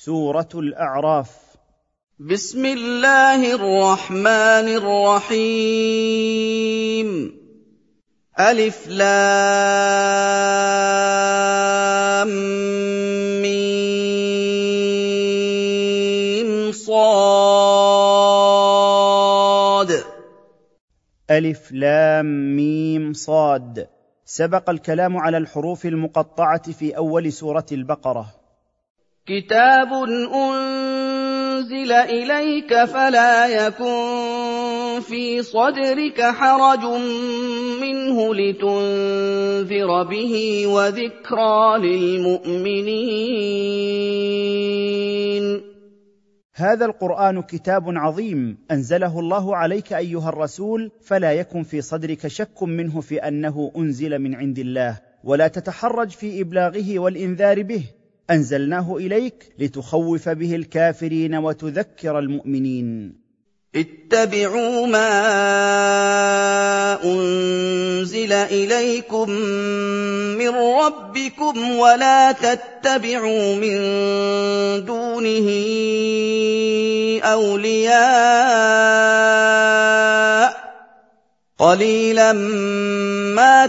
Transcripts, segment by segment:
سورة الأعراف. بسم الله الرحمن الرحيم. ألف لام ميم صاد. ألف لام ميم صاد. سبق الكلام على الحروف المقطعة في أول سورة البقرة. كتاب أنزل إليك فلا يكن في صدرك حرج منه لتنذر به وذكرى للمؤمنين. هذا القرآن كتاب عظيم أنزله الله عليك أيها الرسول، فلا يكن في صدرك شك منه في أنه أنزل من عند الله، ولا تتحرج في إبلاغه والإنذار به. أنزلناه إليك لتخوف به الكافرين وتذكر المؤمنين. اتبعوا ما أنزل إليكم من ربكم ولا تتبعوا من دونه أولياء قليلا ما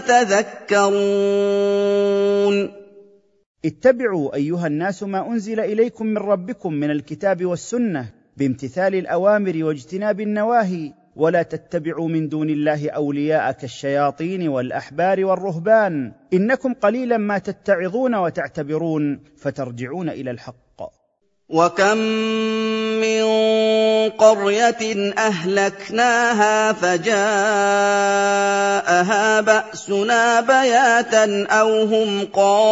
تذكرون. اتبعوا أيها الناس ما أنزل إليكم من ربكم من الكتاب والسنة بامتثال الأوامر واجتناب النواهي، ولا تتبعوا من دون الله أولياء كالشياطين والأحبار والرهبان، إنكم قليلا ما تتعظون وتعتبرون فترجعون إلى الحق. وكم من قرية أهلكناها فجاءها بأسنا بياتا أو هم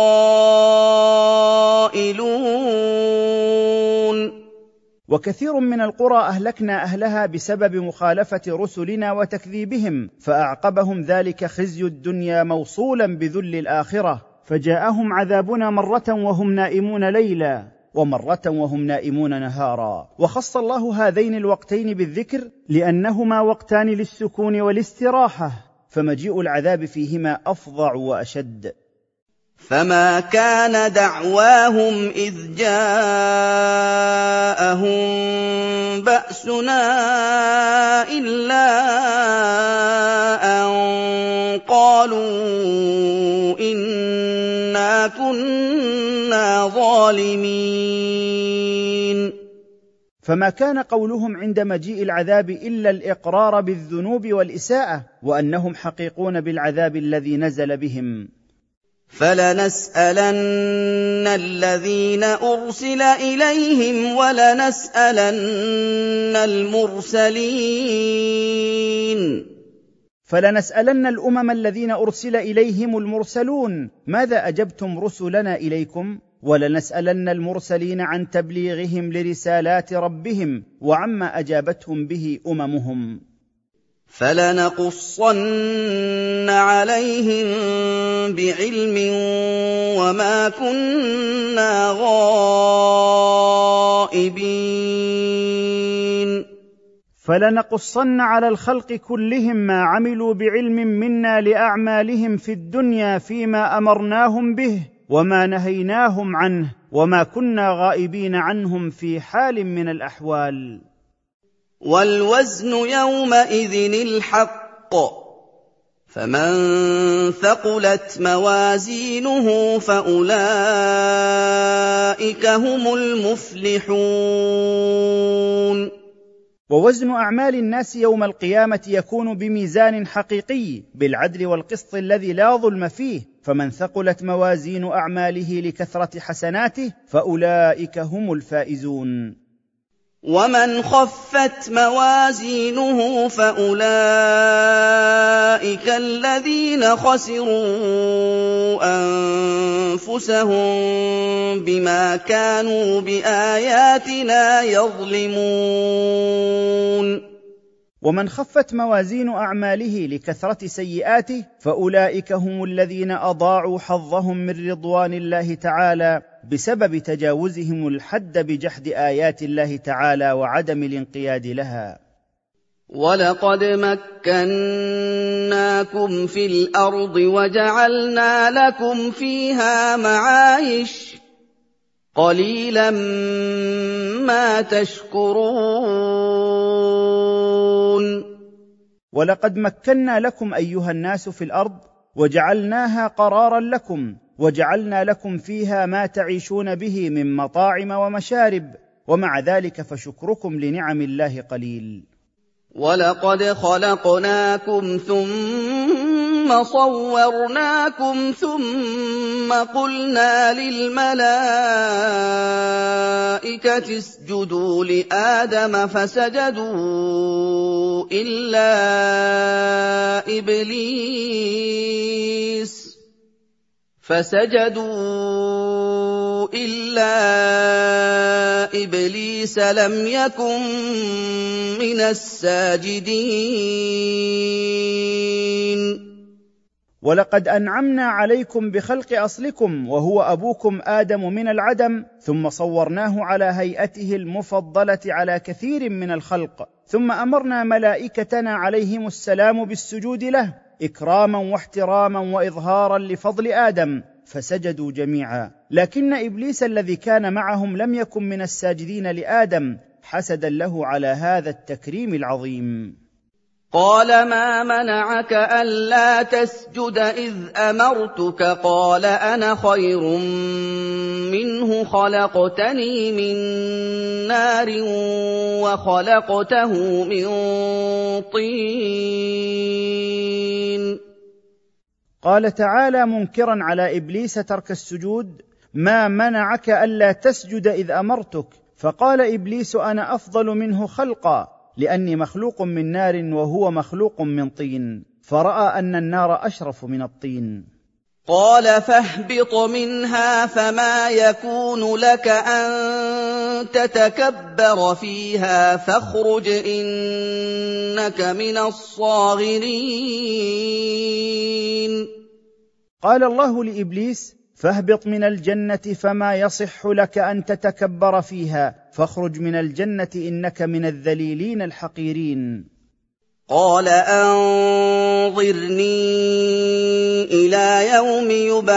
قائلون. وكثير من القرى أهلكنا أهلها بسبب مخالفة رسلنا وتكذيبهم، فأعقبهم ذلك خزي الدنيا موصولا بذل الآخرة، فجاءهم عذابنا مرة وهم نائمون ليلا، ومرة وهم نائمون نهارا. وخص الله هذين الوقتين بالذكر لأنهما وقتان للسكون والاستراحة، فمجيء العذاب فيهما أفظع وأشد. فما كان دعواهم إذ جاءهم بأسنا إلا أن قالوا إنا كنا ظالمين. فما كان قولهم عند مجيء العذاب إلا الإقرار بالذنوب والإساءة، وأنهم حقيقون بالعذاب الذي نزل بهم. فلنسألن الذين أرسل إليهم ولنسألن المرسلين. فلنسألن الأمم الذين أرسل إليهم المرسلون ماذا أجبتم رسلنا إليكم، ولنسألن المرسلين عن تبليغهم لرسالات ربهم وعما أجابتهم به أممهم. فلنقصن عليهم بعلم وما كنا غائبين. فلنقصن على الخلق كلهم ما عملوا بعلم منا لأعمالهم في الدنيا فيما أمرناهم به وما نهيناهم عنه، وما كنا غائبين عنهم في حال من الأحوال. والوزن يومئذ الحق، فمن ثقلت موازينه فأولئك هم المفلحون. ووزن أعمال الناس يوم القيامة يكون بميزان حقيقي بالعدل والقسط الذي لا ظلم فيه، فمن ثقلت موازين أعماله لكثرة حسناته فأولئك هم الفائزون. ومن خفت موازينه فأولئك الذين خسروا أنفسهم بما كانوا بآياتنا يظلمون. ومن خفت موازين أعماله لكثرة سيئاته فأولئك هم الذين أضاعوا حظهم من رضوان الله تعالى بسبب تجاوزهم الحد بجحد آيات الله تعالى وعدم الانقياد لها. ولقد مكناكم في الأرض وجعلنا لكم فيها معايش قَلِيلًا مَّا تَشْكُرُونَ ولقد مكنا لكم أيها الناس في الأرض وجعلناها قرارا لكم وجعلنا لكم فيها ما تعيشون به من مطاعم ومشارب، ومع ذلك فشكركم لنعم الله قليل. وَلَقَدْ خَلَقْنَاكُمْ ثُمَّ صَوَّرْنَاكُمْ ثُمَّ قُلْنَا لِلْمَلَائِكَةِ اسْجُدُوا لِآدَمَ فَسَجَدُوا إِلَّا إِبْلِيسَ لَمْ يَكُن مِّنَ السَّاجِدِينَ ولقد أنعمنا عليكم بخلق أصلكم وهو أبوكم آدم من العدم، ثم صورناه على هيئته المفضلة على كثير من الخلق، ثم أمرنا ملائكتنا عليهم السلام بالسجود له إكراما واحتراما وإظهارا لفضل آدم، فسجدوا جميعا. لكن إبليس الذي كان معهم لم يكن من الساجدين لآدم، حسدا له على هذا التكريم العظيم. قَالَ مَا مَنَعَكَ أَلَّا تَسْجُدَ إِذْ أَمَرْتُكَ ۖ قَالَ أَنَا خَيْرٌ مِّنْهُ خَلَقْتَنِي مِن نَّارٍ وَخَلَقْتَهُ مِن طِينٍ. قال تعالى منكرا على إبليس ترك السجود: ما منعك ألا تسجد إذ أمرتك؟ فقال إبليس: أنا أفضل منه خلقا، لأني مخلوق من نار وهو مخلوق من طين، فرأى أن النار أشرف من الطين. قَالَ فَاهْبِطْ مِنْهَا فَمَا يَكُونُ لَكَ أَن تَتَكَبَّرَ فِيهَا فَاخْرُجْ إِنَّكَ مِنَ الصَّاغِرِينَ. قال الله لإبليس: فاهبط من الجنة فما يصح لك أن تتكبر فيها، فاخرج من الجنة إنك من الذليلين الحقيرين. قَالَ أَنظِرْنِي إِلَىٰ يَوْمِ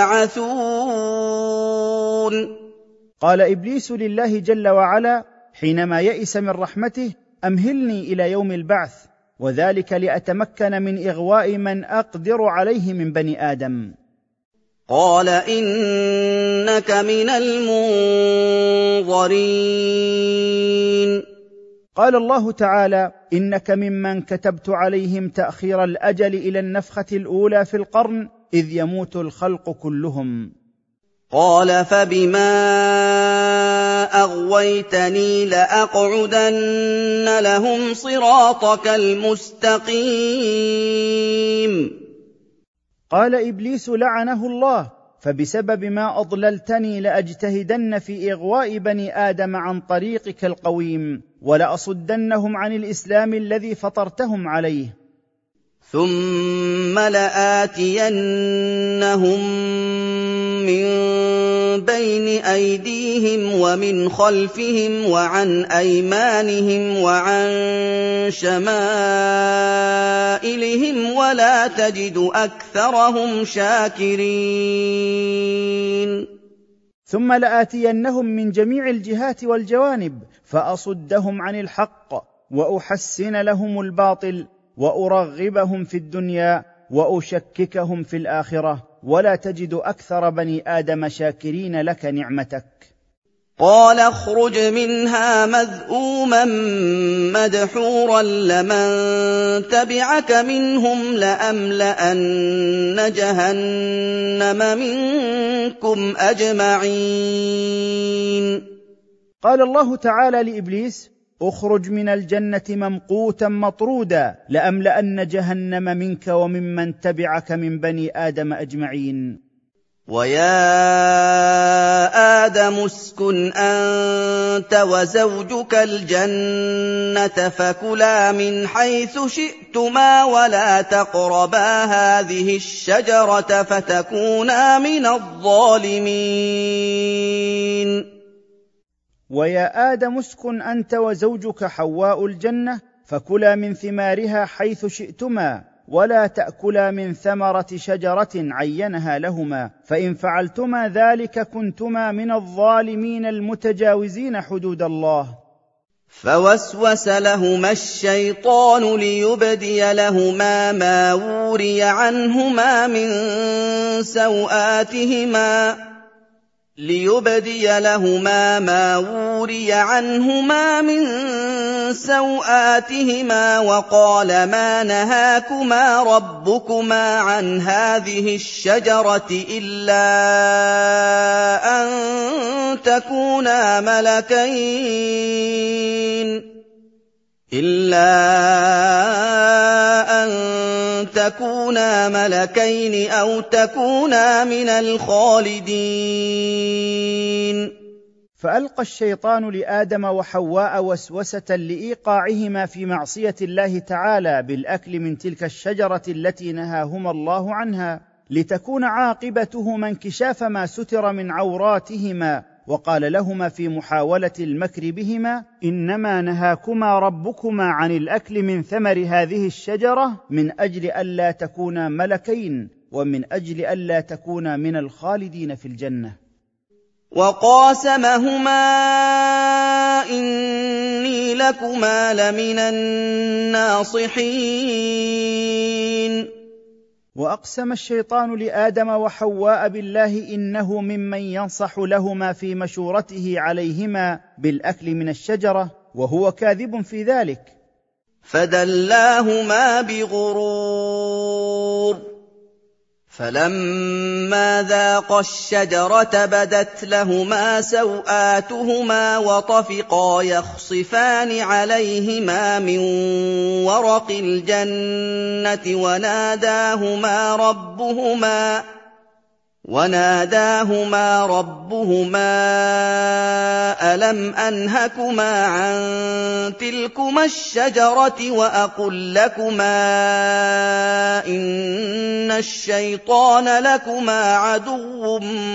يُبْعَثُونَ. قال إبليس لله جل وعلا حينما يئس من رحمته: أمهلني إلى يوم البعث، وذلك لأتمكن من إغواء من أقدر عليه من بني آدم. قَالَ إِنَّكَ مِنَ الْمُنظَرِينَ. قال الله تعالى: إنك ممن كتبت عليهم تأخير الأجل إلى النفخة الأولى في القرن إذ يموت الخلق كلهم. قَالَ فَبِمَا أَغْوَيْتَنِي لَأَقْعُدَنَّ لَهُمْ صِرَاطَكَ الْمُسْتَقِيمَ. قال إبليس لعنه الله: فبسبب ما أضللتني لأجتهدن في إغواء بني آدم عن طريقك القويم، ولأصدنهم عن الإسلام الذي فطرتهم عليه. ثُمَّ لَآتِيَنَّهُم مِّن بَيْنِ أَيْدِيهِمْ وَمِنْ خَلْفِهِمْ وَعَنْ أَيْمَانِهِمْ وَعَن شَمَائِلِهِمْ وَلَا تَجِدُ أَكْثَرَهُمْ شَاكِرِينَ. ثم لآتينهم من جميع الجهات والجوانب فأصدهم عن الحق وأحسن لهم الباطل وأرغبهم في الدنيا وأشككهم في الآخرة، ولا تجد أكثر بني آدم شاكرين لك نعمتك. قَالَ اخْرُجْ مِنْهَا مَذْءُومًا مَّدْحُورًا لَّمَن تَبِعَكَ مِنْهُمْ لَأَمْلَأَنَّ جَهَنَّمَ مِنكُمْ أَجْمَعِينَ. قال الله تعالى لإبليس: اخرج من الجنة ممقوتا مطرودا، لأملأن جهنم منك وممن تبعك من بني آدم أجمعين. وَيَا آدَمُ اسْكُنْ أَنتَ وَزَوْجُكَ الْجَنَّةَ فَكُلَا مِنْ حَيْثُ شِئْتُمَا وَلَا تَقْرَبَا هَٰذِهِ الشَّجَرَةَ فَتَكُونَا مِنَ الظَّالِمِينَ. ويا آدم اسكن أنت وزوجك حواء الجنة فكلا من ثمارها حيث شئتما ولا تأكلا من ثمرة شجرة عينها لهما، فإن فعلتما ذلك كنتما من الظالمين المتجاوزين حدود الله. فوسوس لهما الشيطان ليبدي لهما ما وري عنهما من سوآتهما وقال ما نهاكما ربكما عن هذه الشجرة إلا أن تكونا ملكين أو تكونا من الخالدين. فألقى الشيطان لآدم وحواء وسوسة لإيقاعهما في معصية الله تعالى بالأكل من تلك الشجرة التي نهاهما الله عنها، لتكون عاقبتهما انكشاف ما ستر من عوراتهما، وقال لهما في محاولة المكر بهما: إنما نهاكما ربكما عن الأكل من ثمر هذه الشجرة من أجل ألا تكونا ملكين، ومن أجل ألا تكونا من الخالدين في الجنة. وقاسمهما إني لكما لمن الناصحين. وأقسم الشيطان لآدم وحواء بالله إنه ممن ينصح لهما في مشورته عليهما بالأكل من الشجرة، وهو كاذب في ذلك. فدلاهما بغرور، فلما ذاقا الشجرة بدت لهما سوآتهما وطفقا يخصفان عليهما من ورق الجنة وناداهما ربهما ألم أنهكما عن تلكما الشجرة وأقل لكما إن الشيطان لكما عدو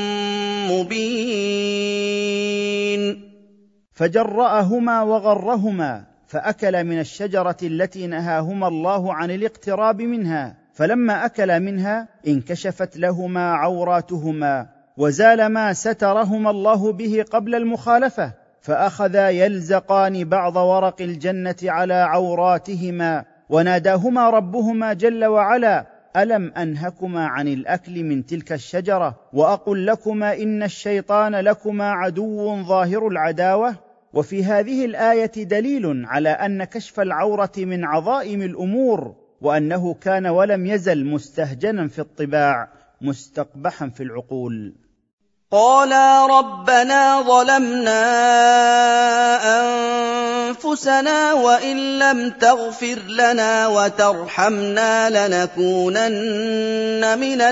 مبين. فجرأهما وغرهما فأكلا من الشجرة التي نهاهما الله عن الاقتراب منها، فلما أكلا منها انكشفت لهما عوراتهما، وزال ما سترهما الله به قبل المخالفة، فأخذا يلزقان بعض ورق الجنة على عوراتهما، وناداهما ربهما جل وعلا: ألم أنهكما عن الأكل من تلك الشجرة وأقل لكما إن الشيطان لكما عدو ظاهر العداوة؟ وفي هذه الآية دليل على أن كشف العورة من عظائم الأمور، وأنه كان ولم يزل مستهجنا في الطباع مستقبحا في العقول. قالا ربنا ظلمنا أنفسنا وإن لم تغفر لنا وترحمنا لنكونن من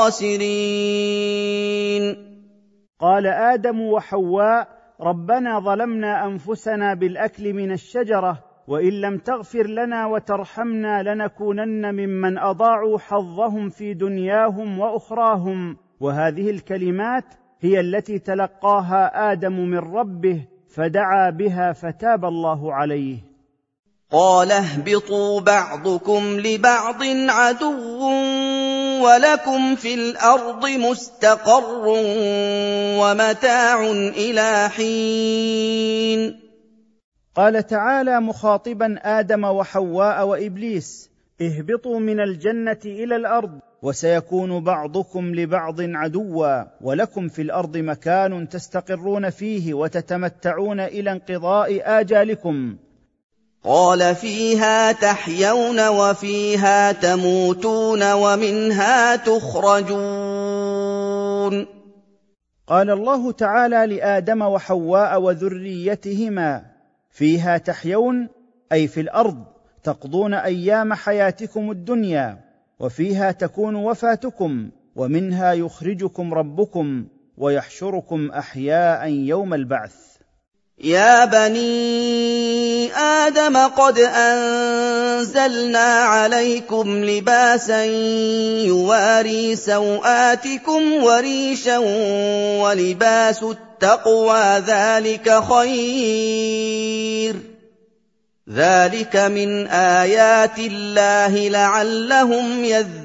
الخاسرين. قال آدم وحواء: ربنا ظلمنا أنفسنا بالأكل من الشجرة، وإن لم تغفر لنا وترحمنا لنكونن ممن أضاعوا حظهم في دنياهم وأخراهم. وهذه الكلمات هي التي تلقاها آدم من ربه فدعا بها فتاب الله عليه. قال اهبطوا بعضكم لبعض عدو ولكم في الأرض مستقر ومتاع إلى حين. قال تعالى مخاطبا آدم وحواء وإبليس: اهبطوا من الجنة إلى الأرض، وسيكون بعضكم لبعض عدوا، ولكم في الأرض مكان تستقرون فيه وتتمتعون إلى انقضاء آجالكم. قال فيها تحيون وفيها تموتون ومنها تخرجون. قال الله تعالى لآدم وحواء وذريتهما: فيها تحيون، أي في الأرض تقضون أيام حياتكم الدنيا، وفيها تكون وفاتكم، ومنها يخرجكم ربكم ويحشركم أحياء يوم البعث. يا بني آدم قد أنزلنا عليكم لباسا يواري سوآتكم وريشا ولباس التقوى ذلك خير، ذلك من آيات الله لعلهم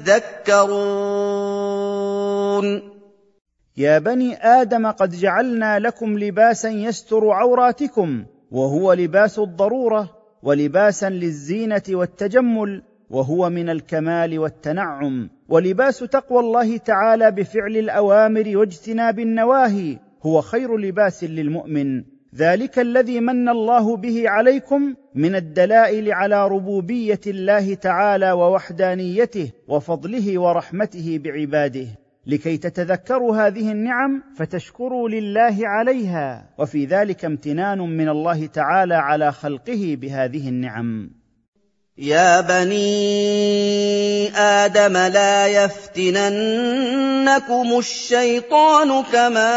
يذكرون. يا بني آدم قد جعلنا لكم لباسا يستر عوراتكم، وهو لباس الضرورة، ولباسا للزينة والتجمل، وهو من الكمال والتنعم، ولباس تقوى الله تعالى بفعل الأوامر واجتناب النواهي هو خير لباس للمؤمن. ذلك الذي من الله به عليكم من الدلائل على ربوبية الله تعالى ووحدانيته وفضله ورحمته بعباده، لكي تتذكروا هذه النعم فتشكروا لله عليها، وفي ذلك امتنان من الله تعالى على خلقه بهذه النعم. يا بني آدم لا يفتننكم الشيطان كما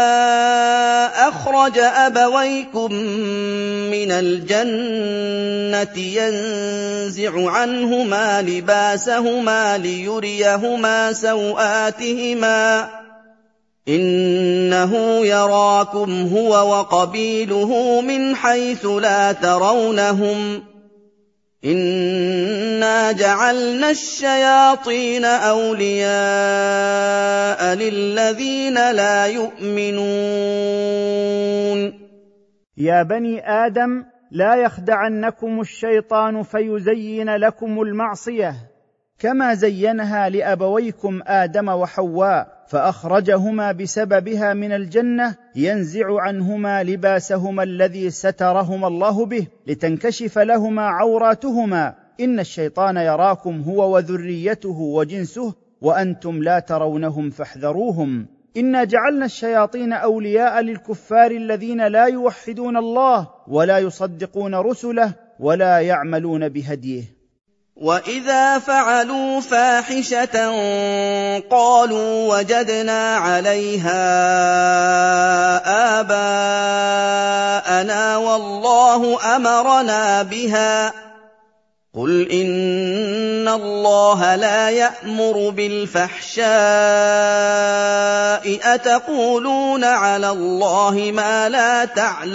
أخرج أبويكم من الجنة ينزع عنهما لباسهما ليريهما سوآتهما إنه يراكم هو وقبيله من حيث لا ترونهم إنا جعلنا الشياطين أولياء للذين لا يؤمنون. يا بني آدم لا يخدعنكم الشيطان فيزين لكم المعصية كما زينها لأبويكم آدم وحواء، فأخرجهما بسببها من الجنة ينزع عنهما لباسهما الذي سترهما الله به لتنكشف لهما عوراتهما. إن الشيطان يراكم هو وذريته وجنسه وأنتم لا ترونهم فاحذروهم. إنا جعلنا الشياطين أولياء للكفار الذين لا يوحدون الله ولا يصدقون رسله ولا يعملون بهديه. وَإِذَا فَعَلُوا فَاحِشَةً قَالُوا وَجَدْنَا عَلَيْهَا آبَاءَنَا وَاللَّهُ أَمَرَنَا بِهَا قُلْ إِنَّ اللَّهَ لَا يَأْمُرُ بِالْفَحْشَاءِ أَتَقُولُونَ عَلَى اللَّهِ مَا لَا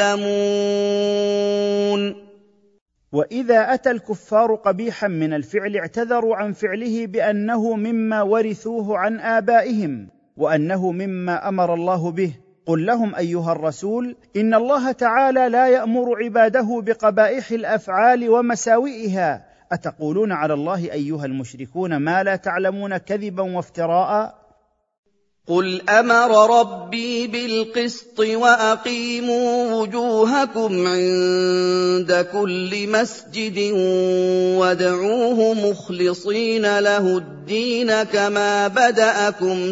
تَعْلَمُونَ. وإذا أتى الكفار قبيحا من الفعل اعتذروا عن فعله بأنه مما ورثوه عن آبائهم وأنه مما أمر الله به. قل لهم أيها الرسول إن الله تعالى لا يأمر عباده بقبائح الأفعال ومساوئها، أتقولون على الله أيها المشركون ما لا تعلمون كذبا وافتراء. قُلْ أَمَرَ رَبِّي بِالْقِسْطِ وَأَقِيمُوا وُجُوهَكُمْ عِندَ كُلِّ مَسْجِدٍ وَادْعُوهُ مُخْلِصِينَ لَهُ الدِّينَ كَمَا بَدَأَكُمْ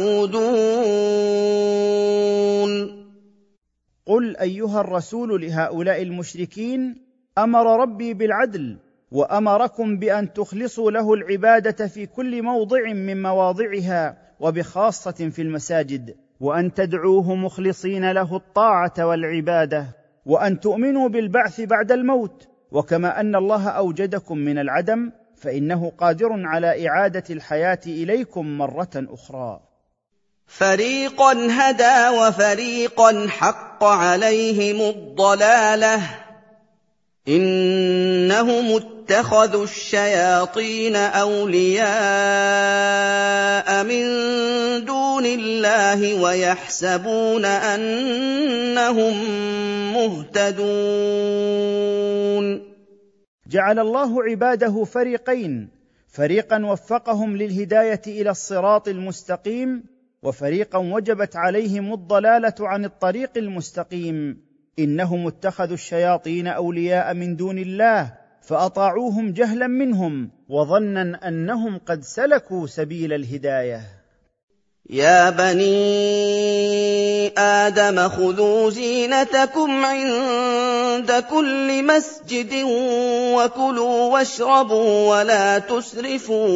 تَعُودُونَ. قل أيها الرسول لهؤلاء المشركين أمر ربي بالعدل وأمركم بأن تخلصوا له العبادة في كل موضع من مواضعها وبخاصة في المساجد، وأن تدعوه مخلصين له الطاعة والعبادة، وأن تؤمنوا بالبعث بعد الموت. وكما أن الله أوجدكم من العدم فإنه قادر على إعادة الحياة إليكم مرة أخرى. فريقا هدى وفريقا حق عليهم الضلالة إنهم اتخذوا الشياطين أولياء من دون الله ويحسبون أنهم مهتدون. جعل الله عباده فريقين، فريقا وفقهم للهداية إلى الصراط المستقيم، وفريقا وجبت عليهم الضلالة عن الطريق المستقيم. إنهم اتخذوا الشياطين أولياء من دون الله فأطاعوهم جهلا منهم وظنا أنهم قد سلكوا سبيل الهداية. يا بني آدم خذوا زينتكم عند كل مسجد وكلوا واشربوا ولا تسرفوا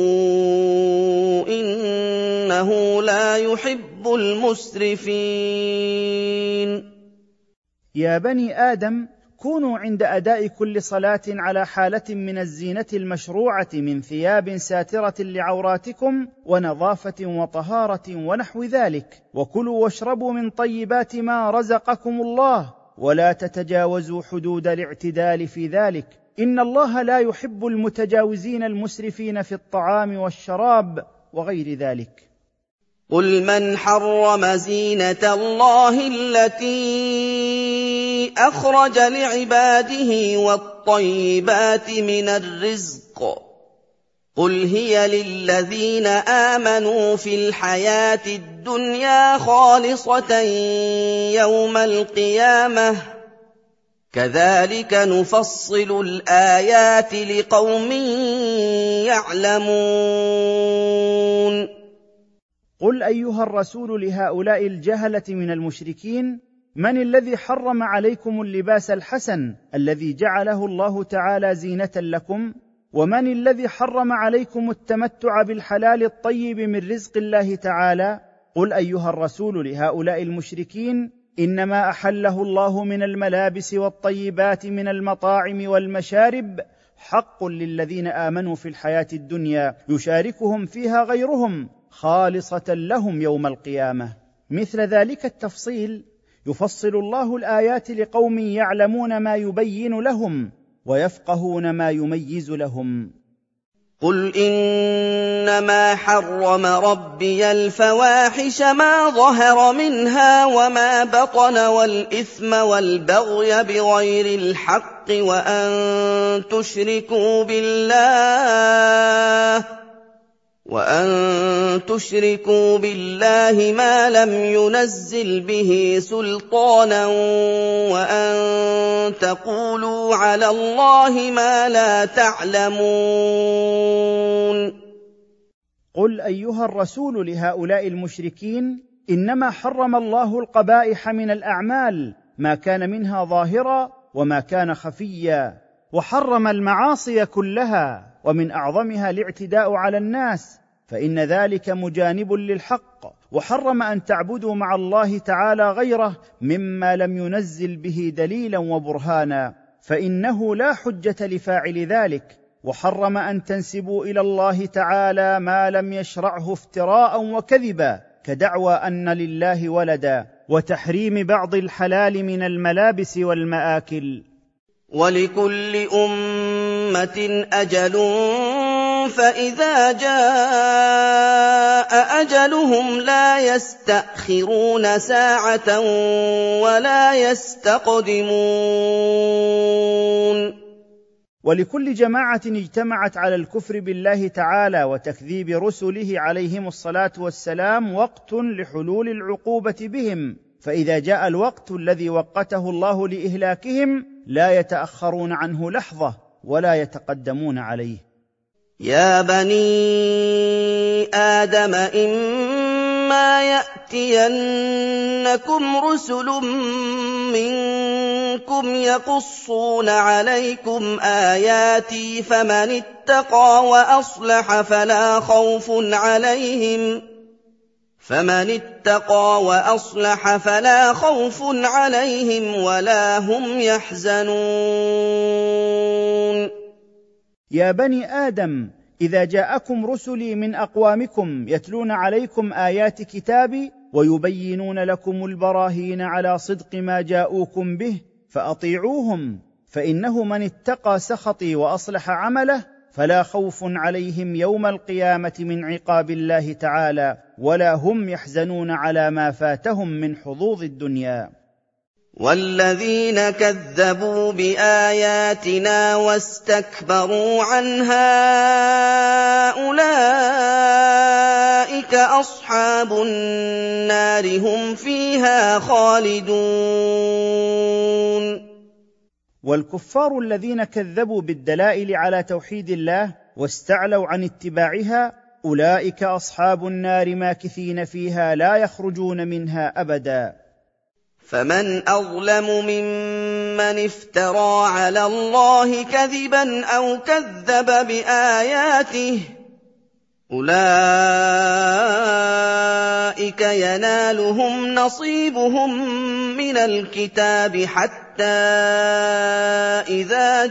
إنه لا يحب المسرفين. يا بني آدم كونوا عند أداء كل صلاة على حالة من الزينة المشروعة من ثياب ساترة لعوراتكم ونظافة وطهارة ونحو ذلك، وكلوا واشربوا من طيبات ما رزقكم الله، ولا تتجاوزوا حدود الاعتدال في ذلك، إن الله لا يحب المتجاوزين المسرفين في الطعام والشراب وغير ذلك. قل من حرم زينة الله التي أخرج لعباده والطيبات من الرزق قل هي للذين آمنوا في الحياة الدنيا خالصة يوم القيامة كذلك نفصل الآيات لقوم يعلمون. قل أيها الرسول لهؤلاء الجهلة من المشركين: من الذي حرم عليكم اللباس الحسن الذي جعله الله تعالى زينة لكم؟ ومن الذي حرم عليكم التمتع بالحلال الطيب من رزق الله تعالى؟ قل أيها الرسول لهؤلاء المشركين: إنما أحله الله من الملابس والطيبات من المطاعم والمشارب حق للذين آمنوا في الحياة الدنيا يشاركهم فيها غيرهم خالصة لهم يوم القيامة. مثل ذلك التفصيل يفصل الله الآيات لقوم يعلمون ما يبين لهم ويفقهون ما يميز لهم. قل إنما حرم ربي الفواحش ما ظهر منها وما بطن والإثم والبغي بغير الحق وأن تشركوا بالله ما لم ينزل به سلطانا وأن تقولوا على الله ما لا تعلمون. قل أيها الرسول لهؤلاء المشركين: إنما حرم الله القبائح من الأعمال ما كان منها ظاهرا وما كان خفيا، وحرم المعاصي كلها ومن أعظمها الاعتداء على الناس، فإن ذلك مجانب للحق، وحرم أن تعبدوا مع الله تعالى غيره مما لم ينزل به دليلا وبرهانا، فإنه لا حجة لفاعل ذلك، وحرم أن تنسبوا إلى الله تعالى ما لم يشرعه افتراء وكذبا كدعوى أن لله ولدا، وتحريم بعض الحلال من الملابس والمآكل. ولكل أمة أجل فإذا جاء أجلهم لا يستأخرون ساعة ولا يستقدمون. ولكل جماعة اجتمعت على الكفر بالله تعالى وتكذيب رسله عليهم الصلاة والسلام وقت لحلول العقوبة بهم، فإذا جاء الوقت الذي وقته الله لإهلاكهم لا يتأخرون عنه لحظة ولا يتقدمون عليه. يا بني آدم إما يأتينكم رسل منكم يقصون عليكم آياتي فمن اتقى وأصلح فلا خوف عليهم ولا هم يحزنون. يا بني آدم، إذا جاءكم رسلي من أقوامكم يتلون عليكم آيات كتابي ويبينون لكم البراهين على صدق ما جاءوكم به فأطيعوهم، فإنه من اتقى سخطي وأصلح عمله فلا خوف عليهم يوم القيامة من عقاب الله تعالى ولا هم يحزنون على ما فاتهم من حظوظ الدنيا. والذين كذبوا بآياتنا واستكبروا عنها أولئك أصحاب النار هم فيها خالدون. والكفار الذين كذبوا بالدلائل على توحيد الله واستعلوا عن اتباعها أولئك أصحاب النار ماكثين فيها لا يخرجون منها أبدا. فمن أظلم ممن افترى على الله كذبا أو كذب بآياته أولئك ينالهم نصيبهم من الكتاب حتى إذا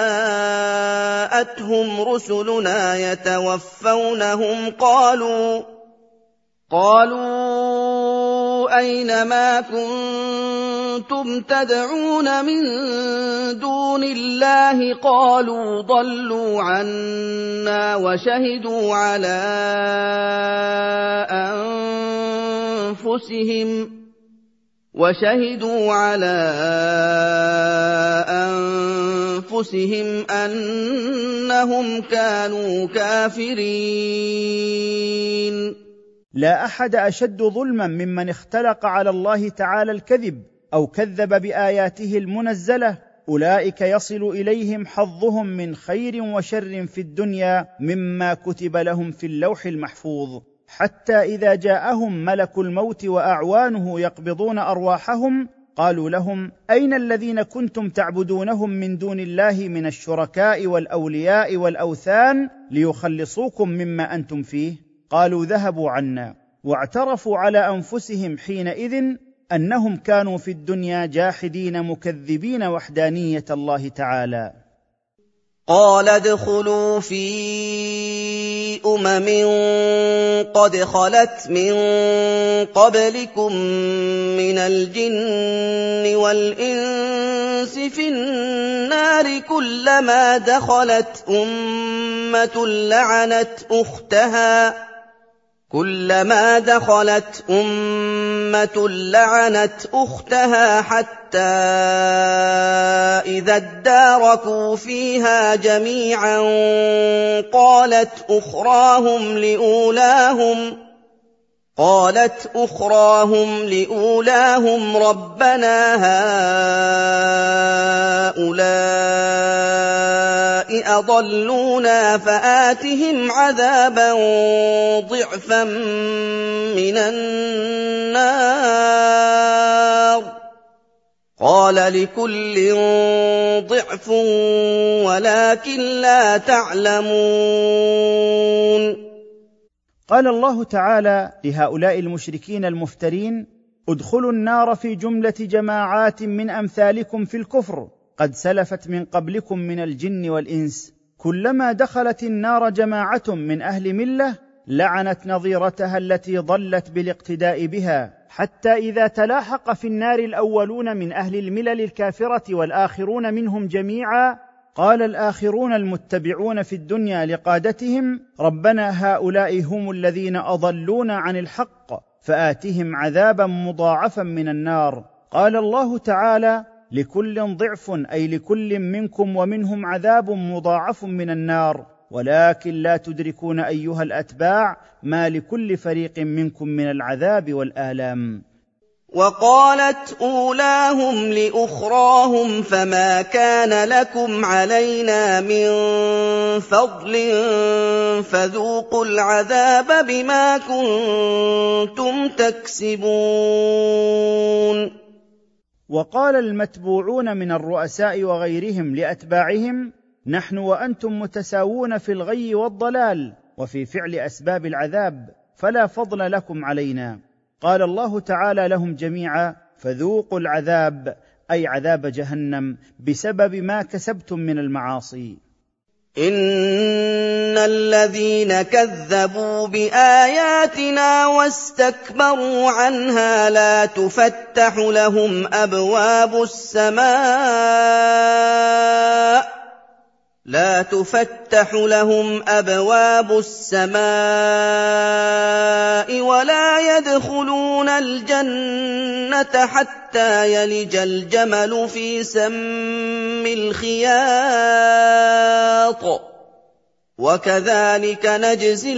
جاءتهم رسلنا يتوفونهم قالوا أين ما كنتم تدعون من دون الله قالوا ضلوا عنا وشهدوا على أنفسهم أنهم كانوا كافرين. لا أحد أشد ظلما ممن اختلق على الله تعالى الكذب أو كذب بآياته المنزلة. أولئك يصل إليهم حظهم من خير وشر في الدنيا مما كتب لهم في اللوح المحفوظ، حتى إذا جاءهم ملك الموت وأعوانه يقبضون أرواحهم قالوا لهم: أين الذين كنتم تعبدونهم من دون الله من الشركاء والأولياء والأوثان ليخلصوكم مما أنتم فيه؟ قالوا: ذهبوا عنا. واعترفوا على أنفسهم حينئذ أنهم كانوا في الدنيا جاحدين مكذبين وحدانية الله تعالى. قال ادخلوا في قد خلت من قبلكم من الجن والإنس في النار كلما دخلت أمة لعنت أختها حتى إذا اداركوا فيها جميعا قالت أخراهم لأولاهم ربنا هؤلاء أضلونا فآتهم عذابا ضعفا من النار. قال لكل ضعف ولكن لا تعلمون. قال الله تعالى لهؤلاء المشركين المفترين: ادخلوا النار في جملة جماعات من أمثالكم في الكفر قد سلفت من قبلكم من الجن والإنس، كلما دخلت النار جماعة من أهل ملة لعنت نظيرتها التي ضلت بالاقتداء بها، حتى إذا تلاحق في النار الأولون من أهل الملل الكافرة والآخرون منهم جميعا قال الآخرون المتبعون في الدنيا لقادتهم: ربنا هؤلاء هم الذين أضلونا عن الحق فآتهم عذابا مضاعفا من النار. قال الله تعالى: لكل ضعف، أي لكل منكم ومنهم عذاب مضاعف من النار، ولكن لا تدركون أيها الأتباع ما لكل فريق منكم من العذاب والآلام. وقالت أولاهم لأخراهم فما كان لكم علينا من فضل فذوقوا العذاب بما كنتم تكسبون. وقال المتبوعون من الرؤساء وغيرهم لأتباعهم: نحن وأنتم متساوون في الغي والضلال وفي فعل أسباب العذاب، فلا فضل لكم علينا. قال الله تعالى لهم جميعا: فذوقوا العذاب، أي عذاب جهنم، بسبب ما كسبتم من المعاصي. إن الذين كذبوا بآياتنا واستكبروا عنها لا تفتح لهم أبواب السماء ولا يدخلون الجنة حتى يلج الجمل في سم الخياط، وكذلك نجزي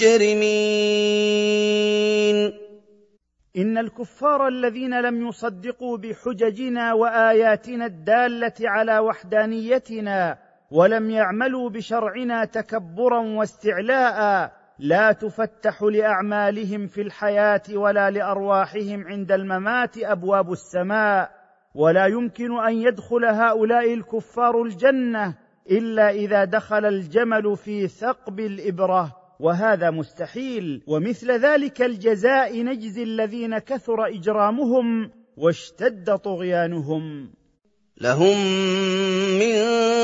المجرمين. إن الكفار الذين لم يصدقوا بحججنا وآياتنا الدالة على وحدانيتنا ولم يعملوا بشرعنا تكبرا واستعلاء لا تفتح لأعمالهم في الحياة ولا لأرواحهم عند الممات أبواب السماء، ولا يمكن أن يدخل هؤلاء الكفار الجنة إلا إذا دخل الجمل في ثقب الإبرة، وهذا مستحيل. ومثل ذلك الجزاء نجزي الذين كثر إجرامهم واشتد طغيانهم. لهم من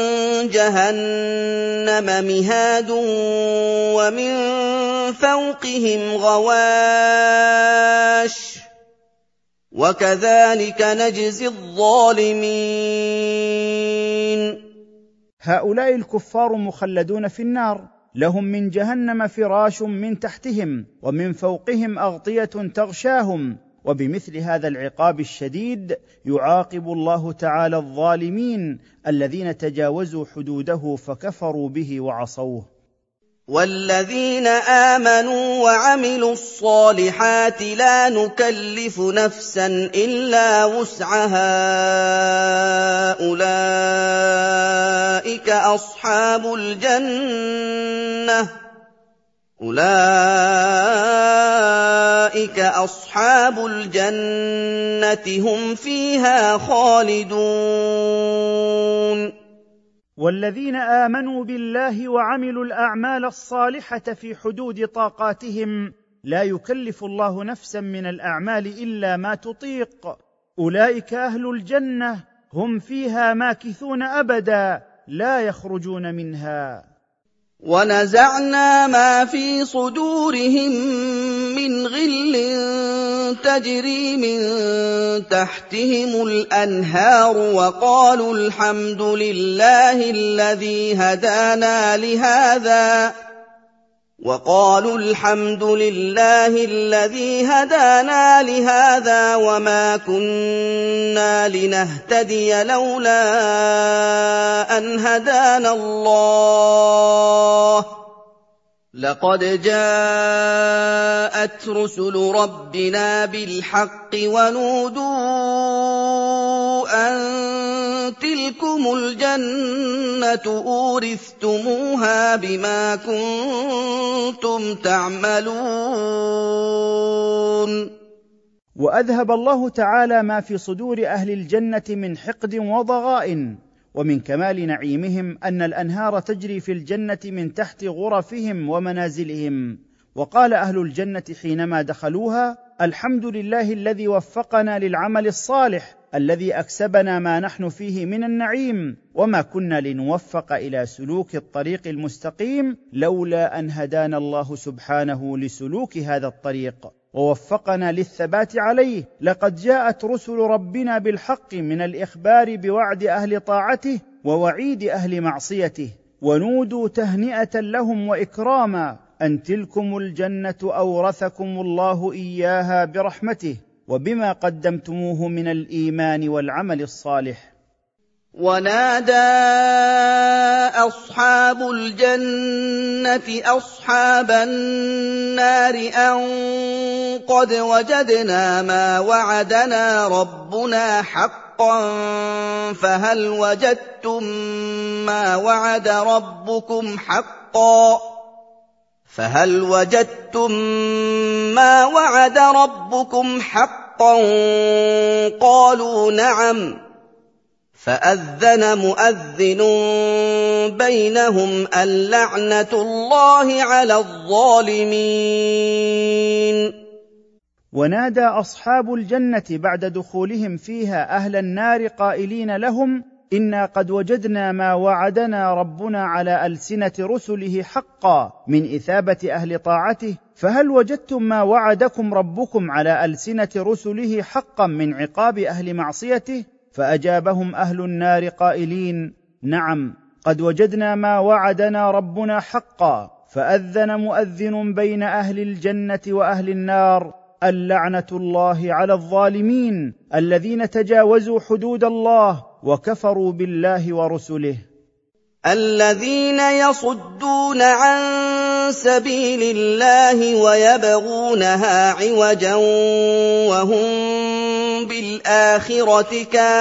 جهنم مهاد ومن فوقهم غواش، وكذلك نجزي الظالمين. هؤلاء الكفار مخلدون في النار، لهم من جهنم فراش من تحتهم ومن فوقهم أغطية تغشاهم. وبمثل هذا العقاب الشديد يعاقب الله تعالى الظالمين الذين تجاوزوا حدوده فكفروا به وعصوه. والذين آمنوا وعملوا الصالحات لا نكلف نفسا إلا وسعها أولئك أصحاب الجنة هم فيها خالدون. والذين آمنوا بالله وعملوا الأعمال الصالحة في حدود طاقاتهم لا يكلف الله نفسا من الأعمال إلا ما تطيق، أولئك أهل الجنة هم فيها ماكثون أبدا لا يخرجون منها. ونزعنا ما في صدورهم من غل تجري من تحتهم الأنهار وقالوا الحمد لله الذي هدانا لهذا وما كنا لنهتدي لولا أن هدانا الله لقد جاءت رسل ربنا بالحق ونودوا أن تلكم الجنة أورثتموها بما كنتم تعملون. وأذهب الله تعالى ما في صدور أهل الجنة من حقد وضغائن، ومن كمال نعيمهم أن الأنهار تجري في الجنة من تحت غرفهم ومنازلهم. وقال أهل الجنة حينما دخلوها: الحمد لله الذي وفقنا للعمل الصالح الذي أكسبنا ما نحن فيه من النعيم، وما كنا لنوفق إلى سلوك الطريق المستقيم لولا أن هدانا الله سبحانه لسلوك هذا الطريق ووفقنا للثبات عليه. لقد جاءت رسل ربنا بالحق من الإخبار بوعد أهل طاعته ووعيد أهل معصيته، ونودوا تهنئة لهم وإكراما أن تلكم الجنة أورثكم الله إياها برحمته وبما قدمتموه من الإيمان والعمل الصالح. ونادى أصحاب الجنة أصحاب النار أن قد وجدنا ما وعدنا ربنا حقا فهل وجدتم ما وعد ربكم حقا قالوا نعم فأذن مؤذن بينهم اللعنة الله على الظالمين. ونادى أصحاب الجنة بعد دخولهم فيها أهل النار قائلين لهم: إنا قد وجدنا ما وعدنا ربنا على ألسنة رسله حقا من إثابة أهل طاعته، فهل وجدتم ما وعدكم ربكم على ألسنة رسله حقا من عقاب أهل معصيته؟ فأجابهم أهل النار قائلين: نعم، قد وجدنا ما وعدنا ربنا حقا. فأذن مؤذن بين أهل الجنة وأهل النار: اللعنة الله على الظالمين الذين تجاوزوا حدود الله وكفروا بالله ورسله. الذين يصدون عن سبيل الله ويبغونها عوجا وهم بالآخرة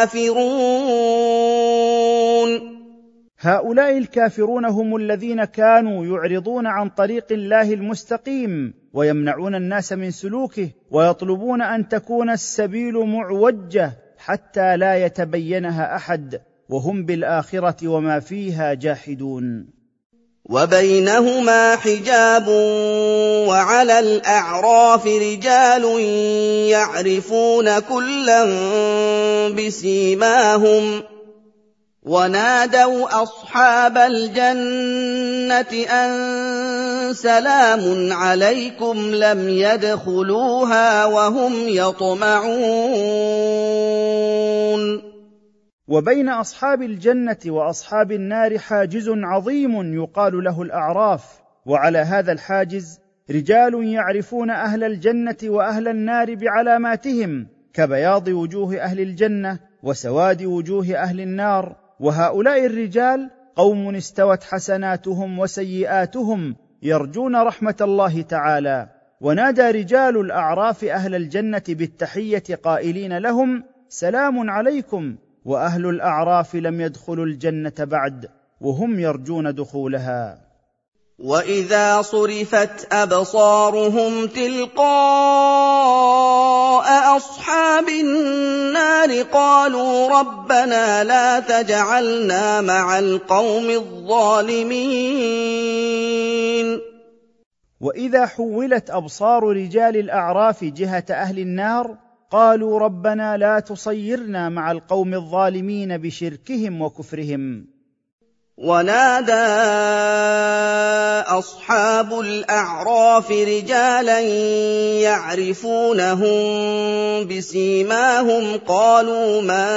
كافرون. هؤلاء الكافرون هم الذين كانوا يعرضون عن طريق الله المستقيم ويمنعون الناس من سلوكه، ويطلبون أن تكون السبيل معوجة حتى لا يتبينها أحد، وهم بالآخرة وما فيها جاحدون. وبينهما حجاب وعلى الأعراف رجال يعرفون كلا بسيماهم ونادوا أصحاب الجنة أن سلام عليكم لم يدخلوها وهم يطمعون. وبين أصحاب الجنة وأصحاب النار حاجز عظيم يقال له الأعراف، وعلى هذا الحاجز رجال يعرفون أهل الجنة وأهل النار بعلاماتهم، كبياض وجوه أهل الجنة وسواد وجوه أهل النار. وهؤلاء الرجال قوم استوت حسناتهم وسيئاتهم يرجون رحمة الله تعالى. ونادى رجال الأعراف أهل الجنة بالتحية قائلين لهم: سلام عليكم. وأهل الأعراف لم يدخلوا الجنة بعد وهم يرجون دخولها. وإذا صرفت أبصارهم تلقاء أصحاب النار قالوا ربنا لا تجعلنا مع القوم الظالمين. وإذا حولت أبصار رجال الأعراف جهة أهل النار قالوا ربنا لا تصيرنا مع القوم الظالمين بشركهم وكفرهم. ونادى أصحاب الأعراف رجالا يعرفونهم بسيماهم قالوا ما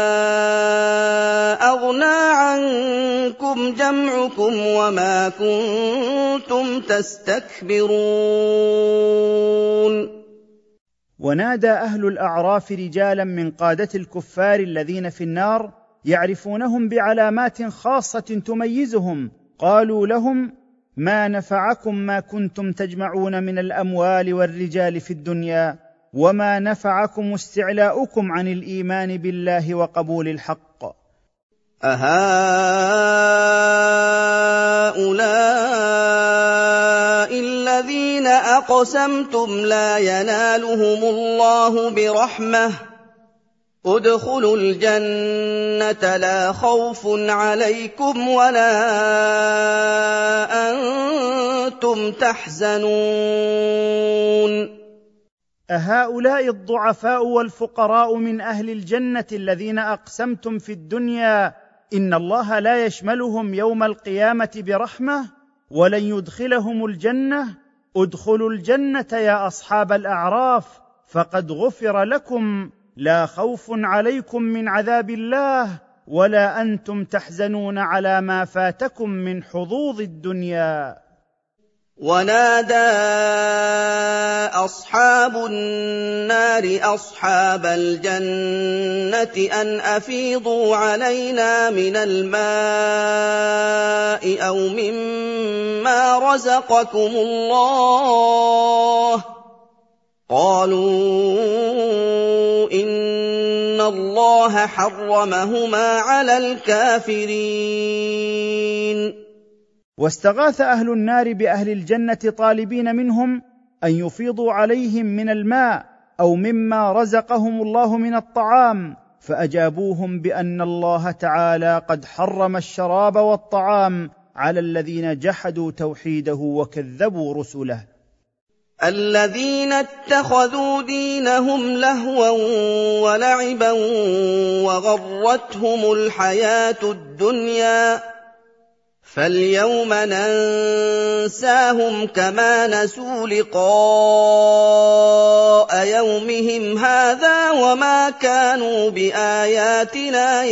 أغنى عنكم جمعكم وما كنتم تستكبرون. ونادى أهل الأعراف رجالا من قادة الكفار الذين في النار يعرفونهم بعلامات خاصة تميزهم، قالوا لهم: ما نفعكم ما كنتم تجمعون من الأموال والرجال في الدنيا، وما نفعكم استعلاؤكم عن الإيمان بالله وقبول الحق. أهؤلاء الذين أقسمتم لا ينالهم الله برحمة ادخلوا الجنة لا خوف عليكم ولا أنتم تحزنون. أهؤلاء الضعفاء والفقراء من أهل الجنة الذين أقسمتم في الدنيا إن الله لا يشملهم يوم القيامة برحمة ولن يدخلهم الجنة؟ ادخلوا الجنة يا أصحاب الأعراف فقد غفر لكم، لا خوف عليكم من عذاب الله ولا أنتم تحزنون على ما فاتكم من حظوظ الدنيا. ونادى أصحاب النار أصحاب الجنة أن أفيضوا علينا من الماء أو مما رزقكم الله. قالوا إن الله حرمهما على الكافرين. واستغاث أهل النار بأهل الجنة طالبين منهم أن يفيضوا عليهم من الماء أو مما رزقهم الله من الطعام، فأجابوهم بأن الله تعالى قد حرم الشراب والطعام على الذين جحدوا توحيده وكذبوا رسله. الذين اتخذوا دينهم لهوا ولعبا وغرتهم الحياة الدنيا فاليوم ننساهم كما نسوا لقاء يومهم هذا وما كانوا بآياتنا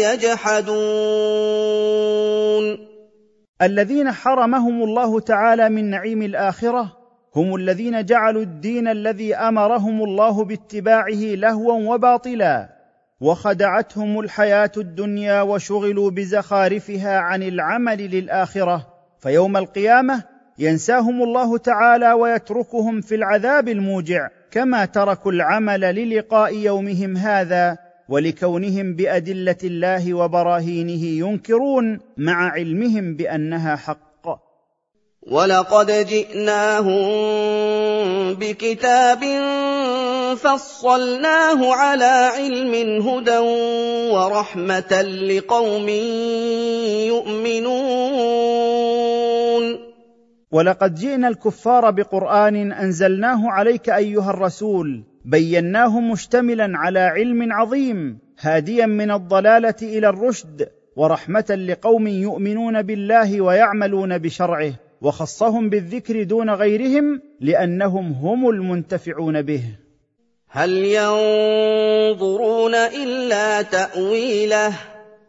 يجحدون. الذين حرمهم الله تعالى من نعيم الآخرة هم الذين جعلوا الدين الذي أمرهم الله باتباعه لهوا وباطلا، وخدعتهم الحياة الدنيا وشغلوا بزخارفها عن العمل للآخرة، فيوم القيامة ينساهم الله تعالى ويتركهم في العذاب الموجع كما تركوا العمل للقاء يومهم هذا ولكونهم بأدلة الله وبراهينه ينكرون مع علمهم بأنها حق. ولقد جئناهم بكتاب فصلناه على علم هدى ورحمة لقوم يؤمنون. ولقد جئنا الكفار بقرآن أنزلناه عليك أيها الرسول بيناه مشتملا على علم عظيم هاديا من الضلالة إلى الرشد ورحمة لقوم يؤمنون بالله ويعملون بشرعه، وخصهم بالذكر دون غيرهم لأنهم هم المنتفعون به. هل ينظرون إلا تأويله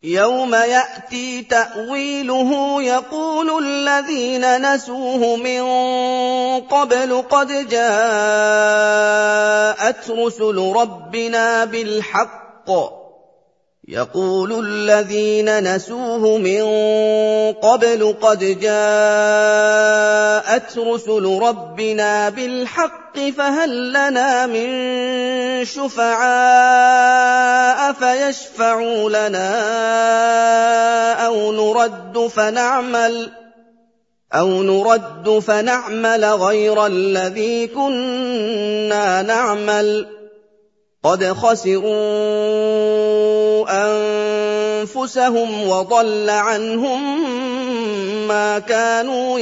يَوْمَ يَأْتِي تَأْوِيلُهُ يَقُولُ الَّذِينَ نَسُوهُ مِن قَبْلُ قَدْ جَاءَتْ رُسُلُ رَبِّنَا بِالْحَقِّ فَهَل لَّنَا مِن شُفَعَاءَ فَيَشْفَعُوا لَنَا أَوْ نُرَدُّ فَنَعْمَلَ غَيْرَ الَّذِي كُنَّا نَعْمَلُ ۚ قَدْ خَسِرُوا أَنفُسَهُمْ وَضَلَّ عَنْهُم مَّا كَانُوا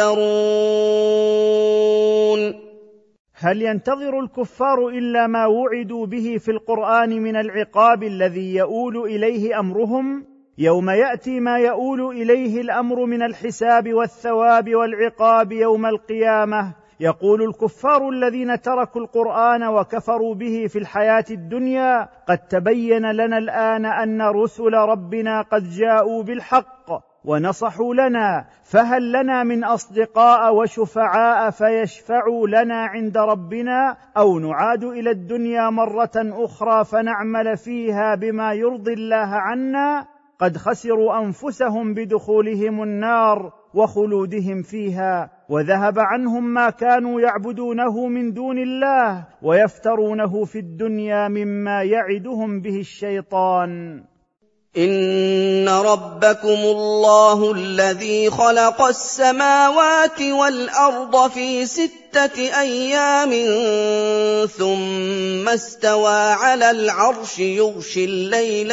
يَفْتَرُونَ هل ينتظر الكفار إلا ما وعدوا به في القرآن من العقاب الذي يؤول إليه أمرهم؟ يوم يأتي ما يؤول إليه الأمر من الحساب والثواب والعقاب يوم القيامة، يقول الكفار الذين تركوا القرآن وكفروا به في الحياة الدنيا: قد تبين لنا الآن أن رسل ربنا قد جاءوا بالحق ونصحوا لنا، فهل لنا من أصدقاء وشفعاء فيشفعوا لنا عند ربنا، أو نعاد إلى الدنيا مرة أخرى فنعمل فيها بما يرضي الله عنا؟ قد خسروا أنفسهم بدخولهم النار وخلودهم فيها، وذهب عنهم ما كانوا يعبدونه من دون الله ويفترونه في الدنيا مما يعدهم به الشيطان. إِنَّ رَبَّكُمُ اللَّهُ الَّذِي خَلَقَ السَّمَاوَاتِ وَالْأَرْضَ فِي 6 أَيَّامٍ ثُمَّ اسْتَوَىٰ عَلَى الْعَرْشِ يُغْشِي اللَّيْلَ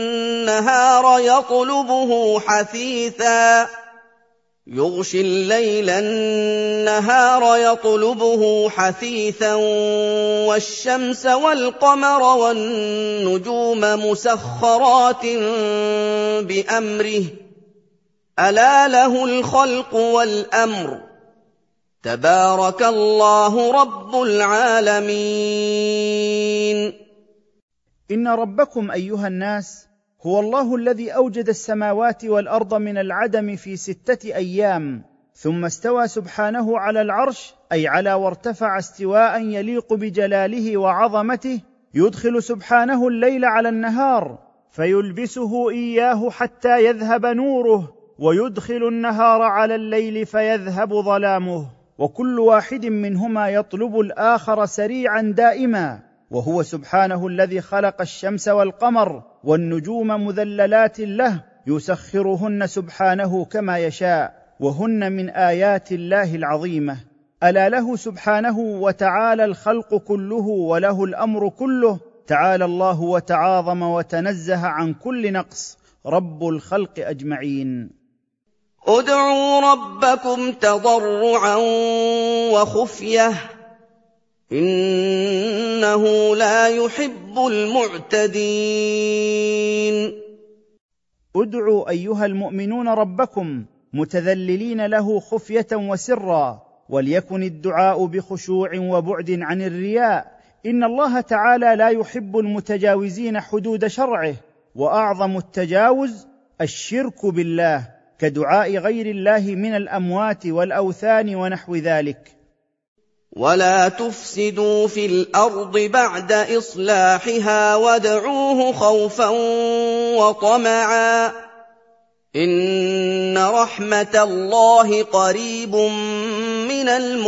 النَّهَارَ يَطْلُبُهُ حَثِيثًا وَالشَّمْسَ وَالْقَمَرَ وَالنُّجُومَ مُسَخَّرَاتٍ بِأَمْرِهِ ۗ أَلَا لَهُ الْخَلْقُ وَالْأَمْرُ ۗ تَبَارَكَ اللَّهُ رَبُّ الْعَالَمِينَ. إن ربكم أيها الناس هو الله الذي أوجد السماوات والأرض من العدم في 6 أيام، ثم استوى سبحانه على العرش، أي على وارتفع استواء يليق بجلاله وعظمته، يدخل سبحانه الليل على النهار فيلبسه إياه حتى يذهب نوره، ويدخل النهار على الليل فيذهب ظلامه، وكل واحد منهما يطلب الآخر سريعا دائما. وهو سبحانه الذي خلق الشمس والقمر والنجوم مذللات له، يسخرهن سبحانه كما يشاء، وهن من آيات الله العظيمة. ألا له سبحانه وتعالى الخلق كله وله الأمر كله، تعالى الله وتعاظم وتنزه عن كل نقص، رب الخلق أجمعين. ادعوا ربكم تضرعا وخفية إنه لا يحب المعتدين. ادعوا أيها المؤمنون ربكم متذللين له خفية وسرا، وليكن الدعاء بخشوع وبعد عن الرياء، إن الله تعالى لا يحب المتجاوزين حدود شرعه، وأعظم التجاوز الشرك بالله، كدعاء غير الله من الأموات والأوثان ونحو ذلك. ولا تفسدوا في الأرض بعد إصلاحها وادعوه خوفا وطمعا إن رحمة الله قريب من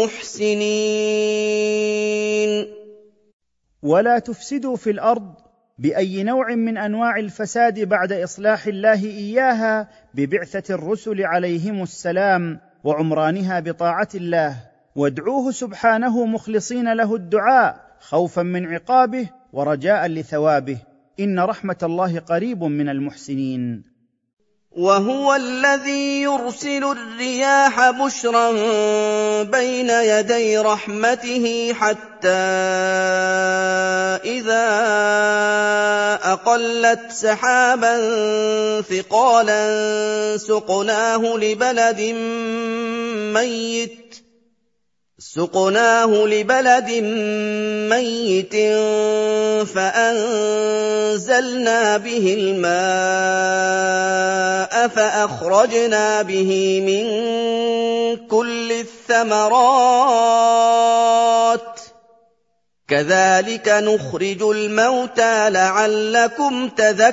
المحسنين. ولا تفسدوا في الأرض بأي نوع من أنواع الفساد بعد إصلاح الله إياها ببعثة الرسل عليهم السلام وعمرانها بطاعة الله، وادعوه سبحانه مخلصين له الدعاء خوفا من عقابه ورجاء لثوابه، إن رحمة الله قريب من المحسنين. وهو الذي يرسل الرياح بشرا بين يدي رحمته حتى إذا أقلت سحابا ثقالا سُقْنَاهُ لِبَلَدٍ مَّيِّتٍ فَأَنزَلْنَا بِهِ الْمَاءَ فَأَخْرَجْنَا بِهِ مِن كُلِّ الثَّمَرَاتِ ۚ كَذَٰلِكَ نُخْرِجُ الْمَوْتَىٰ لَعَلَّكُمْ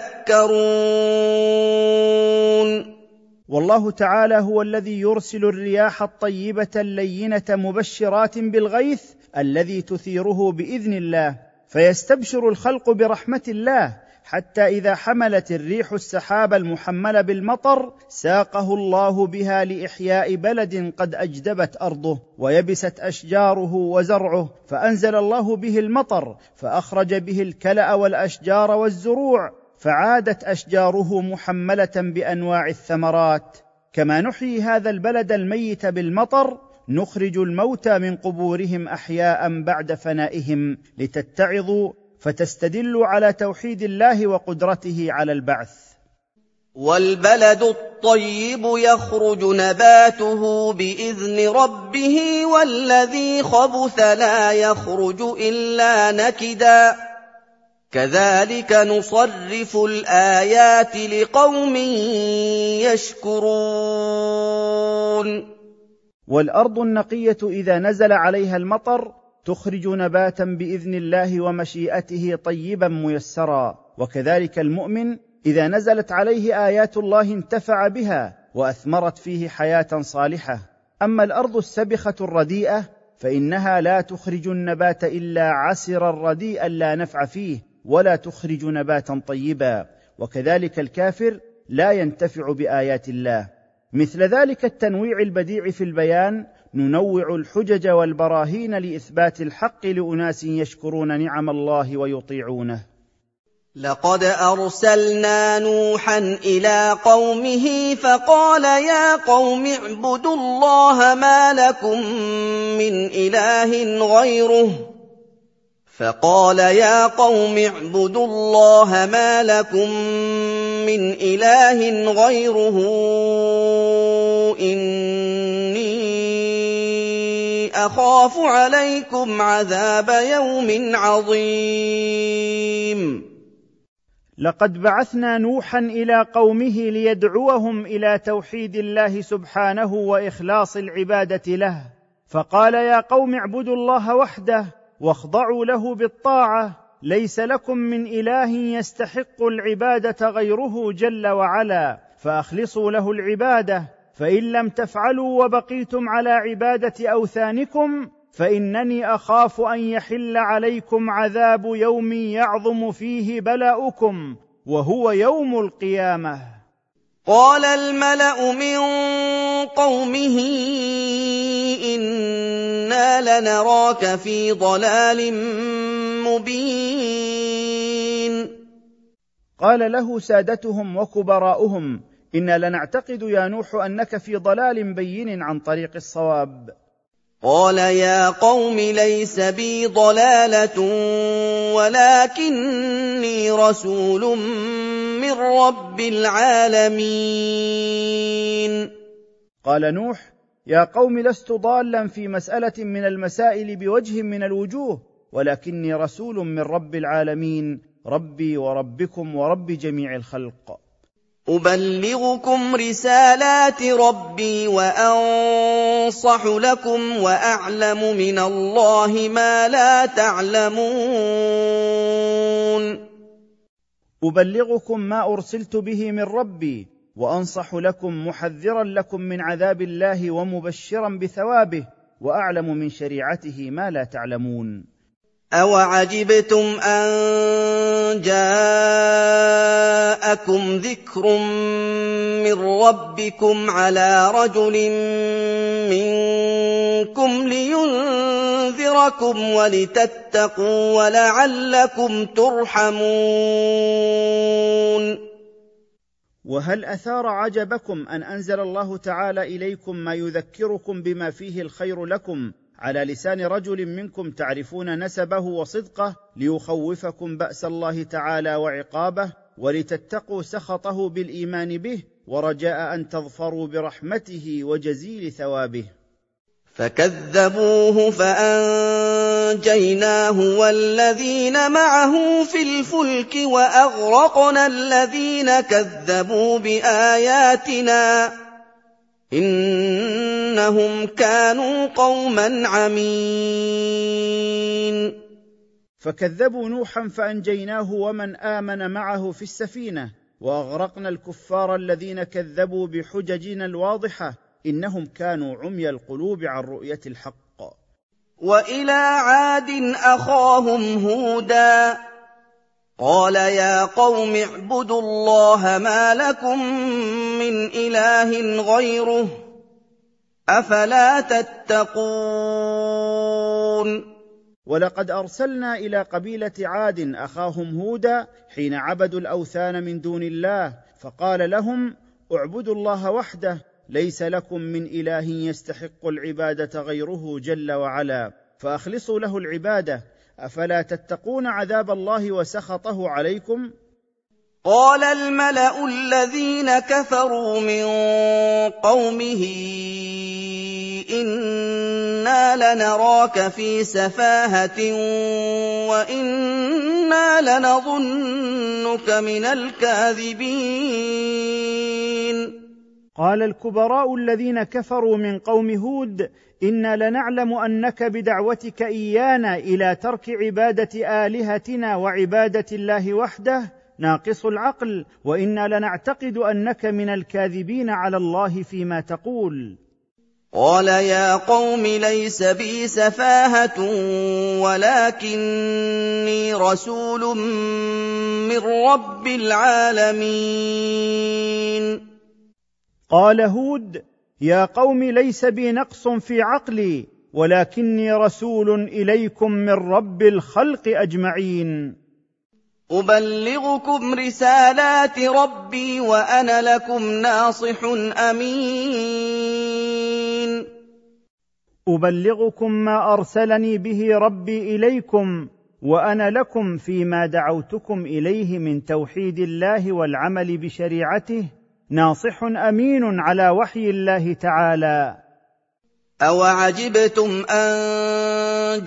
تَذَكَّرُونَ. والله تعالى هو الذي يرسل الرياح الطيبة اللينة مبشرات بالغيث الذي تثيره بإذن الله، فيستبشر الخلق برحمة الله، حتى إذا حملت الريح السحاب المحمل بالمطر ساقه الله بها لإحياء بلد قد أجدبت أرضه ويبست أشجاره وزرعه، فأنزل الله به المطر فأخرج به الكلأ والأشجار والزروع، فعادت أشجاره محملة بأنواع الثمرات. كما نحيي هذا البلد الميت بالمطر نخرج الموتى من قبورهم أحياء بعد فنائهم، لتتعظوا فتستدلوا على توحيد الله وقدرته على البعث. وَالْبَلَدُ الطَّيِّبُ يَخْرُجُ نَبَاتُهُ بِإِذْنِ رَبِّهِ وَالَّذِي خَبُثَ لَا يَخْرُجُ إِلَّا نَكِدًا ۚ كَذَٰلِكَ نُصَرِّفُ الْآيَاتِ لِقَوْمٍ يَشْكُرُونَ. والأرض النقية إذا نزل عليها المطر تخرج نباتا بإذن الله ومشيئته طيبا ميسرا، وكذلك المؤمن إذا نزلت عليه آيات الله انتفع بها وأثمرت فيه حياة صالحة. أما الأرض السبخة الرديئة فإنها لا تخرج النبات إلا عسرا رديئا لا نفع فيه، ولا تخرج نباتا طيبا، وكذلك الكافر لا ينتفع بآيات الله. مثل ذلك التنويع البديع في البيان ننوع الحجج والبراهين لإثبات الحق لأناس يشكرون نعم الله ويطيعونه. لقد أرسلنا نوحا إلى قومه فقال يا قوم اعبدوا الله ما لكم من إله غيره إني أخاف عليكم عذاب يوم عظيم. لقد بعثنا نوحا إلى قومه ليدعوهم إلى توحيد الله سبحانه وإخلاص العبادة له، فقال يا قوم اعبدوا الله وحده واخضعوا له بالطاعة، ليس لكم من إله يستحق العبادة غيره جل وعلا، فأخلصوا له العبادة، فإن لم تفعلوا وبقيتم على عبادة أوثانكم فإنني أخاف أن يحل عليكم عذاب يوم يعظم فيه بلاؤكم، وهو يوم القيامة. قال الملأ من قومه إنا لنراك في ضلال مبين. قال له سادتهم وكبراؤهم إنا لنعتقد يا نوح أنك في ضلال بين عن طريق الصواب. قال يا قوم ليس بي ضلالة ولكني رسول من رب العالمين. قال نوح يا قوم لست ضالا في مسألة من المسائل بوجه من الوجوه، ولكني رسول من رب العالمين، ربي وربكم ورب جميع الخلق. أبلغكم رسالات ربي وأنصح لكم وأعلم من الله ما لا تعلمون. أبلغكم ما أرسلت به من ربي وأنصح لكم محذرا لكم من عذاب الله ومبشرا بثوابه، وأعلم من شريعته ما لا تعلمون. أَوَعَجِبْتُمْ أَن جَاءَكُمْ ذِكْرٌ مِّن رَّبِّكُمْ عَلَىٰ رَجُلٍ مِّنكُمْ لِيُنذِرَكُمْ وَلِتَتَّقُوا وَلَعَلَّكُمْ تُرْحَمُونَ. وهل أثار عجبكم أن أنزل الله تعالى إليكم ما يذكركم بما فيه الخير لكم على لسان رجل منكم تعرفون نسبه وصدقه، ليخوفكم بأس الله تعالى وعقابه، ولتتقوا سخطه بالإيمان به، ورجاء أن تظفروا برحمته وجزيل ثوابه. فكذبوه فأنجيناه والذين معه في الفلك وأغرقنا الذين كذبوا بآياتنا إنهم كانوا قوما عمين. فكذبوا نوحا فأنجيناه ومن آمن معه في السفينة، وأغرقنا الكفار الذين كذبوا بحججنا الواضحة إنهم كانوا عمي القلوب عن رؤية الحق. وإلى عاد أخاهم هودا قال يا قوم اعبدوا الله ما لكم من إله غيره أفلا تتقون. ولقد أرسلنا إلى قبيلة عاد أخاهم هودا حين عبدوا الأوثان من دون الله، فقال لهم اعبدوا الله وحده ليس لكم من إله يستحق العبادة غيره جل وعلا، فأخلصوا له العبادة، أفلا تتقون عذاب الله وسخطه عليكم؟ قال الملأ الذين كفروا من قومه إنا لنراك في سفاهة وإنا لنظنك من الكاذبين. قال الكبراء الذين كفروا من قوم هود إنا لنعلم أنك بدعوتك إيانا إلى ترك عبادة آلهتنا وعبادة الله وحده ناقص العقل، وإنا لنعتقد أنك من الكاذبين على الله فيما تقول. قال يا قوم ليس بي سفاهة ولكني رسول من رب العالمين. قال هود يا قوم ليس بي نقص في عقلي ولكني رسول إليكم من رب الخلق أجمعين. أبلغكم رسالات ربي وأنا لكم ناصح أمين. أبلغكم ما أرسلني به ربي إليكم وأنا لكم فيما دعوتكم إليه من توحيد الله والعمل بشريعته ناصح أمين على وحي الله تعالى. أوعجبتم أن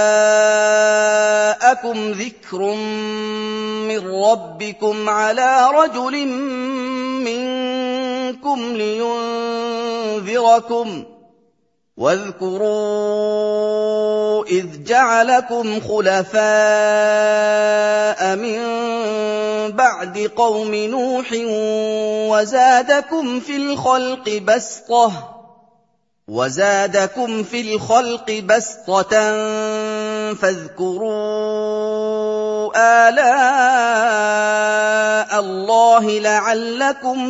جاءكم ذكر من ربكم على رجل منكم لينذركم واذكروا إذ جعلكم خلفاء من بعد قوم نوح وزادكم في الخلق بسطة فاذكروا آلاء الله لعلكم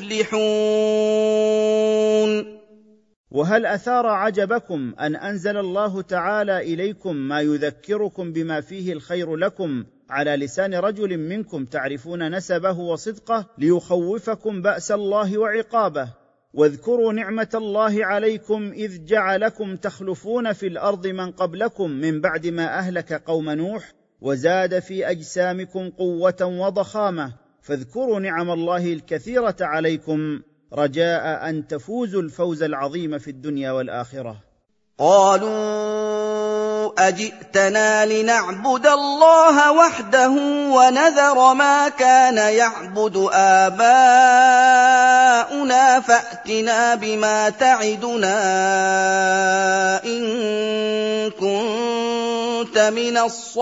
تفلحون. وهل أثار عجبكم أن أنزل الله تعالى إليكم ما يذكركم بما فيه الخير لكم على لسان رجل منكم تعرفون نسبه وصدقه ليخوفكم بأس الله وعقابه؟ واذكروا نعمة الله عليكم إذ جعلكم تخلفون في الأرض من قبلكم من بعد ما أهلك قوم نوح وزاد في أجسامكم قوة وضخامة، فاذكروا نعم الله الكثيرة عليكم رجاء أن تفوزوا الفوز العظيم في الدنيا والآخرة. قالوا أجئتنا لنعبد الله وحده ونذر ما كان يعبد آباؤنا فأتنا بما تعدنا إن كنت من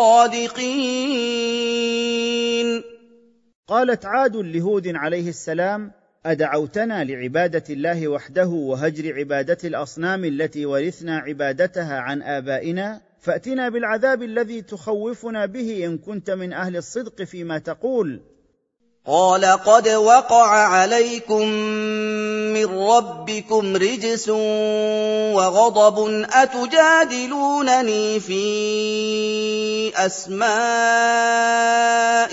الصادقين. قالت عاد لهود عليه السلام أدعوتنا لعبادة الله وحده وهجر عبادة الأصنام التي ورثنا عبادتها عن آبائنا؟ فأتنا بالعذاب الذي تخوفنا به إن كنت من أهل الصدق فيما تقول. قال قد وقع عليكم من ربكم رجس وغضب أتجادلونني في أسماء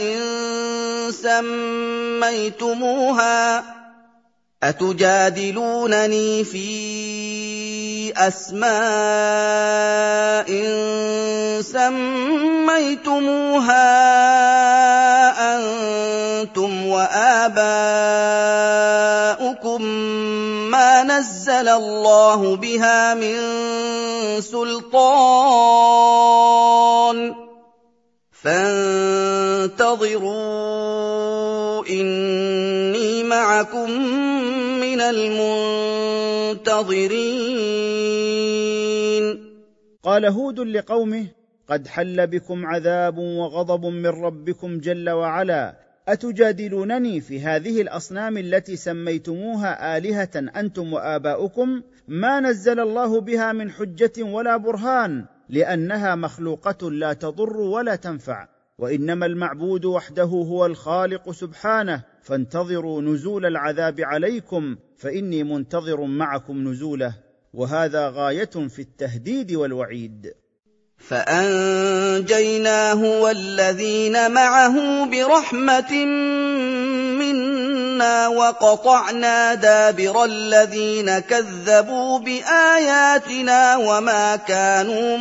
سميتموها أنتم وآباؤكم ما نزل الله بها من سُلْطَانٍ فَانتَظِرُوا إِنِّي مَعَكُم مِّنَ الْمُنتَظِرِينَ قال هود لقومه: قد حل بكم عذاب وغضب من ربكم جل وعلا، أتجادلونني في هذه الأصنام التي سميتموها آلهة أنتم وآباؤكم، ما نزل الله بها من حجة ولا برهان، لأنها مخلوقة لا تضر ولا تنفع، وإنما المعبود وحده هو الخالق سبحانه، فانتظروا نزول العذاب عليكم فإني منتظر معكم نزوله. وهذا غاية في التهديد والوعيد. فَأَنجَيْنَاهُ وَالَّذِينَ مَعَهُ بِرَحْمَةٍ مِّنَّا وَقَطَعْنَا دَابِرَ الَّذِينَ كَذَّبُوا بِآيَاتِنَا وَمَا كَانُوا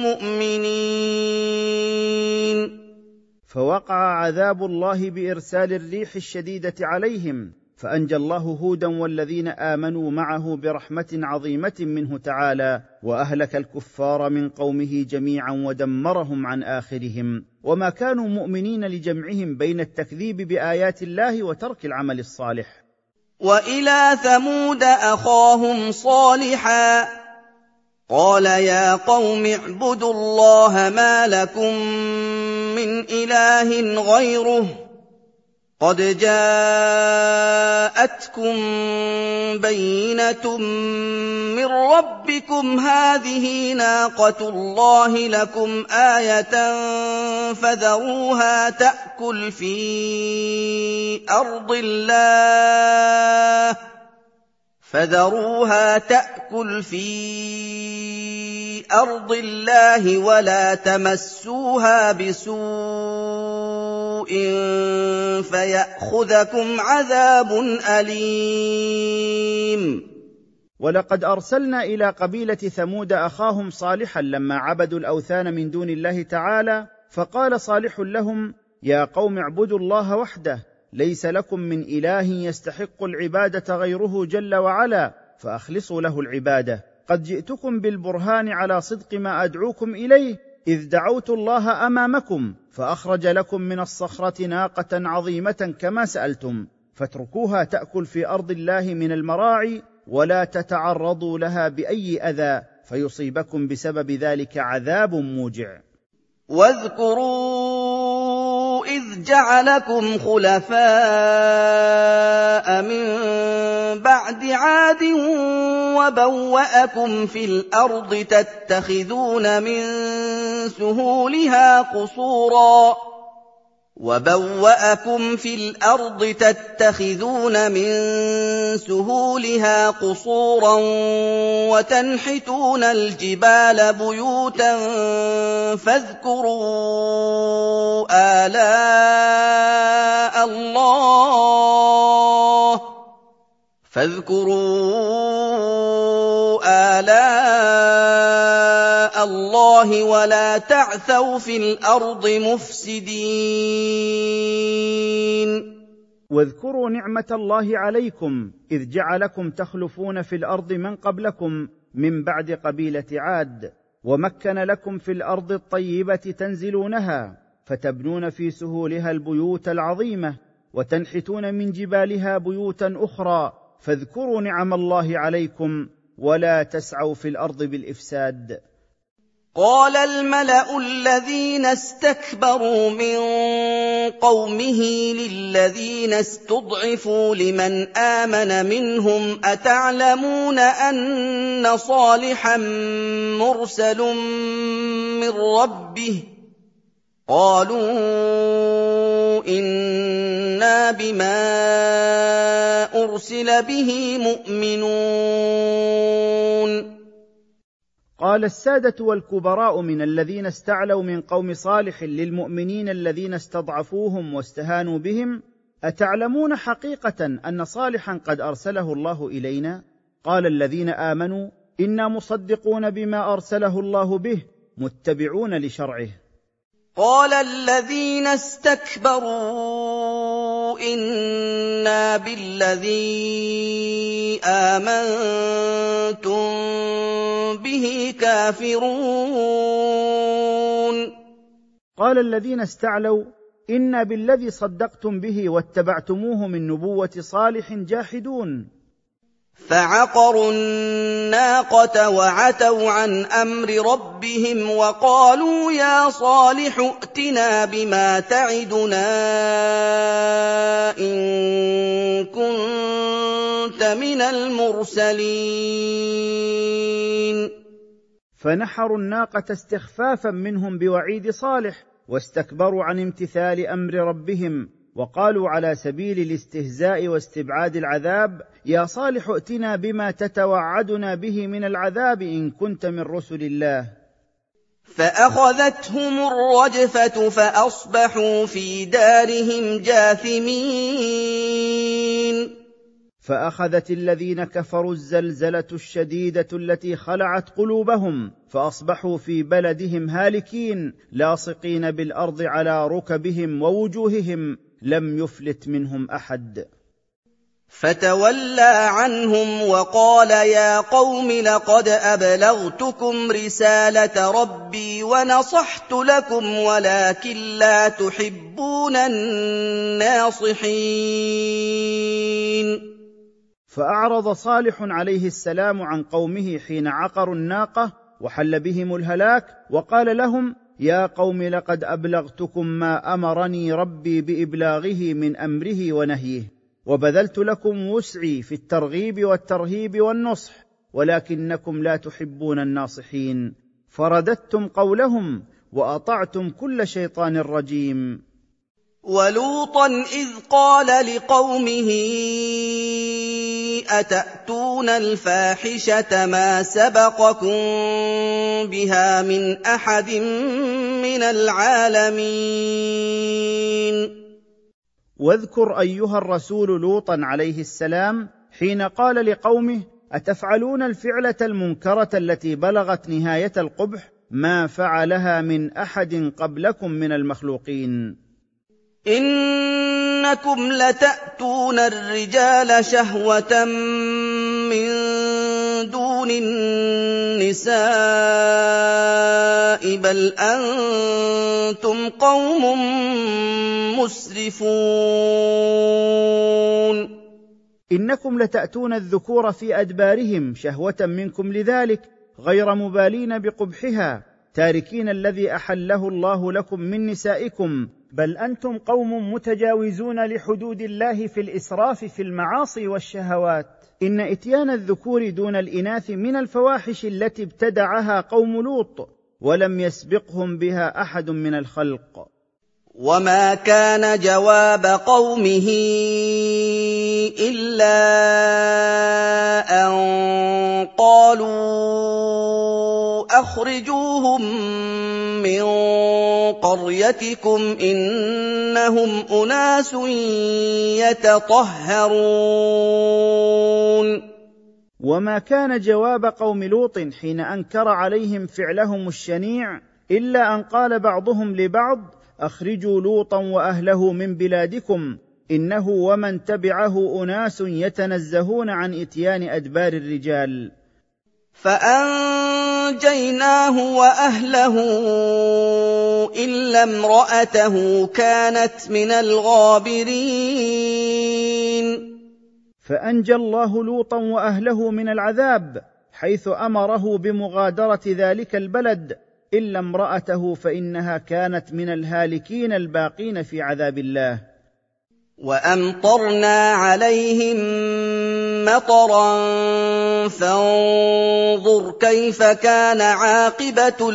مُؤْمِنِينَ. فوقع عذاب الله بإرسال الريح الشديدة عليهم، فأنجى الله هودا والذين آمنوا معه برحمة عظيمة منه تعالى، وأهلك الكفار من قومه جميعا ودمرهم عن آخرهم، وما كانوا مؤمنين لجمعهم بين التكذيب بآيات الله وترك العمل الصالح. وَإِلَىٰ ثَمُودَ أَخَاهُمْ صَالِحًا قَالَ يَا قَوْمِ اعْبُدُوا اللَّهَ مَا لَكُم مِّنْ إِلَٰهٍ غَيْرُهُ قَدْ جَاءَتْكُم بَيِّنَةٌ مِّن رَّبِّكُمْ ۖ هَٰذِهِ نَاقَةُ اللَّهِ لَكُمْ آيَةً فَذَرُوهَا تَأْكُلْ فِي أَرْضِ اللَّهِ وَلَا تَمَسُّوهَا بِسُوءٍ فَيَأْخُذَكُمْ عَذَابٌ أَلِيمٌ. ولقد أرسلنا إلى قبيلة ثمود أخاهم صالحا لما عبدوا الأوثان من دون الله تعالى، فقال صالح لهم: يا قوم اعبدوا الله وحده، ليس لكم من إله يستحق العبادة غيره جل وعلا، فأخلصوا له العبادة. قد جئتكم بالبرهان على صدق ما أدعوكم إليه، إذ دعوت الله أمامكم فأخرج لكم من الصخرة ناقة عظيمة كما سألتم، فاتركوها تأكل في أرض الله من المراعي، ولا تتعرضوا لها بأي أذى فيصيبكم بسبب ذلك عذاب موجع. واذكروا إذ جعلكم خلفاء من بعد عاد وبوأكم في الأرض تتخذون من سهولها قصورا وتنحتون الجبال بيوتا فاذكروا آلاء الله ولا تعثوا في الأرض مفسدين. واذكروا نعمة الله عليكم إذ جعلكم تخلفون في الأرض من قبلكم من بعد قبيلة عاد، ومكن لكم في الأرض الطيبة تنزلونها، فتبنون في سهولها البيوت العظيمة، وتنحتون من جبالها بيوتا أخرى، فاذكروا نعم الله عليكم ولا تسعوا في الأرض بالإفساد. قال الملأ الذين استكبروا من قومه للذين استضعفوا لمن آمن منهم أتعلمون أن صالحا مرسل من ربه؟ قالوا إنا بما أرسل به مؤمنون. قال السادة والكبراء من الذين استعلوا من قوم صالح للمؤمنين الذين استضعفوهم واستهانوا بهم: أتعلمون حقيقة أن صالحا قد أرسله الله إلينا؟ قال الذين آمنوا: إنا مصدقون بما أرسله الله به، متبعون لشرعه. قال الذين استكبروا إنا بالذي آمنتم به كافرون. قال الذين استعلوا إنا بالذي صدقتم به واتبعتموه من نبوة صالح جاحدون. فعقروا الناقة وعتوا عن أمر ربهم وقالوا يا صالح ائتنا بما تعدنا إن كنت من المرسلين. فنحروا الناقة استخفافا منهم بوعيد صالح، واستكبروا عن امتثال أمر ربهم، وقالوا على سبيل الاستهزاء واستبعاد العذاب يا صالح ائتنا بما تتوعدنا به من العذاب إن كنت من رسل الله. فأخذتهم الرجفة فأصبحوا في دارهم جاثمين. فأخذت الذين كفروا الزلزلة الشديدة التي خلعت قلوبهم، فأصبحوا في بلدهم هالكين لاصقين بالأرض على ركبهم ووجوههم، لم يفلت منهم أحد. فتولى عنهم وقال يا قوم لقد أبلغتكم رسالة ربي ونصحت لكم ولكن لا تحبون الناصحين. فأعرض صالح عليه السلام عن قومه حين عقروا الناقة وحل بهم الهلاك، وقال لهم يا قوم لقد أبلغتكم ما أمرني ربي بإبلاغه من أمره ونهيه، وبذلت لكم وسعي في الترغيب والترهيب والنصح، ولكنكم لا تحبون الناصحين، فرددتم قولهم وأطعتم كل شيطان رجيم. ولوطا إذ قال لقومه أتأتون الفاحشة ما سبقكم بها من أحد من العالمين. واذكر أيها الرسول لوطا عليه السلام حين قال لقومه أتفعلون الفعلة المنكرة التي بلغت نهاية القبح ما فعلها من أحد قبلكم من المخلوقين. إنكم لتأتون الرجال شهوة من دون النساء بل أنتم قوم مسرفون. إنكم لتأتون الذكور في أدبارهم شهوة منكم لذلك، غير مبالين بقبحها، تاركين الذي أحله الله لكم من نسائكم، بل أنتم قوم متجاوزون لحدود الله في الإسراف في المعاصي والشهوات. إن إتيان الذكور دون الإناث من الفواحش التي ابتدعها قوم لوط، ولم يسبقهم بها أحد من الخلق. وما كان جواب قومه إلا أن قالوا أخرجوهم من قريتكم إنهم أناس يتطهرون. وما كان جواب قوم لوط حين أنكر عليهم فعلهم الشنيع إلا أن قال بعضهم لبعض أخرجوا لوطا وأهله من بلادكم إنه ومن تبعه أناس يتنزهون عن إتيان أدبار الرجال. فأنجيناه وأهله إلا امرأته كانت من الغابرين. فأنجى الله لوطا وأهله من العذاب حيث أمره بمغادرة ذلك البلد، إلا امرأته فإنها كانت من الهالكين الباقين في عذاب الله. وأمطرنا عليهم مطرا فانظر كيف كان عاقبة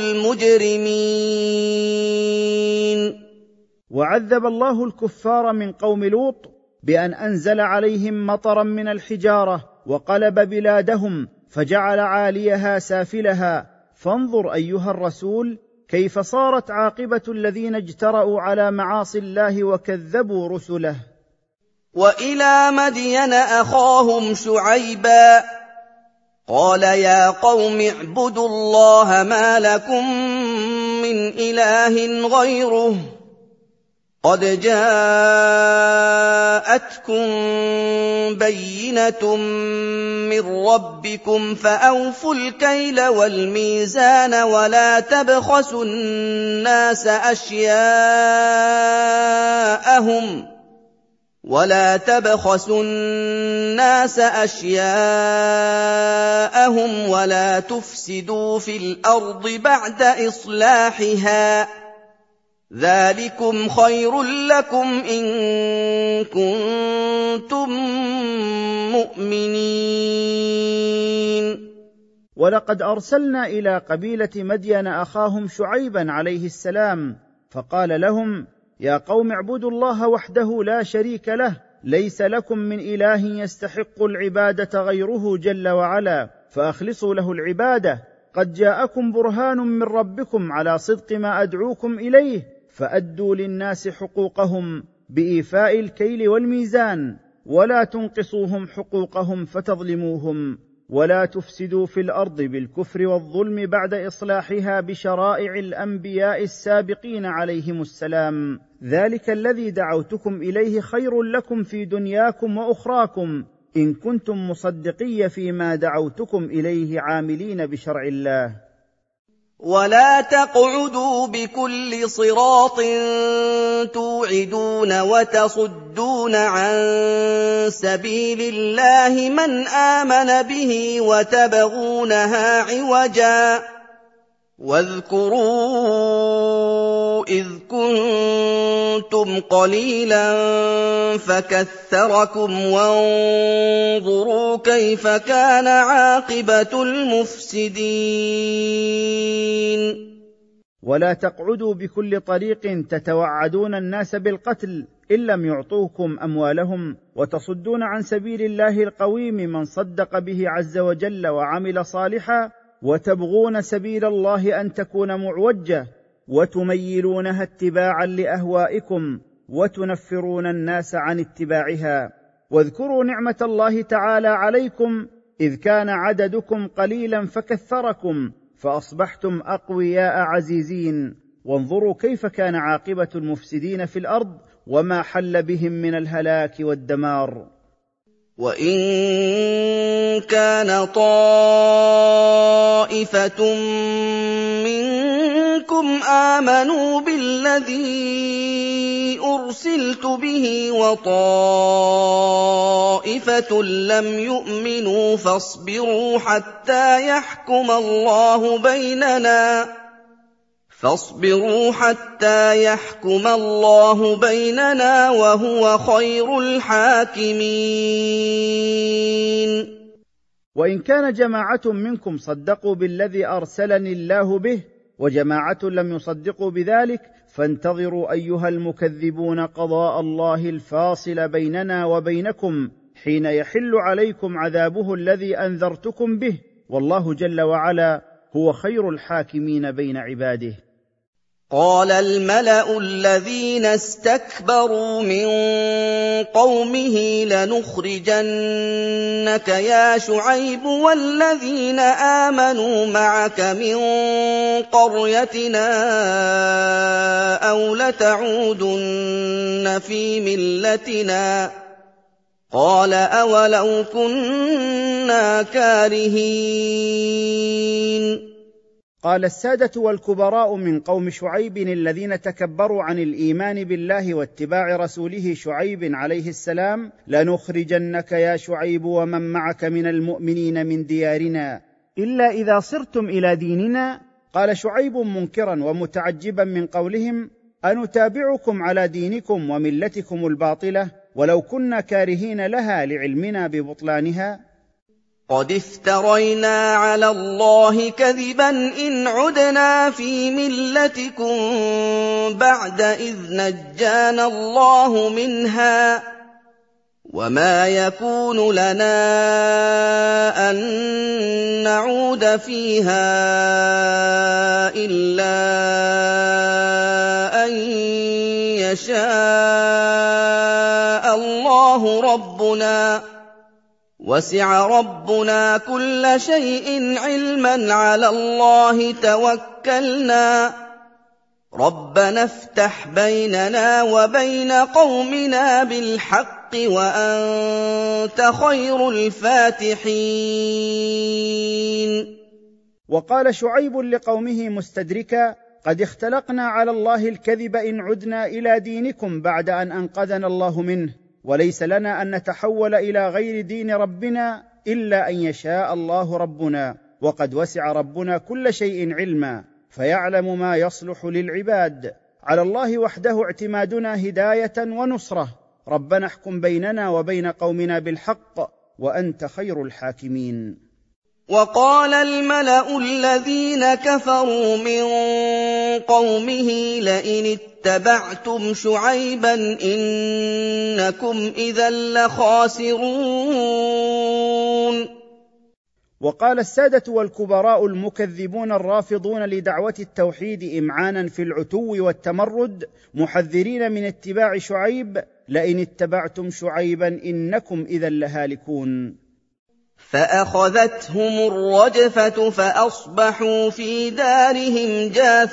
المجرمين. وعذب الله الكفار من قوم لوط بأن أنزل عليهم مطرا من الحجارة وقلب بلادهم فجعل عاليها سافلها. فانظر أيها الرسول كيف صارت عاقبة الذين اجترأوا على معاصي الله وكذبوا رسله. وإلى مدين أخاهم شعيبا قال يا قوم اعبدوا الله ما لكم من إله غيره قَدْ جَاءَتْكُم بَيِّنَةٌ مِّن رَّبِّكُمْ فَأَوْفُوا الْكَيْلَ وَالْمِيزَانَ وَلَا تَبْخَسُوا النَّاسَ أَشْيَاءَهُمْ وَلَا تُفْسِدُوا فِي الْأَرْضِ بَعْدَ إِصْلَاحِهَا ۚ ذَٰلِكُمْ خَيْرٌ لَّكُمْ إِن كُنتُم مُّؤْمِنِينَ. ولقد أرسلنا إلى قبيلة مدين أخاهم شعيبا عليه السلام، فقال لهم: يا قوم اعبدوا الله وحده لا شريك له، ليس لكم من إله يستحق العبادة غيره جل وعلا، فأخلصوا له العبادة. قد جاءكم برهان من ربكم على صدق ما أدعوكم إليه، فأدوا للناس حقوقهم بإيفاء الكيل والميزان، ولا تنقصوهم حقوقهم فتظلموهم، ولا تفسدوا في الأرض بالكفر والظلم بعد إصلاحها بشرائع الأنبياء السابقين عليهم السلام. ذلك الذي دعوتكم إليه خير لكم في دنياكم وأخراكم، إن كنتم مصدقي فيما دعوتكم إليه عاملين بشرع الله. ولا تقعدوا بكل صراط توعدون وتصدون عن سبيل الله من آمن به وتبغونها عوجا، واذكروا إذ كنتم قليلا فكثركم وانظروا كيف كان عاقبة المفسدين. ولا تقعدوا بكل طريق تتوعدون الناس بالقتل إن لم يعطوكم أموالهم، وتصدون عن سبيل الله القويم من صدق به عز وجل وعمل صالحا، وتبغون سبيل الله أن تكون معوجة، وتميلونها اتباعا لأهوائكم، وتنفرون الناس عن اتباعها. واذكروا نعمة الله تعالى عليكم إذ كان عددكم قليلا فكثركم، فأصبحتم أقوياء عزيزين، وانظروا كيف كان عاقبة المفسدين في الأرض وما حل بهم من الهلاك والدمار. وإن كان طائفة منكم آمنوا بالذي أرسلت به وطائفة لم يؤمنوا فاصبروا حتى يحكم الله بيننا وهو خير الحاكمين. وإن كان جماعة منكم صدقوا بالذي أرسلني الله به، وجماعة لم يصدقوا بذلك، فانتظروا أيها المكذبون قضاء الله الفاصل بيننا وبينكم حين يحل عليكم عذابه الذي أنذرتكم به، والله جل وعلا هو خير الحاكمين بين عباده. قال الملأ الذين استكبروا من قومه لنخرجنك يا شعيب والذين آمنوا معك من قريتنا أو لتعودن في ملتنا. قال أولو كنا كارهين. قال السادة والكبراء من قوم شعيب الذين تكبروا عن الإيمان بالله واتباع رسوله شعيب عليه السلام: لنخرجنك يا شعيب ومن معك من المؤمنين من ديارنا إلا إذا صرتم إلى ديننا. قال شعيب منكرا ومتعجبا من قولهم: أنتابعكم على دينكم وملتكم الباطلة ولو كنا كارهين لها لعلمنا ببطلانها؟ قد افترينا على الله كذبا إن عدنا في ملتكم بعد إذ نجانا الله منها، وما يكون لنا أن نعود فيها إلا أن يشاء الله ربنا، وسع ربنا كل شيء علما، على الله توكلنا رَبَّنَا افْتَحْ بَيْنَنَا وَبَيْنَ قَوْمِنَا بِالْحَقِّ وَأَنتَ خَيْرُ الْفَاتِحِينَ. وقال شعيب لقومه مستدركا: قد اختلقنا على الله الكذب إن عدنا إلى دينكم بعد أن أنقذنا الله منه، وليس لنا أن نتحول إلى غير دين ربنا إلا أن يشاء الله ربنا، وقد وسع ربنا كل شيء علما، فيعلم ما يصلح للعباد. على الله وحده اعتمادنا هداية ونصرة. ربنا احكم بيننا وبين قومنا بالحق وأنت خير الحاكمين. وقال الملأ الذين كفروا من قومه لئن اتبعتم شعيبا إنكم إذا لخاسرون. وقال السادة والكبراء المكذبون الرافضون لدعوة التوحيد إمعانا في العتو والتمرد، محذرين من اتباع شعيب: لئن اتبعتم شعيبا إنكم إذا لهالكون. فأخذتهم الرجفة فأصبحوا في دارهم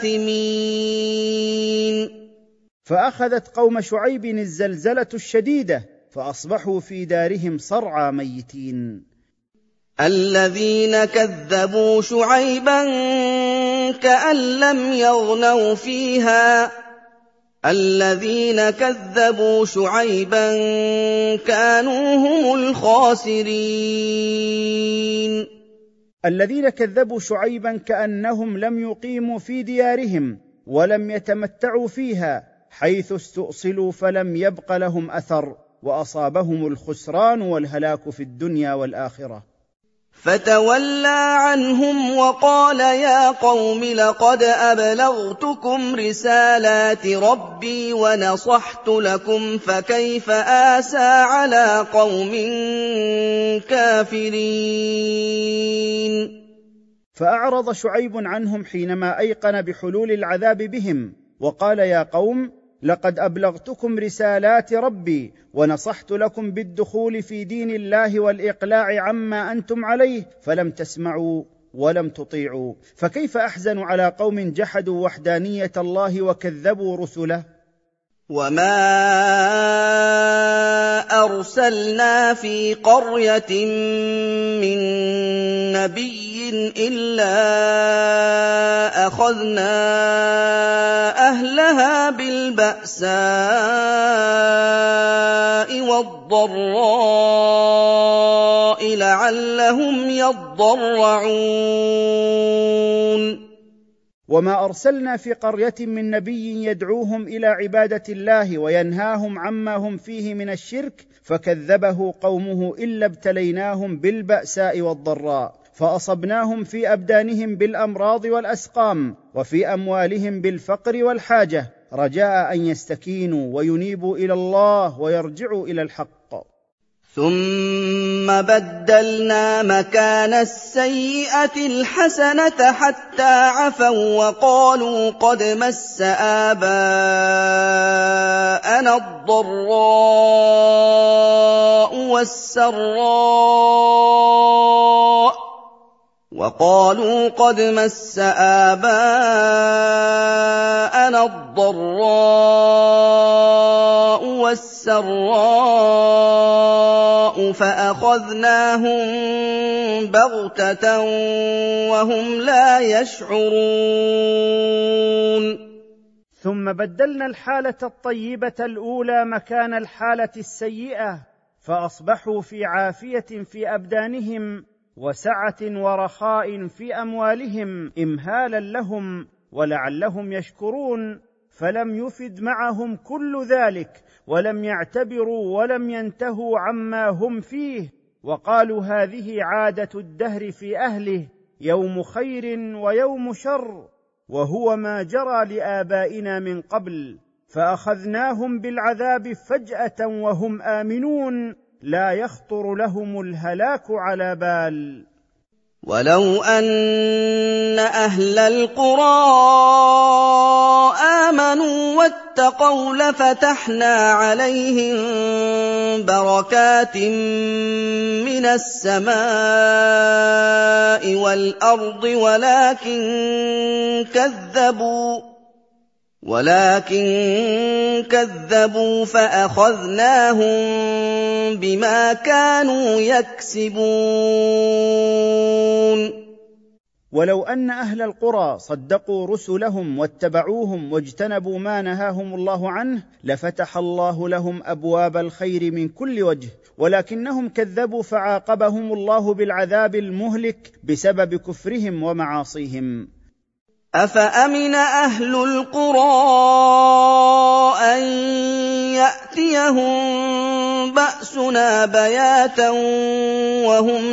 جاثمين. فأخذت قوم شعيب الزلزلة الشديدة فأصبحوا في دارهم صرعى ميتين. الذين كذبوا شعيبا كأن لم يغنوا فيها. الذين كذبوا شعيبا كانوا هم الخاسرين. الذين كذبوا شعيبا كأنهم لم يقيموا في ديارهم ولم يتمتعوا فيها، حيث استؤصلوا فلم يبق لهم أثر، وأصابهم الخسران والهلاك في الدنيا والآخرة. فتولى عنهم وقال يا قوم لقد أبلغتكم رسالات ربي ونصحت لكم فكيف آسى على قوم كافرين. فأعرض شعيب عنهم حينما أيقن بحلول العذاب بهم، وقال يا قوم لقد أبلغتكم رسالات ربي ونصحت لكم بالدخول في دين الله والإقلاع عما أنتم عليه، فلم تسمعوا ولم تطيعوا، فكيف أحزن على قوم جحدوا وحدانية الله وكذبوا رسله. وما أرسلنا في قرية من نبي إلا أخذنا أهلها بالبأساء والضراء لعلهم يضرعون. وما أرسلنا في قرية من نبي يدعوهم إلى عبادة الله وينهاهم عما هم فيه من الشرك، فكذبه قومه إلا ابتليناهم بالبأساء والضراء، فأصبناهم في أبدانهم بالأمراض والأسقام، وفي أموالهم بالفقر والحاجة، رجاء أن يستكينوا وينيبوا إلى الله ويرجعوا إلى الحق. ثم بدلنا مكان السيئة الحسنة حتى عفوا وقالوا قد مس آباءنا الضراء والسراء فأخذناهم بغتة وهم لا يشعرون. ثم بدلنا الحالة الطيبة الأولى مكان الحالة السيئة، فأصبحوا في عافية في أبدانهم وسعة ورخاء في أموالهم إمهالا لهم ولعلهم يشكرون، فلم يفد معهم كل ذلك، ولم يعتبروا ولم ينتهوا عما هم فيه، وقالوا هذه عادة الدهر في أهله، يوم خير ويوم شر، وهو ما جرى لآبائنا من قبل، فأخذناهم بالعذاب فجأة وهم آمنون لا يخطر لهم الهلاك على بال. ولو أن أهل القرى آمنوا واتقوا لفتحنا عليهم بركات من السماء والأرض ولكن ولكن كذبوا فأخذناهم بما كانوا يكسبون. ولو أن أهل القرى صدقوا رسلهم واتبعوهم واجتنبوا ما نهاهم الله عنه لفتح الله لهم أبواب الخير من كل وجه، ولكنهم كذبوا فعاقبهم الله بالعذاب المهلك بسبب كفرهم ومعاصيهم. أفأمن أهل القرى أن يأتيهم بأسنا بياتا وهم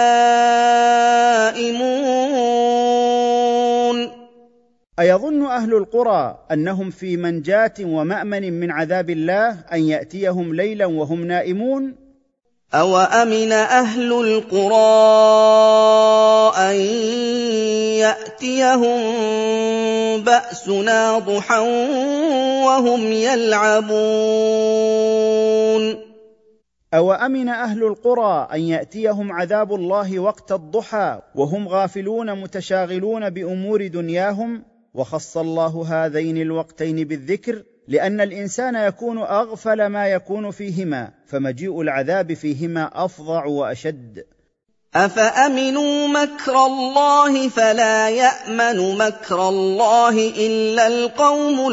نائمون؟ أيظن أهل القرى أنهم في منجاة ومأمن من عذاب الله أن يأتيهم ليلا وهم نائمون؟ أوأمن أهل القرى أن يأتيهم بأسنا ضحى وهم يلعبون؟ أوأمن أهل القرى أن يأتيهم عذاب الله وقت الضحى وهم غافلون متشاغلون بأمور دنياهم؟ وخص الله هذين الوقتين بالذكر لأن الإنسان يكون أغفل ما يكون فيهما، فمجيء العذاب فيهما أفظع وأشد. أفأمنوا مكر الله فلا يأمن مكر الله إلا القوم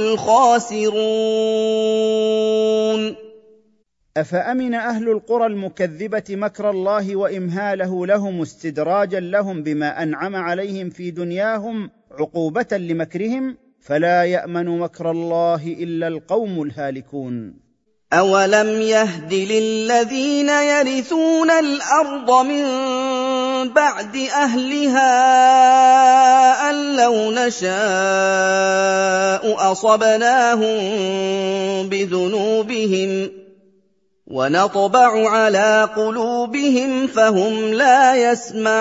الخاسرون. أفأمن أهل القرى المكذبة مكر الله وإمهاله لهم استدراجا لهم بما أنعم عليهم في دنياهم عقوبة لمكرهم؟ فلا يأمن مكر الله إلا القوم الهالكون. أولم يهد للذين يرثون الأرض من بعد أهلها أن لو نشاء أصبناهم بذنوبهم ونطبع على قلوبهم فهم لا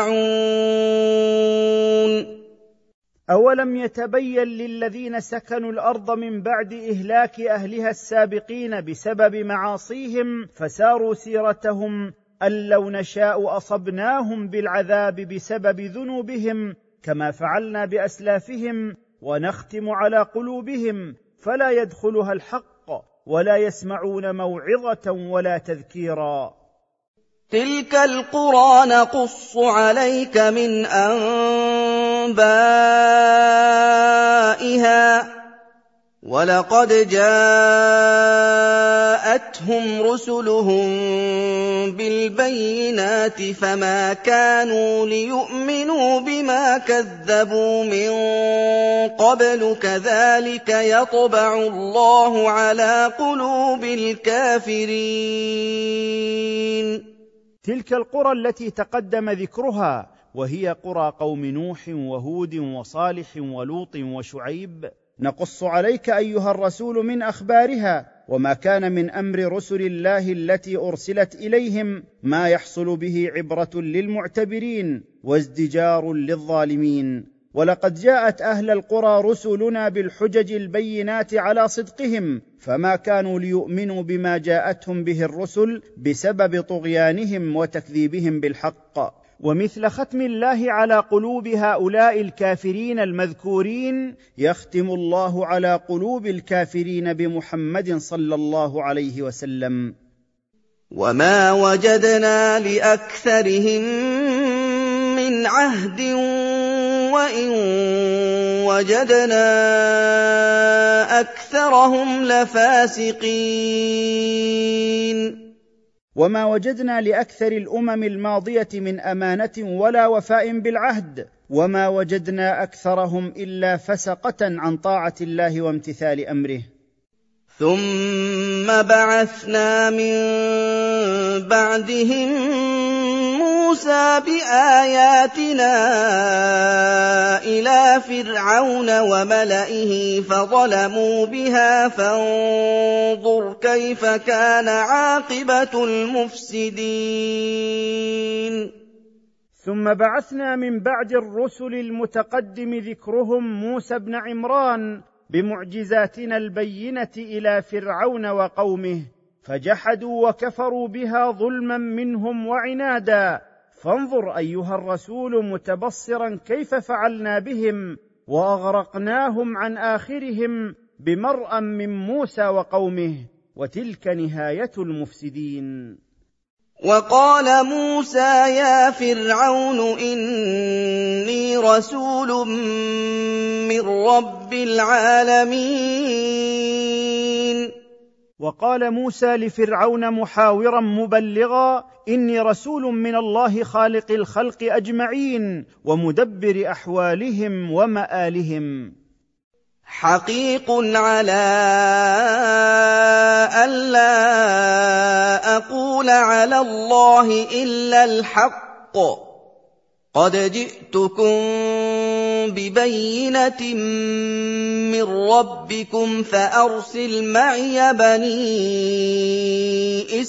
يسمعون. أولم يتبين للذين سكنوا الأرض من بعد إهلاك أهلها السابقين بسبب معاصيهم فساروا سيرتهم أن لو نشاء أصبناهم بالعذاب بسبب ذنوبهم كما فعلنا بأسلافهم ونختم على قلوبهم فلا يدخلها الحق ولا يسمعون موعظة ولا تذكيرا. تلك القرى نقص عليك من أنبائها ولقد جاءتهم رسلهم بالبينات فما كانوا ليؤمنوا بما كذبوا من قبل كذلك يطبع الله على قلوب الكافرين. تلك القرى التي تقدم ذكرها وهي قرى قوم نوح وهود وصالح ولوط وشعيب نقص عليك أيها الرسول من أخبارها وما كان من أمر رسل الله التي أرسلت إليهم ما يحصل به عبرة للمعتبرين وازدجار للظالمين. ولقد جاءت أهل القرى رسلنا بالحجج البينات على صدقهم فما كانوا ليؤمنوا بما جاءتهم به الرسل بسبب طغيانهم وتكذيبهم بالحق. ومثل ختم الله على قلوب هؤلاء الكافرين المذكورين يختم الله على قلوب الكافرين بمحمد صلى الله عليه وسلم. وما وجدنا لأكثرهم من عهد وإن وجدنا أكثرهم لفاسقين. وما وجدنا لأكثر الأمم الماضية من أمانة ولا وفاء بالعهد وما وجدنا أكثرهم إلا فسقة عن طاعة الله وامتثال أمره. ثم بعثنا من بعدهم موسى بآياتنا إلى فرعون وملئه فظلموا بها فانظر كيف كان عاقبة المفسدين. ثم بعثنا من بعد الرسل المتقدم ذكرهم موسى بن عمران بمعجزاتنا البينة إلى فرعون وقومه فجحدوا وكفروا بها ظلما منهم وعنادا. فانظر أيها الرسول متبصرا كيف فعلنا بهم وأغرقناهم عن آخرهم بمرأ من موسى وقومه، وتلك نهاية المفسدين. وقال موسى يا فرعون إني رسول من رب العالمين. وقال موسى لفرعون محاورا مبلغا: إني رسول من الله خالق الخلق أجمعين ومدبر أحوالهم ومآلهم، حقيق على ألا أقول على الله إلا الحق، قد جئتكم ببينة من ربكم فأرسل معي بني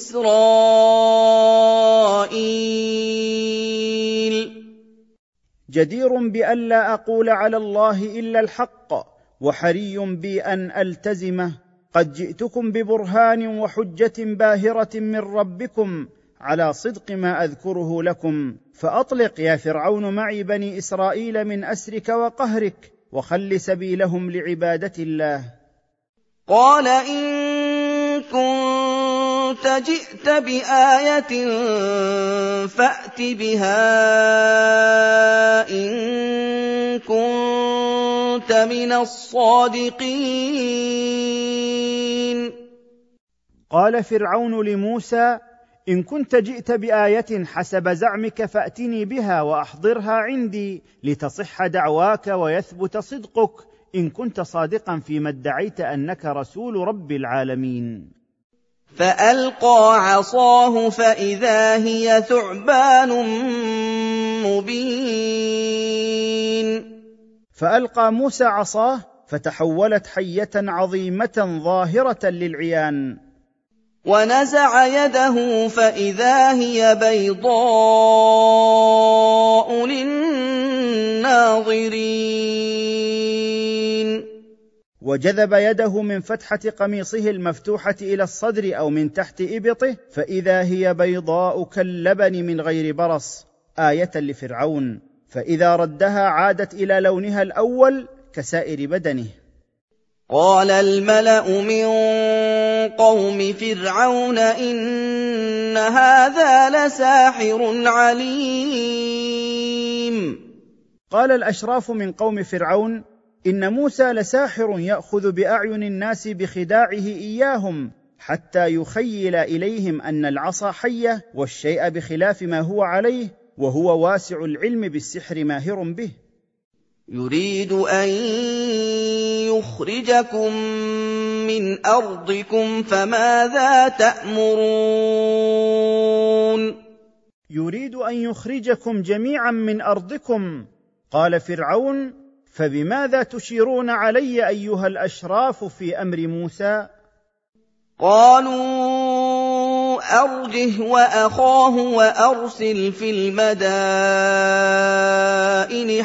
إسرائيل. جدير بألا أقول على الله إلا الحق، وحري بي أن ألتزمه. قد جئتكم ببرهان وحجة باهرة من ربكم على صدق ما أذكره لكم، فأطلق يا فرعون معي بني إسرائيل من أسرك وقهرك، وخل سبيلهم لعبادة الله. قال إن كنت جئت بآية فأت بها إن كنت من الصادقين. قال فرعون لموسى: إن كنت جئت بآية حسب زعمك فأتني بها وأحضرها عندي لتصح دعواك ويثبت صدقك، إن كنت صادقا فيما ادعيت أنك رسول رب العالمين. فألقى عصاه فإذا هي ثعبان مبين. فألقى موسى عصاه فتحولت حية عظيمة ظاهرة للعيان، ونزع يده فإذا هي بيضاء للناظرين. وجذب يده من فتحة قميصه المفتوحة إلى الصدر أو من تحت إبطه، فإذا هي بيضاء كاللبن من غير برص، آية لفرعون، فإذا ردها عادت إلى لونها الأول كسائر بدنه. قال الملأ من قوم فرعون إن هذا لساحر عليم. قال الأشراف من قوم فرعون: إن موسى لساحر يأخذ بأعين الناس بخداعه إياهم حتى يخيل إليهم أن العصا حية والشيء بخلاف ما هو عليه، وهو واسع العلم بالسحر ماهر به. يريد أن يخرجكم من أرضكم فماذا تأمرون؟ يريد أن يخرجكم جميعا من أرضكم. قال فرعون: فبماذا تشيرون علي أيها الأشراف في أمر موسى؟ قالوا أرجه وأخاه وأرسل في المدائن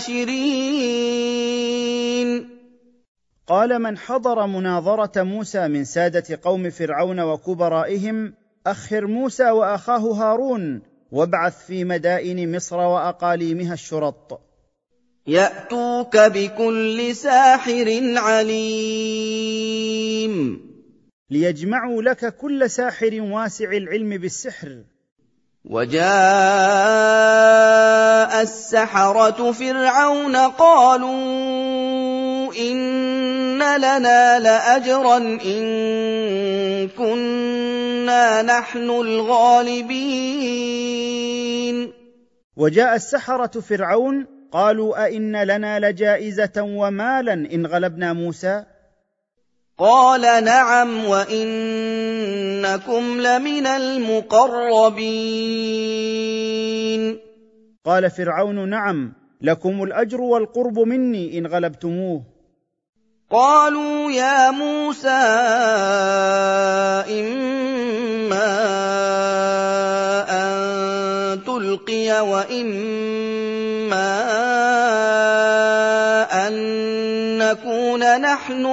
حاشرين. قال من حضر مناظرة موسى من سادة قوم فرعون وكبرائهم: أخر موسى وأخاه هارون، وابعث في مدائن مصر وأقاليمها الشرط، يأتوك بكل ساحر عليم. ليجمعوا لك كل ساحر واسع العلم بالسحر. وجاء السحرة فرعون قالوا إن لنا لأجرا إن كنا نحن الغالبين. وجاء السحرة فرعون قالوا: أئن لنا لجائزة ومالا إن غلبنا موسى؟ قال نعم وإنكم لمن المقربين. قال فرعون: نعم، لكم الأجر والقرب مني إن غلبتموه. قالوا يا موسى إما أن تلقي وإما أن نكون نحن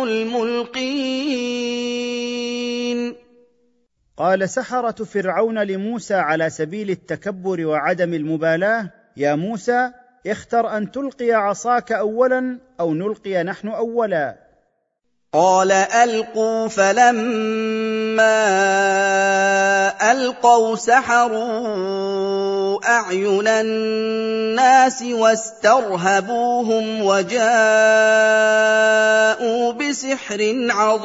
الملقين. قال سحرة فرعون لموسى على سبيل التكبر وعدم المبالاة: يا موسى، اختر أن تلقي عصاك أولا أو نلقي نحن أولا. قال ألقوا، فلما ألقوا سحروا أعين الناس واسترهبوهم وجاءوا بسحر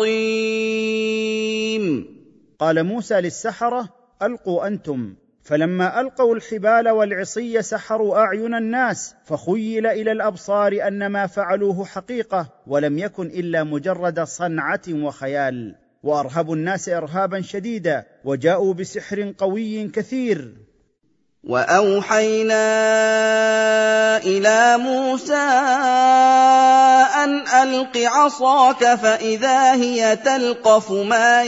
عظيم. قال موسى للسحرة: ألقوا أنتم. فلما ألقوا الحبال والعصي سحروا أعين الناس، فخيل إلى الأبصار أن ما فعلوه حقيقة ولم يكن إلا مجرد صنعة وخيال، وأرهبوا الناس إرهابا شديدا وجاءوا بسحر قوي كثير. وأوحينا إلى موسى أن ألق عصاك، فإذا هي تلقف ما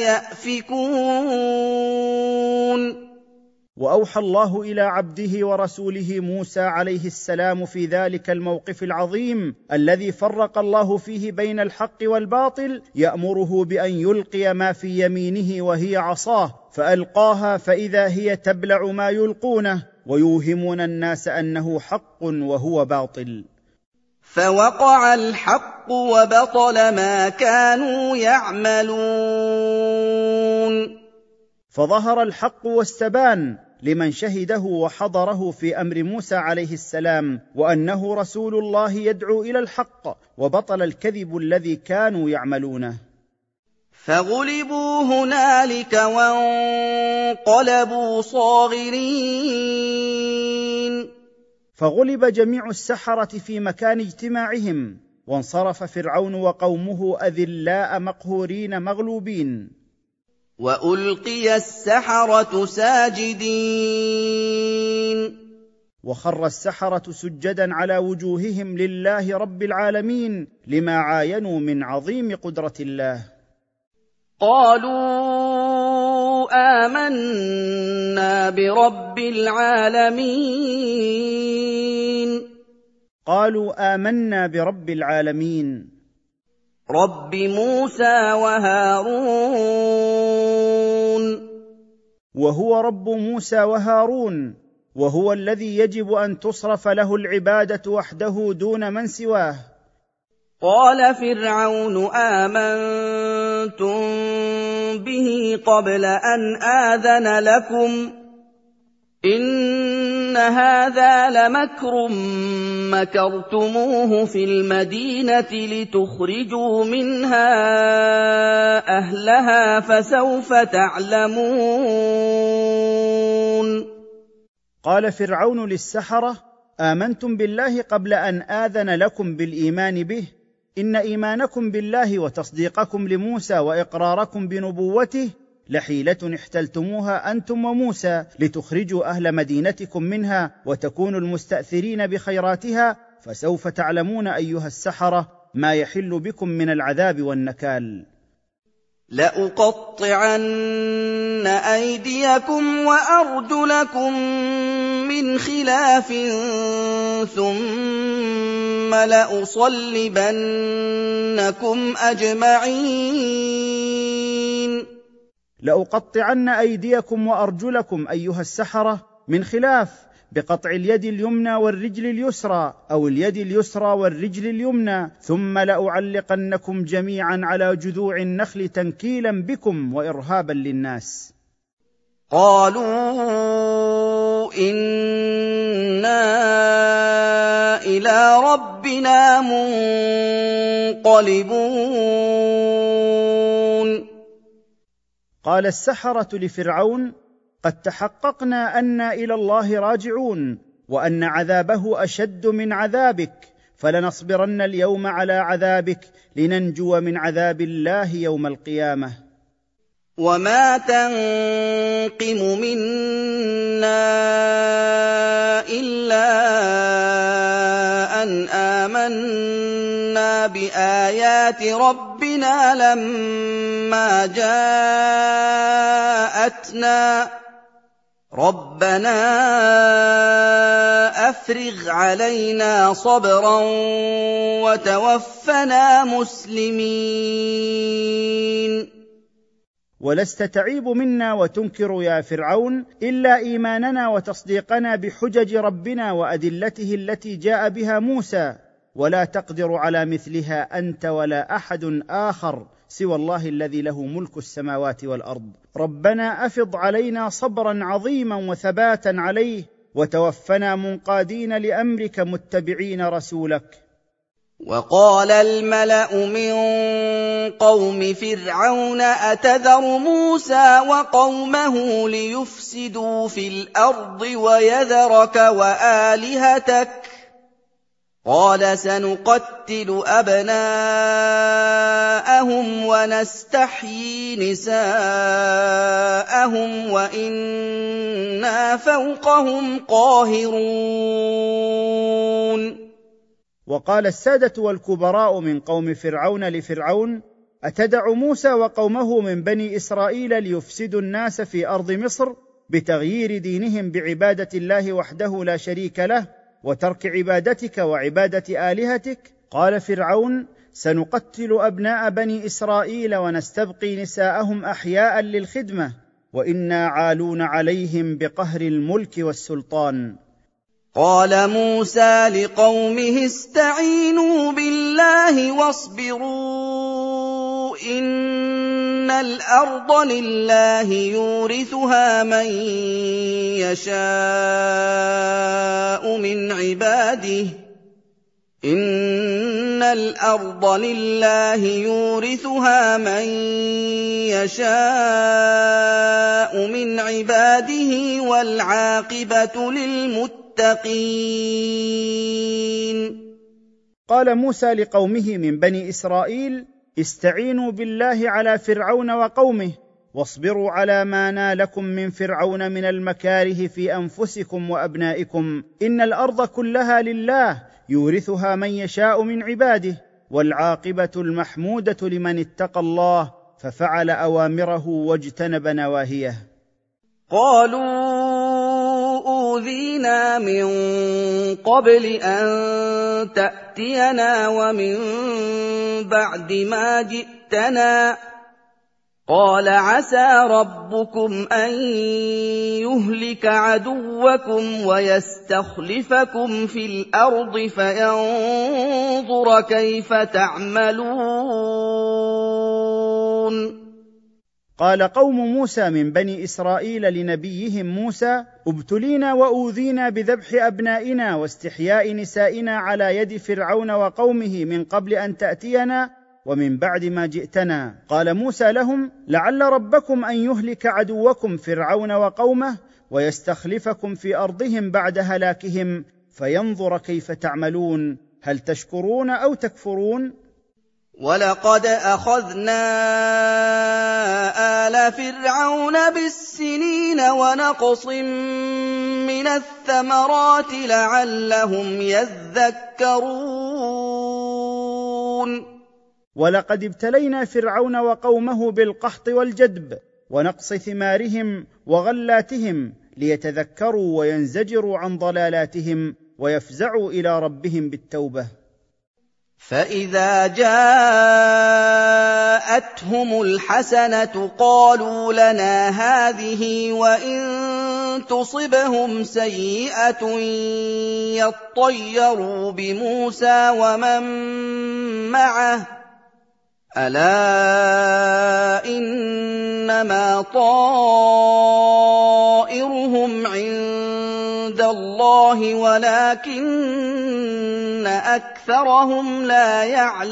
يأفكون. وأوحى الله إلى عبده ورسوله موسى عليه السلام في ذلك الموقف العظيم الذي فرق الله فيه بين الحق والباطل، يأمره بأن يلقي ما في يمينه وهي عصاه، فألقاها فإذا هي تبلع ما يلقونه ويوهمون الناس أنه حق وهو باطل. فوقع الحق وبطل ما كانوا يعملون. فظهر الحق واستبان لمن شهده وحضره في أمر موسى عليه السلام، وأنه رسول الله يدعو إلى الحق، وبطل الكذب الذي كانوا يعملونه. فغلبوا هنالك وانقلبوا صاغرين. فغلب جميع السحرة في مكان اجتماعهم، وانصرف فرعون وقومه أذلاء مقهورين مغلوبين. وألقي السحرة ساجدين. وخر السحرة سجدا على وجوههم لله رب العالمين لما عاينوا من عظيم قدرة الله. قالوا آمنا برب العالمين. قالوا آمنا برب العالمين، رب موسى وهارون. وهو رب موسى وهارون، وهو الذي يجب أن تصرف له العبادة وحده دون من سواه. قال فرعون آمنتم به قبل أن آذن لكم إن هذا لمكر مكرتموه في المدينة لتخرجوا منها أهلها فسوف تعلمون. قال فرعون للسحرة: آمنتم بالله قبل أن آذن لكم بالإيمان به؟ إن إيمانكم بالله وتصديقكم لموسى وإقراركم بنبوته لحيلة احتلتموها أنتم وموسى لتخرجوا أهل مدينتكم منها وتكونوا المستأثرين بخيراتها، فسوف تعلمون أيها السحرة ما يحل بكم من العذاب والنكال. لأقطعن أيديكم وأرجلكم من خلاف ثم لأصلبنكم أجمعين. لأقطعن أيديكم وأرجلكم أيها السحرة من خلاف، بقطع اليد اليمنى والرجل اليسرى، أو اليد اليسرى والرجل اليمنى، ثم لأعلقنكم جميعا على جذوع النخل تنكيلا بكم وإرهابا للناس. قالوا إنا إلى ربنا منقلبون. قال السحرة لفرعون: قد تحققنا أنا إلى الله راجعون، وأن عذابه أشد من عذابك، فلنصبرن اليوم على عذابك لننجو من عذاب الله يوم القيامة. وما تنقم منا إلا أن آمنا بآيات ربنا لما جاءتنا ربنا أفرغ علينا صبرا وتوفنا مسلمين. ولست تعيب منا وتنكر يا فرعون إلا إيماننا وتصديقنا بحجج ربنا وأدلته التي جاء بها موسى، ولا تقدر على مثلها انت ولا احد اخر سوى الله الذي له ملك السماوات والارض. ربنا افض علينا صبرا عظيما وثباتا عليه، وتوفنا منقادين لامرك متبعين رسولك. وقال الملأ من قوم فرعون أتذر موسى وقومه ليفسدوا في الأرض ويذرك وآلهتك؟ قال سنقتل أبناءهم ونستحيي نساءهم وإنا فوقهم قاهرون. وقال السادة والكبراء من قوم فرعون لفرعون: أتدع موسى وقومه من بني إسرائيل ليفسدوا الناس في أرض مصر بتغيير دينهم بعبادة الله وحده لا شريك له وترك عبادتك وعبادة آلهتك؟ قال فرعون: سنقتل أبناء بني إسرائيل ونستبقي نساءهم أحياء للخدمة، وإنا عالون عليهم بقهر الملك والسلطان. قال موسى لقومه استعينوا بالله واصبروا إن الأرض لله يورثها من يشاء من عباده إن الأرض لله يورثها من يشاء من عباده والعاقبة للمتقين. قال موسى لقومه من بني إسرائيل: استعينوا بالله على فرعون وقومه واصبروا على ما نالكم من فرعون من المكاره في أنفسكم وأبنائكم، إن الأرض كلها لله يورثها من يشاء من عباده، والعاقبة المحمودة لمن اتقى الله ففعل أوامره واجتنب نواهيه. قالوا أوذينا من قبل أن تأتينا ومن بعد ما جئتنا، قال عسى ربكم أن يهلك عدوكم ويستخلفكم في الأرض فينظر كيف تعملون. قال قوم موسى من بني إسرائيل لنبيهم موسى: ابتلينا وأوذينا بذبح أبنائنا واستحياء نسائنا على يد فرعون وقومه من قبل أن تأتينا ومن بعد ما جئتنا. قال موسى لهم: لعل ربكم أن يهلك عدوكم فرعون وقومه ويستخلفكم في أرضهم بعد هلاكهم فينظر كيف تعملون، هل تشكرون أو تكفرون؟ ولقد أخذنا آل فرعون بالسنين ونقص من الثمرات لعلهم يذكرون. ولقد ابتلينا فرعون وقومه بالقحط والجدب ونقص ثمارهم وغلاتهم ليتذكروا وينزجروا عن ضلالاتهم ويفزعوا إلى ربهم بالتوبة. فإذا جاءتهم الحسنة قالوا لنا هذه وإن تصبهم سيئة يطيروا بموسى ومن معه ألا إنما طائرهم عند الله ولكن أكثرهم لا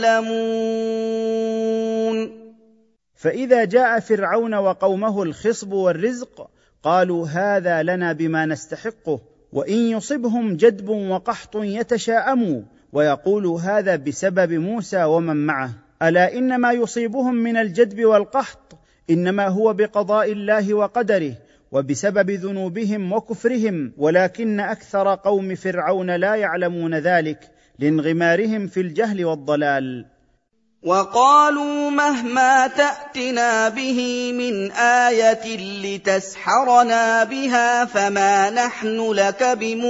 يعلمون. فإذا جاء فرعون وقومه الخصب والرزق قالوا هذا لنا بما نستحقه، وإن يصبهم جدب وقحط يتشاءموا ويقولوا هذا بسبب موسى ومن معه، ألا إنما يصيبهم من الجدب والقحط إنما هو بقضاء الله وقدره وبسبب ذنوبهم وكفرهم، ولكن أكثر قوم فرعون لا يعلمون ذلك لانغمارهم في الجهل والضلال. وقالوا مهما تأتنا به من آية لتسحرنا بها فما نحن لك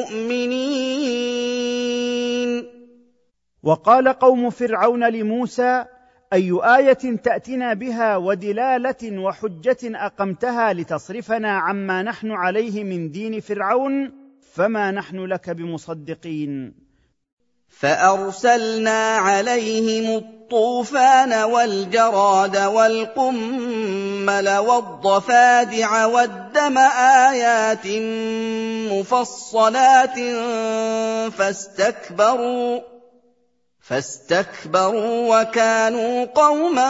بمؤمنين. وقال قوم فرعون لموسى: أي آية تأتنا بها ودلالة وحجة أقمتها لتصرفنا عما نحن عليه من دين فرعون، فما نحن لك بمصدقين. فأرسلنا عليهم الطوفان والجراد والقمل والضفادع والدم آيات مفصلات فاستكبروا وكانوا قوما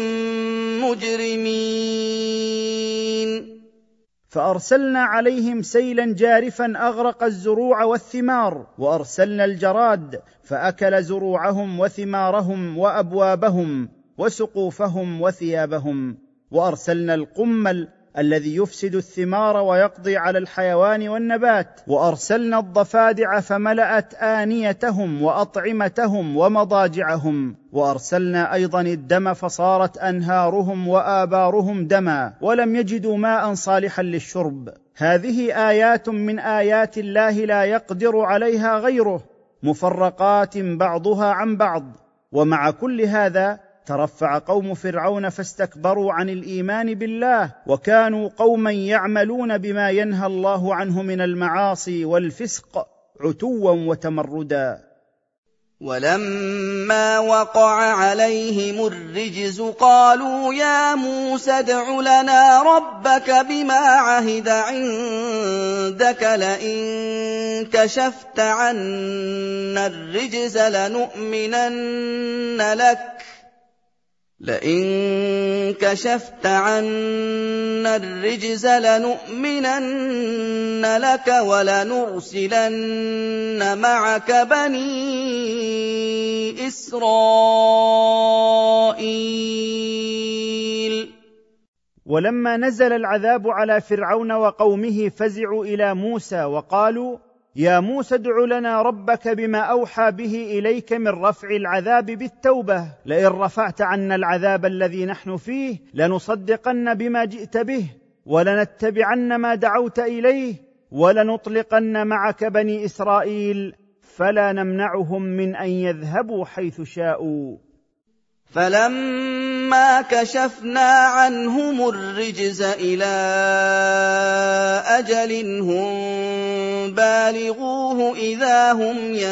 مجرمين. فأرسلنا عليهم سيلا جارفا أغرق الزروع والثمار، وأرسلنا الجراد فأكل زروعهم وثمارهم وأبوابهم وسقوفهم وثيابهم، وأرسلنا القمل الذي يفسد الثمار ويقضي على الحيوان والنبات، وأرسلنا الضفادع فملأت آنيتهم وأطعمتهم ومضاجعهم، وأرسلنا أيضا الدم فصارت أنهارهم وآبارهم دما ولم يجدوا ماء صالحا للشرب. هذه آيات من آيات الله لا يقدر عليها غيره، مفرقات بعضها عن بعض. ومع كل هذا ترفع قوم فرعون فاستكبروا عن الإيمان بالله، وكانوا قوما يعملون بما ينهى الله عنه من المعاصي والفسق عتوا وتمردا. ولما وقع عليهم الرجز قالوا يا موسى ادع لنا ربك بما عهد عندك لئن كشفت عنا الرجز لنؤمنن لك ولنرسلن معك بني إسرائيل. ولما نزل العذاب على فرعون وقومه فزعوا إلى موسى وقالوا يا موسى ادع لنا ربك بما أوحى به إليك من رفع العذاب بالتوبة، لئن رفعت عنا العذاب الذي نحن فيه لنصدقن بما جئت به ولنتبعن ما دعوت إليه ولنطلقن معك بني إسرائيل فلا نمنعهم من أن يذهبوا حيث شاءوا. فلما كشفنا عنهم الرجز إلى أجل هم بالغوه إذا هم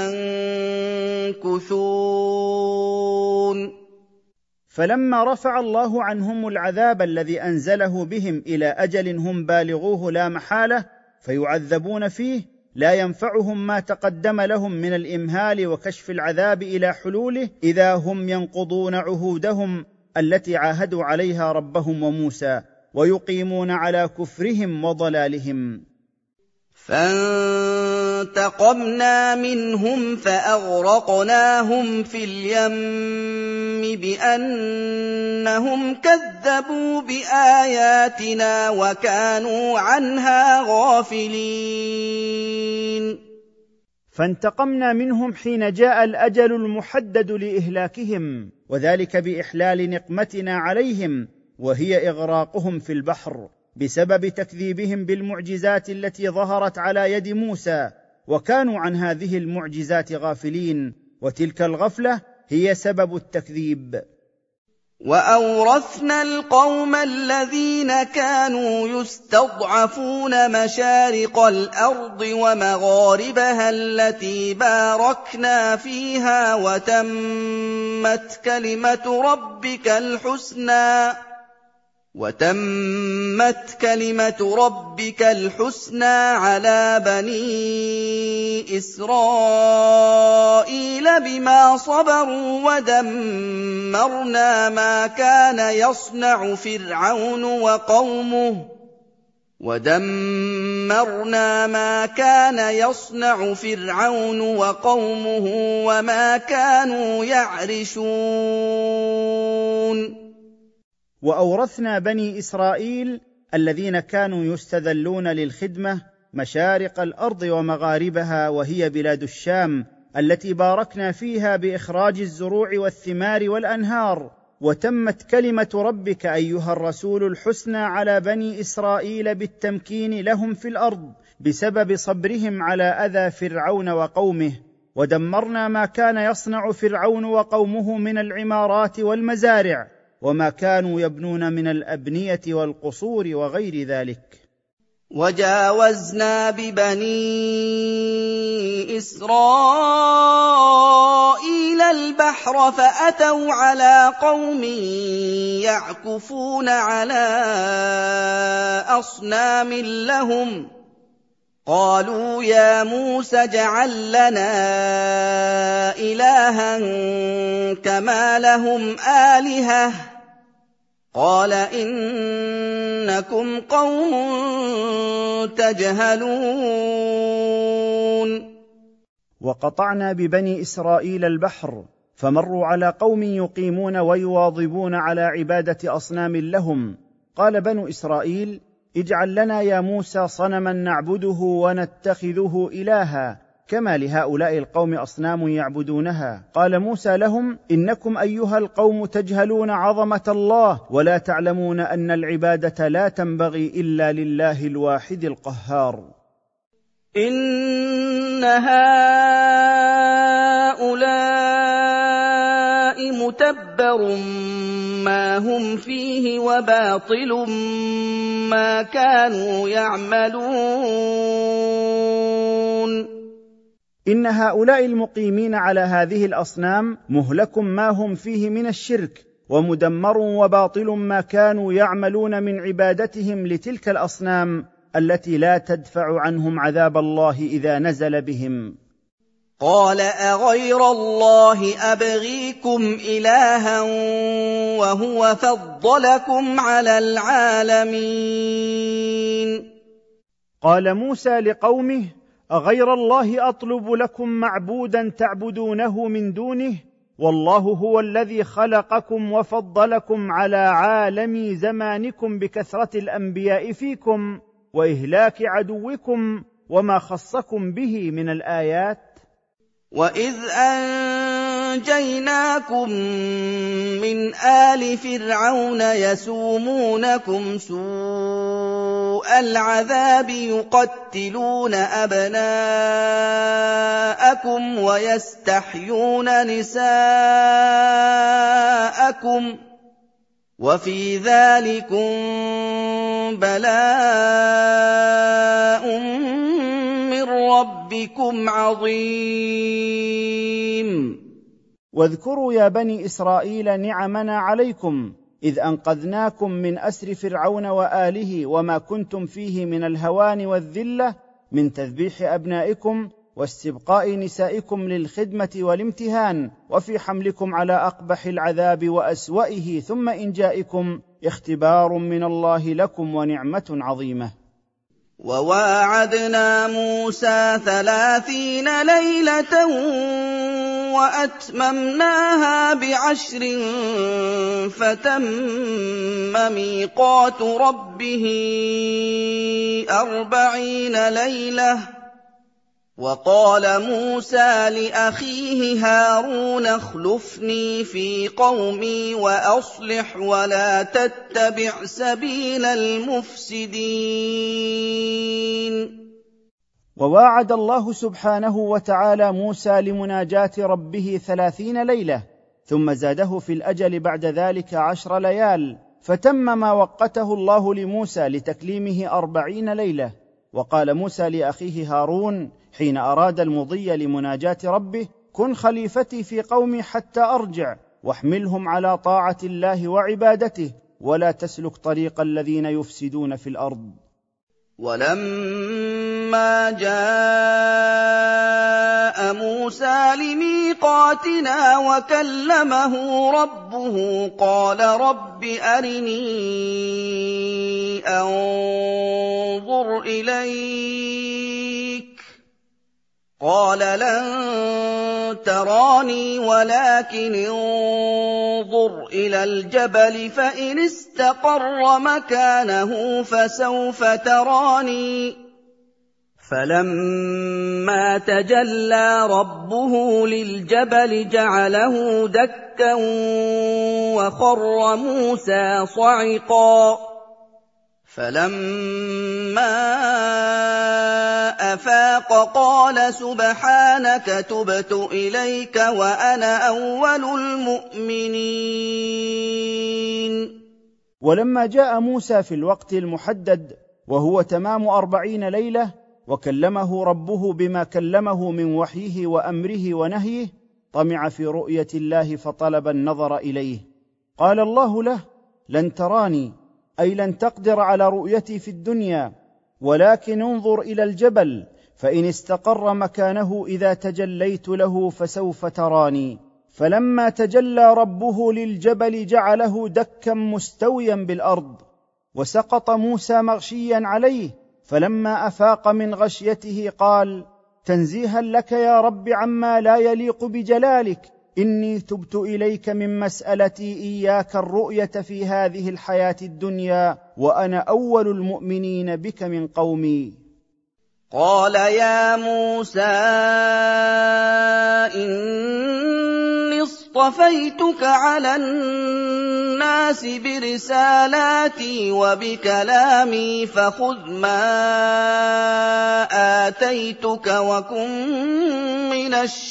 ينكثون. فلما رفع الله عنهم العذاب الذي أنزله بهم إلى أجل هم بالغوه لا محالة فيعذبون فيه، لا ينفعهم ما تقدم لهم من الإمهال وكشف العذاب إلى حلوله إذا هم ينقضون عهودهم التي عاهدوا عليها ربهم وموسى ويقيمون على كفرهم وضلالهم. فانتقمنا منهم فأغرقناهم في اليم بأنهم كذبوا بآياتنا وكانوا عنها غافلين. فانتقمنا منهم حين جاء الأجل المحدد لإهلاكهم، وذلك بإحلال نقمتنا عليهم وهي إغراقهم في البحر بسبب تكذيبهم بالمعجزات التي ظهرت على يد موسى، وكانوا عن هذه المعجزات غافلين، وتلك الغفلة هي سبب التكذيب. وأورثنا القوم الذين كانوا يستضعفون مشارق الأرض ومغاربها التي باركنا فيها وتمت كلمة ربك الحسنى على بني إسرائيل بما صبروا ودمرنا ما كان يصنع فرعون وقومه وما كانوا يعرشون. وأورثنا بني إسرائيل الذين كانوا يستذلون للخدمة مشارق الأرض ومغاربها، وهي بلاد الشام التي باركنا فيها بإخراج الزروع والثمار والأنهار، وتمت كلمة ربك أيها الرسول الحسنى على بني إسرائيل بالتمكين لهم في الأرض بسبب صبرهم على أذى فرعون وقومه، ودمرنا ما كان يصنع فرعون وقومه من العمارات والمزارع وما كانوا يبنون من الأبنية والقصور وغير ذلك. وجاوزنا ببني إسرائيل البحر فأتوا على قوم يعكفون على أصنام لهم قالوا يا موسى اجعل لنا إلها كما لهم آلهة قال إنكم قوم تجهلون. وقطعنا ببني إسرائيل البحر فمروا على قوم يقيمون ويواظبون على عبادة أصنام لهم. قال بنو إسرائيل اجعل لنا يا موسى صنما نعبده ونتخذه إلها كما لهؤلاء القوم أصنام يعبدونها. قال موسى لهم إنكم أيها القوم تجهلون عظمة الله ولا تعلمون أن العبادة لا تنبغي إلا لله الواحد القهار. إن هؤلاء متبر ما هم فيه وباطل ما كانوا يعملون. إن هؤلاء المقيمين على هذه الأصنام مهلك ما هم فيه من الشرك ومدمر وباطل ما كانوا يعملون من عبادتهم لتلك الأصنام التي لا تدفع عنهم عذاب الله إذا نزل بهم. قال أغير الله أبغيكم إلها وهو فضلكم على العالمين. قال موسى لقومه أغير الله أطلب لكم معبودا تعبدونه من دونه والله هو الذي خلقكم وفضلكم على عالم زمانكم بكثرة الأنبياء فيكم وإهلاك عدوكم وما خصكم به من الآيات. وإذ أنجيناكم من آل فرعون يسومونكم سوء العذاب يقتلون أبناءكم ويستحيون نساءكم وفي ذلكم بلاء من ربكم عظيم. واذكروا يا بني إسرائيل نعمنا عليكم إذ أنقذناكم من أسر فرعون وآله وما كنتم فيه من الهوان والذلة من تذبيح أبنائكم واستبقاء نسائكم للخدمة والامتهان وفي حملكم على أقبح العذاب وأسوأه ثم إنجائكم اختبار من الله لكم ونعمة عظيمة. وواعدنا موسى 30 ليلة وأتممناها ب10 فتم ميقات ربه 40 ليلة. وقال موسى لأخيه هارون اخلفني في قومي وأصلح ولا تتبع سبيل المفسدين. وواعد الله سبحانه وتعالى موسى لمناجاة ربه 30 ليلة ثم زاده في الأجل بعد ذلك 10 ليال فتم ما وقته الله لموسى لتكليمه 40 ليلة. وقال موسى لأخيه هارون حين أراد المضي لمناجاة ربه كن خليفتي في قومي حتى أرجع واحملهم على طاعة الله وعبادته ولا تسلك طريق الذين يفسدون في الأرض. ولما جاء موسى لميقاتنا وكلمه ربه قال رب أرني أنظر إليك قال لن تراني ولكن انظر إلى الجبل فإن استقر مكانه فسوف تراني. فلما تجلى ربه للجبل جعله دكا وخر موسى صعقا. فلما أفاق قال سبحانك تبت إليك وأنا أول المؤمنين. ولما جاء موسى في الوقت المحدد وهو تمام 40 ليلة وكلمه ربه بما كلمه من وحيه وأمره ونهيه طمع في رؤية الله فطلب النظر إليه. قال الله له: لن تراني، أي لن تقدر على رؤيتي في الدنيا، ولكن انظر إلى الجبل، فإن استقر مكانه إذا تجليت له فسوف تراني. فلما تجلى ربه للجبل جعله دكا مستويا بالأرض، وسقط موسى مغشيا عليه. فلما أفاق من غشيته قال: تنزيها لك يا رب عما لا يليق بجلالك، إني تبت إليك من مسألتي إياك الرؤية في هذه الحياة الدنيا، وأنا أول المؤمنين بك من قومي. قال يا موسى إني اصطفيتك على الناس برسالاتي وبكلامي فخذ ما آتيتك وكن من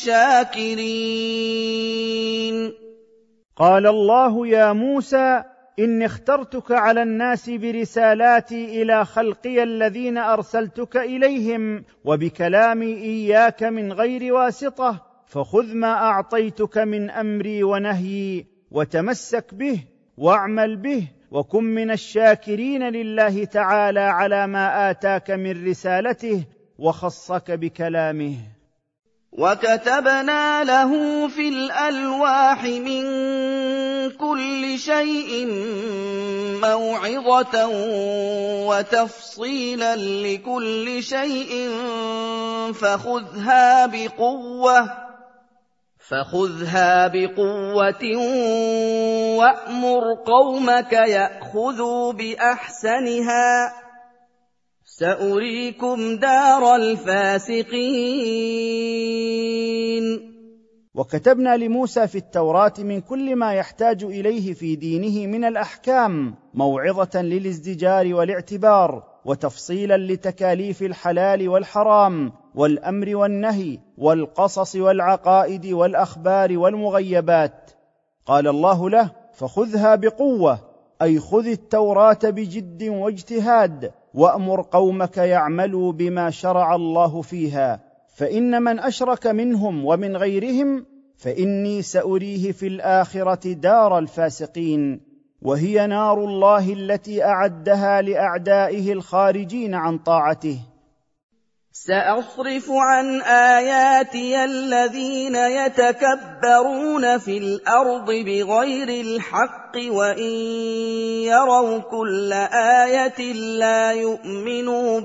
الشاكرين. قال الله: يا موسى إني اخترتك على الناس برسالاتي إلى خلقي الذين أرسلتك إليهم، وبكلامي إياك من غير واسطة، فخذ ما أعطيتك من أمري ونهيي وتمسك به واعمل به، وكن من الشاكرين لله تعالى على ما آتاك من رسالته وخصك بكلامه. وكتبنا له في الألواح من كل شيء موعظة وتفصيلا لكل شيء فخذها بقوة وأمر قومك يأخذوا بأحسنها سأريكم دار الفاسقين. وكتبنا لموسى في التوراة من كل ما يحتاج إليه في دينه من الأحكام موعظة للازدجار والاعتبار، وتفصيلا لتكاليف الحلال والحرام والأمر والنهي والقصص والعقائد والأخبار والمغيبات. قال الله له: فخذها بقوة، أي خذ التوراة بجد واجتهاد، وأمر قومك يعملوا بما شرع الله فيها، فإن من أشرك منهم ومن غيرهم فإني سأريه في الآخرة دار الفاسقين، وهي نار الله التي أعدها لأعدائه الخارجين عن طاعته. سأصرف عن آياتي الذين يتكبرون في الأرض بغير الحق وإن يروا كل آية لا يؤمنوا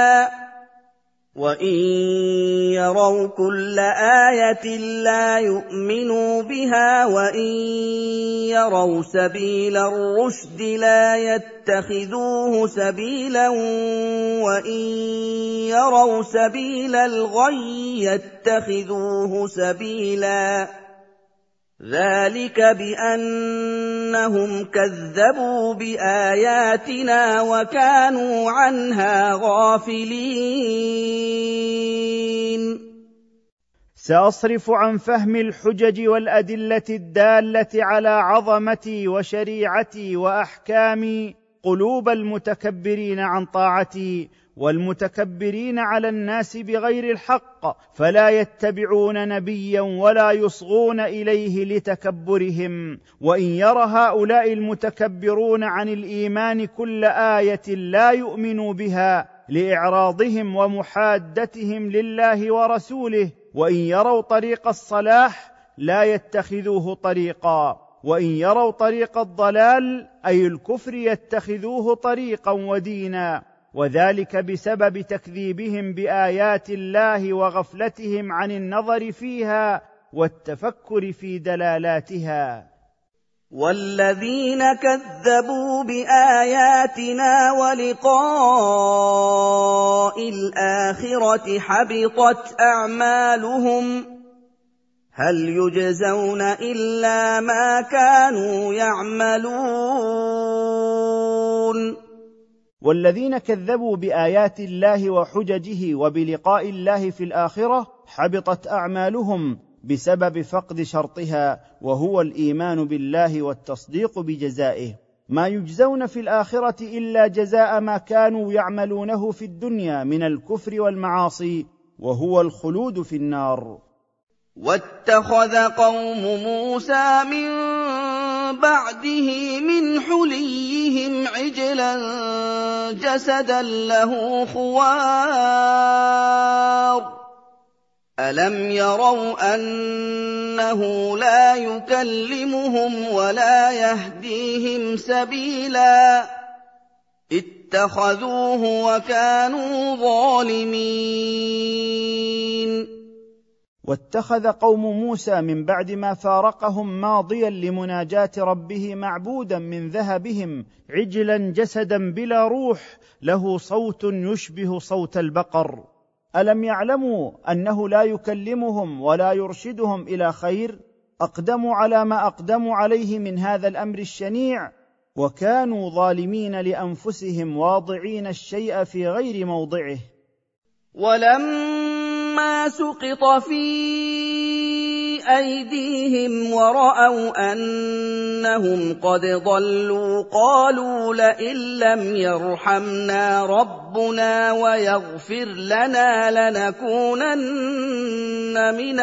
بها وإن يروا سبيل الرشد لا يتخذوه سبيلا وإن يروا سبيل الغي يتخذوه سبيلا، ذلك بأنهم كذبوا بآياتنا وكانوا عنها غافلين. سأصرف عن فهم الحجج والأدلة الدالة على عظمتي وشريعتي وأحكامي قلوب المتكبرين عن طاعتي والمتكبرين على الناس بغير الحق، فلا يتبعون نبيا ولا يصغون إليه لتكبرهم. وإن ير هؤلاء المتكبرون عن الإيمان كل آية لا يؤمنوا بها لإعراضهم ومحادتهم لله ورسوله، وإن يروا طريق الصلاح لا يتخذوه طريقا، وإن يروا طريق الضلال أي الكفر يتخذوه طريقا ودينا، وذلك بسبب تكذيبهم بآيات الله وغفلتهم عن النظر فيها والتفكر في دلالاتها. والذين كذبوا بآياتنا ولقاء الآخرة حبطت أعمالهم هل يجزون إلا ما كانوا يعملون. والذين كذبوا بآيات الله وحججه وبلقاء الله في الآخرة حبطت أعمالهم بسبب فقد شرطها، وهو الإيمان بالله والتصديق بجزائه. ما يجزون في الآخرة إلا جزاء ما كانوا يعملونه في الدنيا من الكفر والمعاصي، وهو الخلود في النار. وَاتَّخَذَ قَوْمُ مُوسَىٰ مِن بَعْدِهِ مِنْ حُلِيِّهِمْ عِجْلًا جَسَدًا لَّهُ خُوَارٌ ۚ أَلَمْ يَرَوْا أَنَّهُ لَا يُكَلِّمُهُمْ وَلَا يَهْدِيهِمْ سَبِيلًا ۘ اتَّخَذُوهُ وَكَانُوا ظَالِمِينَ. واتخذ قوم موسى من بعد ما فارقهم ماضيا لمناجاة ربه معبودا من ذهبهم عجلا جسدا بلا روح له صوت يشبه صوت البقر. ألم يعلموا أنه لا يكلمهم ولا يرشدهم إلى خير؟ أقدموا على ما أقدموا عليه من هذا الأمر الشنيع، وكانوا ظالمين لأنفسهم واضعين الشيء في غير موضعه. ولما سقط في أيديهم ورأوا أنهم قد ضلوا قالوا لئن لم يرحمنا ربنا ويغفر لنا لنكونن من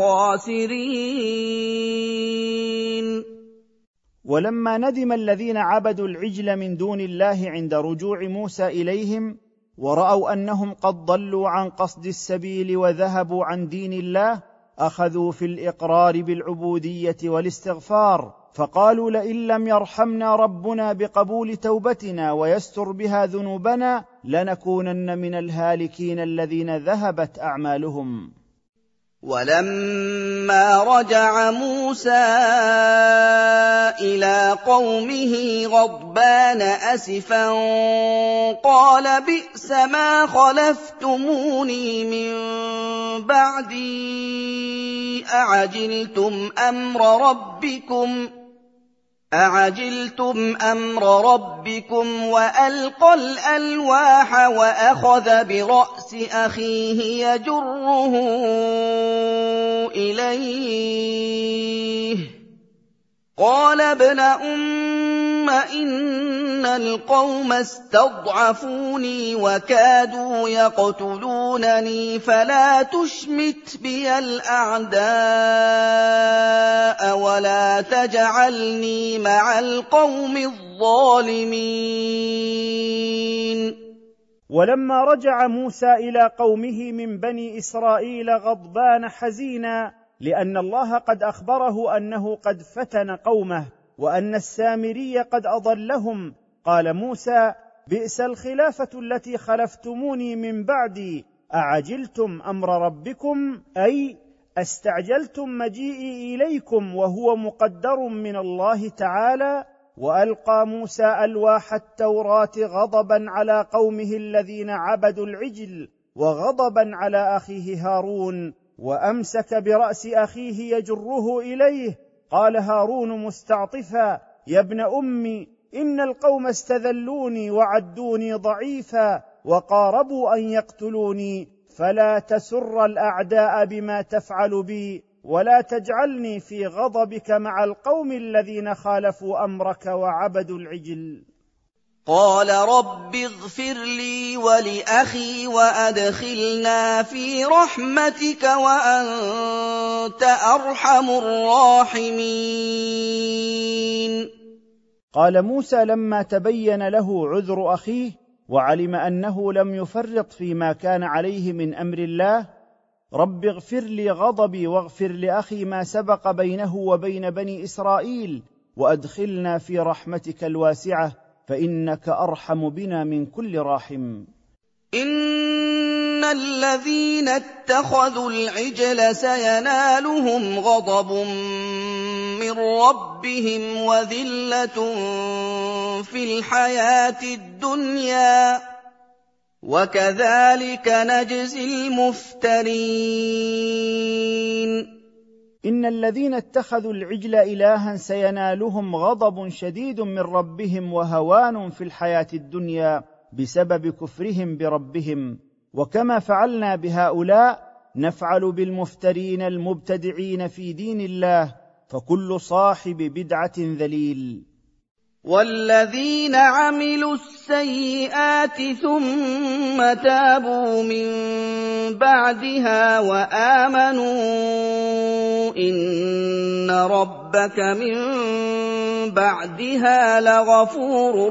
الخاسرين. ولما ندم الذين عبدوا العجل من دون الله عند رجوع موسى إليهم ورأوا أنهم قد ضلوا عن قصد السبيل وذهبوا عن دين الله، أخذوا في الإقرار بالعبودية والاستغفار، فقالوا لئن لم يرحمنا ربنا بقبول توبتنا ويستر بها ذنوبنا لنكونن من الهالكين الذين ذهبت أعمالهم. ولما رجع موسى إلى قومه غضبان أسفا قال بئس ما خلفتموني من بعدي أعجلتم أمر ربكم وألقى الألواح وأخذ برأس أخيه يجره إليه قال ابن أم إن القوم استضعفوني وكادوا يقتلونني فلا تشمت بي الأعداء ولا تجعلني مع القوم الظالمين. ولما رجع موسى إلى قومه من بني إسرائيل غضبان حزينا لأن الله قد أخبره أنه قد فتن قومه وأن السامري قد أضلهم، قال موسى بئس الخلافة التي خلفتموني من بعدي أعجلتم أمر ربكم، أي استعجلتم مجيئي إليكم وهو مقدر من الله تعالى. وألقى موسى ألواح التوراة غضبا على قومه الذين عبدوا العجل وغضبا على أخيه هارون، وأمسك برأس أخيه يجره إليه. قال هارون مستعطفا يا ابن أمي إن القوم استذلوني وعدوني ضعيفا وقاربوا أن يقتلوني، فلا تسر الأعداء بما تفعل بي ولا تجعلني في غضبك مع القوم الذين خالفوا أمرك وعبدوا العجل. قال رب اغفر لي ولأخي وأدخلنا في رحمتك وأنت أرحم الراحمين. قال موسى لما تبين له عذر أخيه وعلم أنه لم يفرط فيما كان عليه من أمر الله: رب اغفر لي غضبي واغفر لأخي ما سبق بينه وبين بني إسرائيل وأدخلنا في رحمتك الواسعة فإنك أرحم بنا من كل راحم. إن الذين اتخذوا العجل سينالهم غضب من ربهم وذلة في الحياة الدنيا وكذلك نجزي المفترين. إن الذين اتخذوا العجل إلها سينالهم غضب شديد من ربهم وهوان في الحياة الدنيا بسبب كفرهم بربهم، وكما فعلنا بهؤلاء نفعل بالمفترين المبتدعين في دين الله، فكل صاحب بدعة ذليل. والذين عملوا السيئات ثم تابوا من بعدها وآمنوا رَبَّكَ مِن بَعْدِهَا لَغَفُورٌ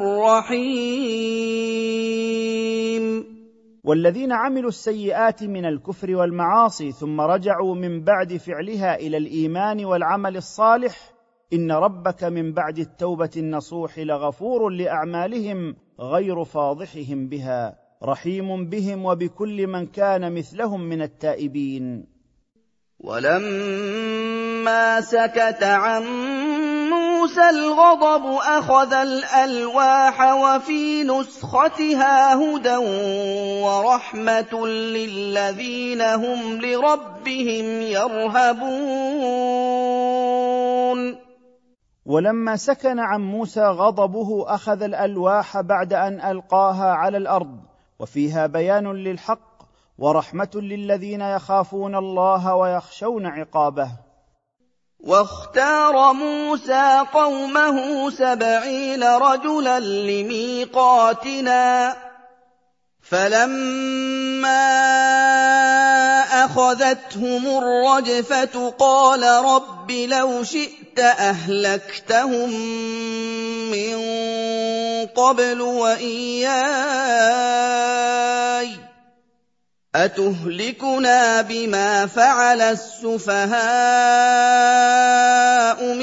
رَّحِيمٌ والذين عملوا السيئات من الكفر والمعاصي ثم رجعوا من بعد فعلها إلى الإيمان والعمل الصالح إن ربك من بعد التوبة النصوح لغفور لأعمالهم غير فاضحهم بها رحيم بهم وبكل من كان مثلهم من التائبين. ولما سكت عن موسى الغضب أخذ الألواح وفي نسختها هدى ورحمة للذين هم لربهم يرهبون. ولما سكن عن موسى غضبه أخذ الألواح بعد أن ألقاها على الأرض وفيها بيان للحق ورحمة للذين يخافون الله ويخشون عقابه. واختار موسى قومه 70 رجلا لميقاتنا فلما أخذتهم الرجفة قال رب لو شئت أهلكتهم من قبل وإياي أتهلكنا بما فعل السفهاء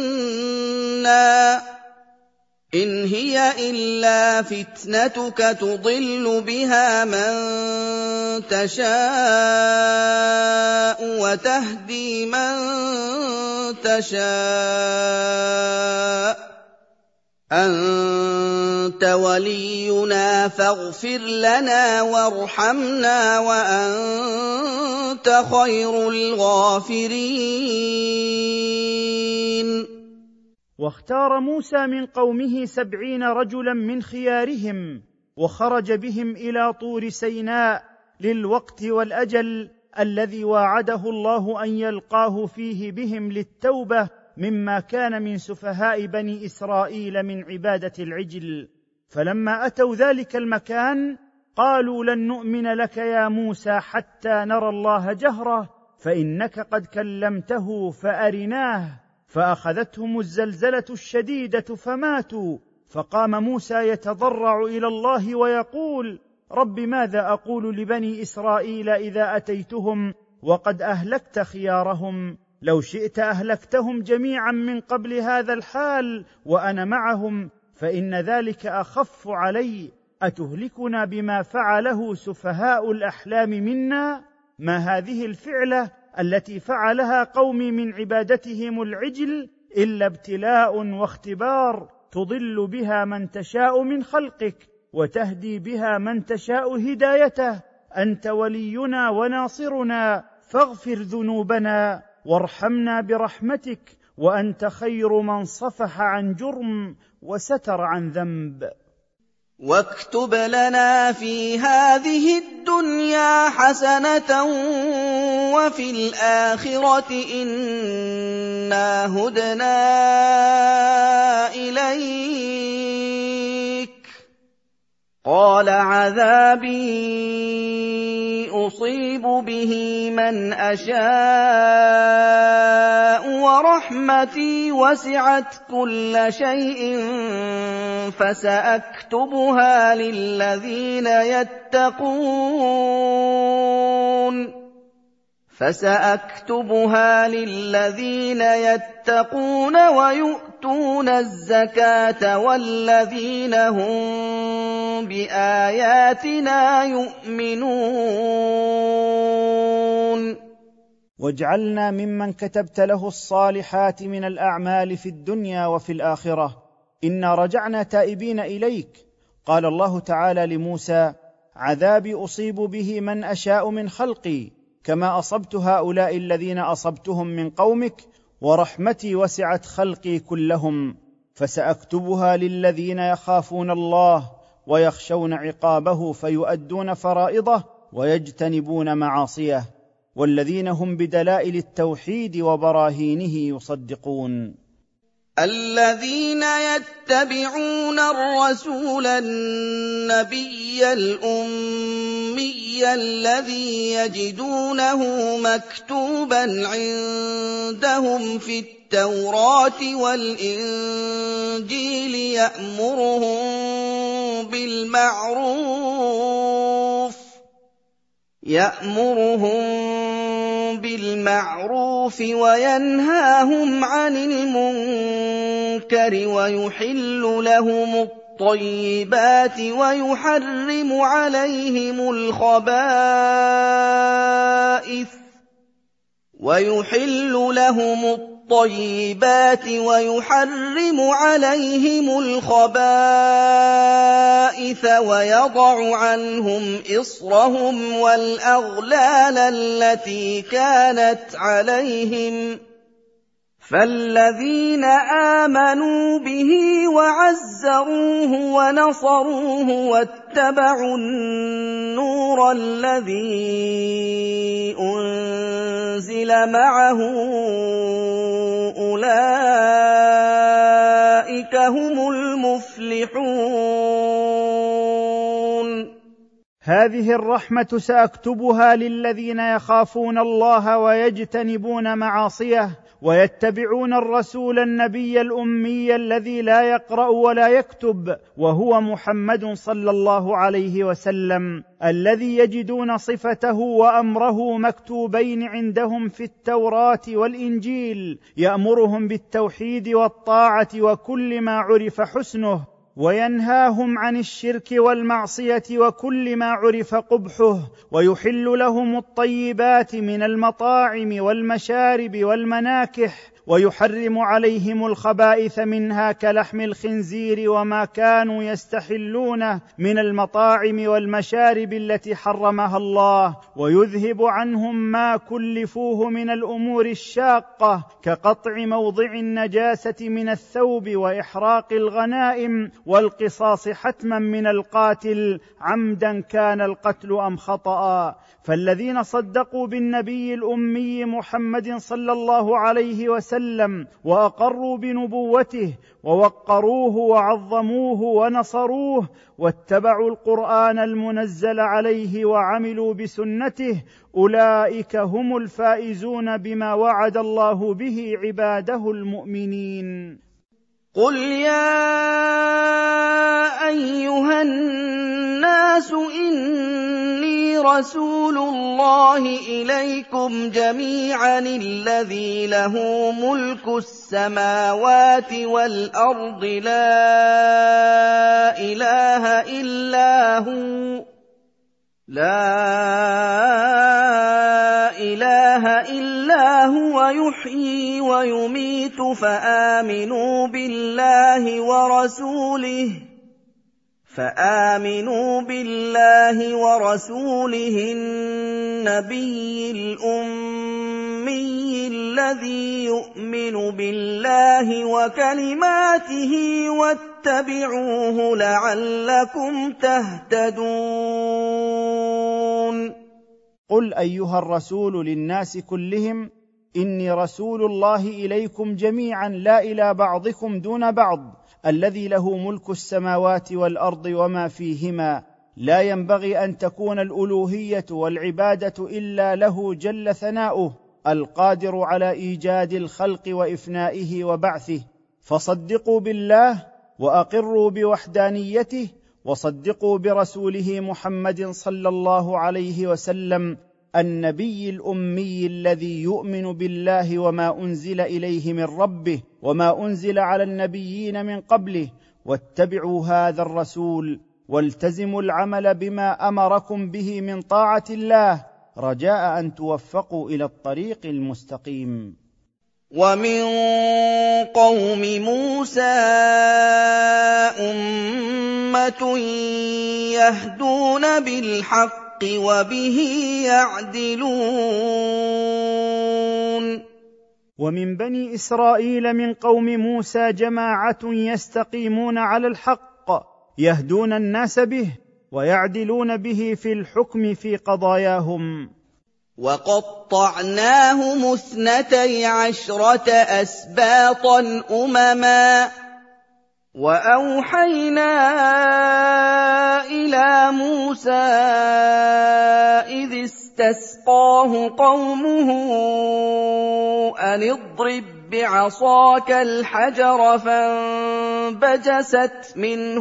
منا إن هي إلا فتنتك تضل بها من تشاء وتهدي من تشاء أنت ولينا فاغفر لنا وارحمنا وأنت خير الغافرين. واختار موسى من قومه 70 رجلا من خيارهم وخرج بهم إلى طور سيناء للوقت والأجل الذي واعده الله أن يلقاه فيه بهم للتوبة مما كان من سفهاء بني إسرائيل من عبادة العجل. فلما أتوا ذلك المكان قالوا لن نؤمن لك يا موسى حتى نرى الله جهرة فإنك قد كلمته فأرناه فأخذتهم الزلزلة الشديدة فماتوا. فقام موسى يتضرع إلى الله ويقول رب ماذا أقول لبني إسرائيل إذا أتيتهم وقد أهلكت خيارهم لو شئت أهلكتهم جميعا من قبل هذا الحال وأنا معهم فإن ذلك أخف علي أتهلكنا بما فعله سفهاء الأحلام منا ما هذه الفعلة التي فعلها قومي من عبادتهم العجل إلا ابتلاء واختبار تضل بها من تشاء من خلقك وتهدي بها من تشاء هدايته أنت ولينا وناصرنا فاغفر ذنوبنا وارحمنا برحمتك وأنت خير من صفح عن جرم وستر عن ذنب. واكتب لنا في هذه الدنيا حسنة وفي الآخرة إنا هدنا إليك قال عذابي أصيب به من أشاء ورحمتي وسعت كل شيء فسأكتبها للذين يتقون ويؤتون الزكاة والذين هم بآياتنا يؤمنون. واجعلنا ممن كتبت له الصالحات من الأعمال في الدنيا وفي الآخرة إنا رجعنا تائبين إليك. قال الله تعالى لموسى عذابي أصيب به من أشاء من خلقي كما أصبت هؤلاء الذين أصبتهم من قومك ورحمتي وسعت خلقي كلهم فسأكتبها للذين يخافون الله ويخشون عقابه فيؤدون فرائضه ويجتنبون معاصيه والذين هم بدلائل التوحيد وبراهينه يصدقون. الذين يتبعون الرسول النبي الأمي الذي يجدونه مكتوبا عندهم في التوراة والإنجيل يأمرهم بالمعروف وينهاهم عن المنكر ويحل لهم الطيبات ويحرم عليهم الخبائث ويضع عنهم إصرهم والأغلال التي كانت عليهم فالذين آمنوا به وعزروه ونصروه واتبعوا النور الذي أنزل معه أولئك هم المفلحون. هذه الرحمة سأكتبها للذين يخافون الله ويجتنبون معاصيه ويتبعون الرسول النبي الأمي الذي لا يقرأ ولا يكتب، وهو محمد صلى الله عليه وسلم، الذي يجدون صفته وأمره مكتوبين عندهم في التوراة والإنجيل، يأمرهم بالتوحيد والطاعة وكل ما عرف حسنه، وينهاهم عن الشرك والمعصية وكل ما عرف قبحه، ويحل لهم الطيبات من المطاعم والمشارب والمناكح، ويحرم عليهم الخبائث منها كلحم الخنزير وما كانوا يستحلونه من المطاعم والمشارب التي حرمها الله، ويذهب عنهم ما كلفوه من الأمور الشاقة كقطع موضع النجاسة من الثوب وإحراق الغنائم والقصاص حتما من القاتل عمدا كان القتل أم خطأ. فالذين صدقوا بالنبي الأمي محمد صلى الله عليه وسلم وأقروا بنبوته ووقروه وعظموه ونصروه واتبعوا القرآن المنزل عليه وعملوا بسنته، أولئك هم الفائزون بما وعد الله به عباده المؤمنين. قل يا أيها الناس إني رسول الله إليكم جميعا الذي له ملك السماوات والأرض لا إله إلا هو يحيي ويميت فآمنوا بالله ورسوله النبي الأمي الذي يؤمن بالله وكلماته واتبعوه لعلكم تهتدون. قل أيها الرسول للناس كلهم إني رسول الله إليكم جميعا لا إلى بعضكم دون بعض، الذي له ملك السماوات والأرض وما فيهما، لا ينبغي أن تكون الألوهية والعبادة إلا له جل ثناؤه القادر على إيجاد الخلق وإفنائه وبعثه، فصدقوا بالله وأقروا بوحدانيته، وصدقوا برسوله محمد صلى الله عليه وسلم النبي الأمي الذي يؤمن بالله وما أنزل إليه من ربه وما أنزل على النبيين من قبله، واتبعوا هذا الرسول والتزموا العمل بما أمركم به من طاعة الله رجاء أن توفقوا إلى الطريق المستقيم. ومن قوم موسى أمة يهدون بالحق وبه يعدلون. ومن بني إسرائيل من قوم موسى جماعة يستقيمون على الحق يهدون الناس به ويعدلون به في الحكم في قضاياهم. وَقَطَّعْنَاهُمُ 12 أَسْبَاطًا أُمَمًا ۚ وَأَوْحَيْنَا إِلَىٰ مُوسَىٰ إِذِ اسْتَسْقَاهُ قَوْمُهُ أَنِ اضْرِب بِّعَصَاكَ الْحَجَرَ ۖ فَانبَجَسَتْ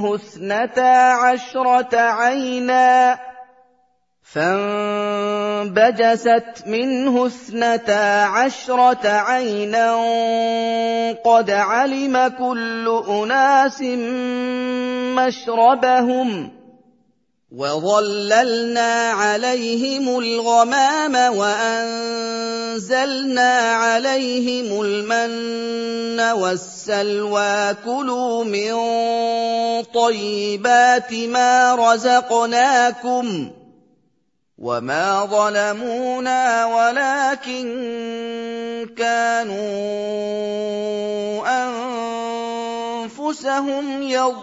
مِنْهُ 12 عَيْنًا قَدْ عَلِمَ كُلُّ أُنَاسٍ مَّشْرَبَهُمْ ۖ وَظَلَّلْنَا عَلَيْهِمُ الْغَمَامَ وَأَنزَلْنَا عَلَيْهِمُ الْمَنَّ وَالسَّلْوَىٰ ۖ كُلُوا مِن طَيِّبَاتِ مَا رَزَقْنَاكُمْ ۚ وَمَا ظَلَمُونَا وَلَٰكِن كَانُوا أَنفُسَهُمْ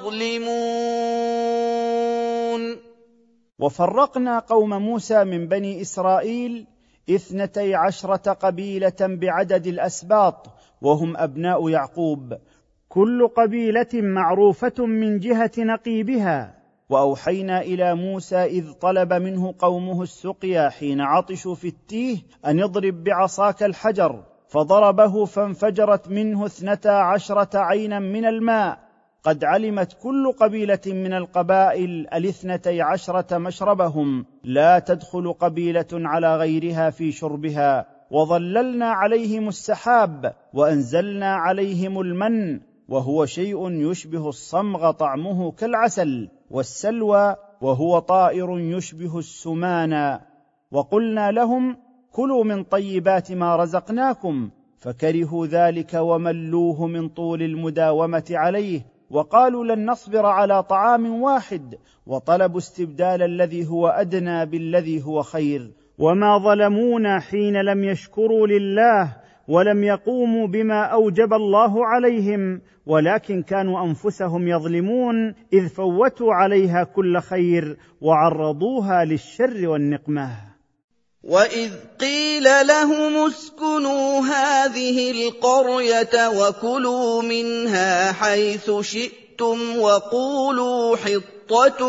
يَظْلِمُونَ. وفرقنا قوم موسى من بني إسرائيل 12 قبيلة بعدد الأسباط، وهم أبناء يعقوب، كل قبيلة معروفة من جهة نقيبها. وأوحينا إلى موسى إذ طلب منه قومه السقيا حين عطشوا في التيه أن اضرب بعصاك الحجر، فضربه فانفجرت منه 12 عينا من الماء، قد علمت كل قبيلة من القبائل 12 مشربهم، لا تدخل قبيلة على غيرها في شربها. وظللنا عليهم السحاب، وأنزلنا عليهم المن، وهو شيء يشبه الصمغ طعمه كالعسل، والسلوى وهو طائر يشبه السمانة. وقلنا لهم كلوا من طيبات ما رزقناكم، فكرهوا ذلك وملوه من طول المداومة عليه، وقالوا لن نصبر على طعام واحد، وطلبوا استبدال الذي هو أدنى بالذي هو خير. وما ظلمونا حين لم يشكروا لله ولم يقوموا بما أوجب الله عليهم، ولكن كانوا أنفسهم يظلمون إذ فوتوا عليها كل خير وعرضوها للشر والنقمة. وَإِذْ قِيلَ لَهُمُ اسْكُنُوا هَٰذِهِ الْقَرْيَةَ وَكُلُوا مِنْهَا حَيْثُ شِئْتُمْ وَقُولُوا حِطَّةٌ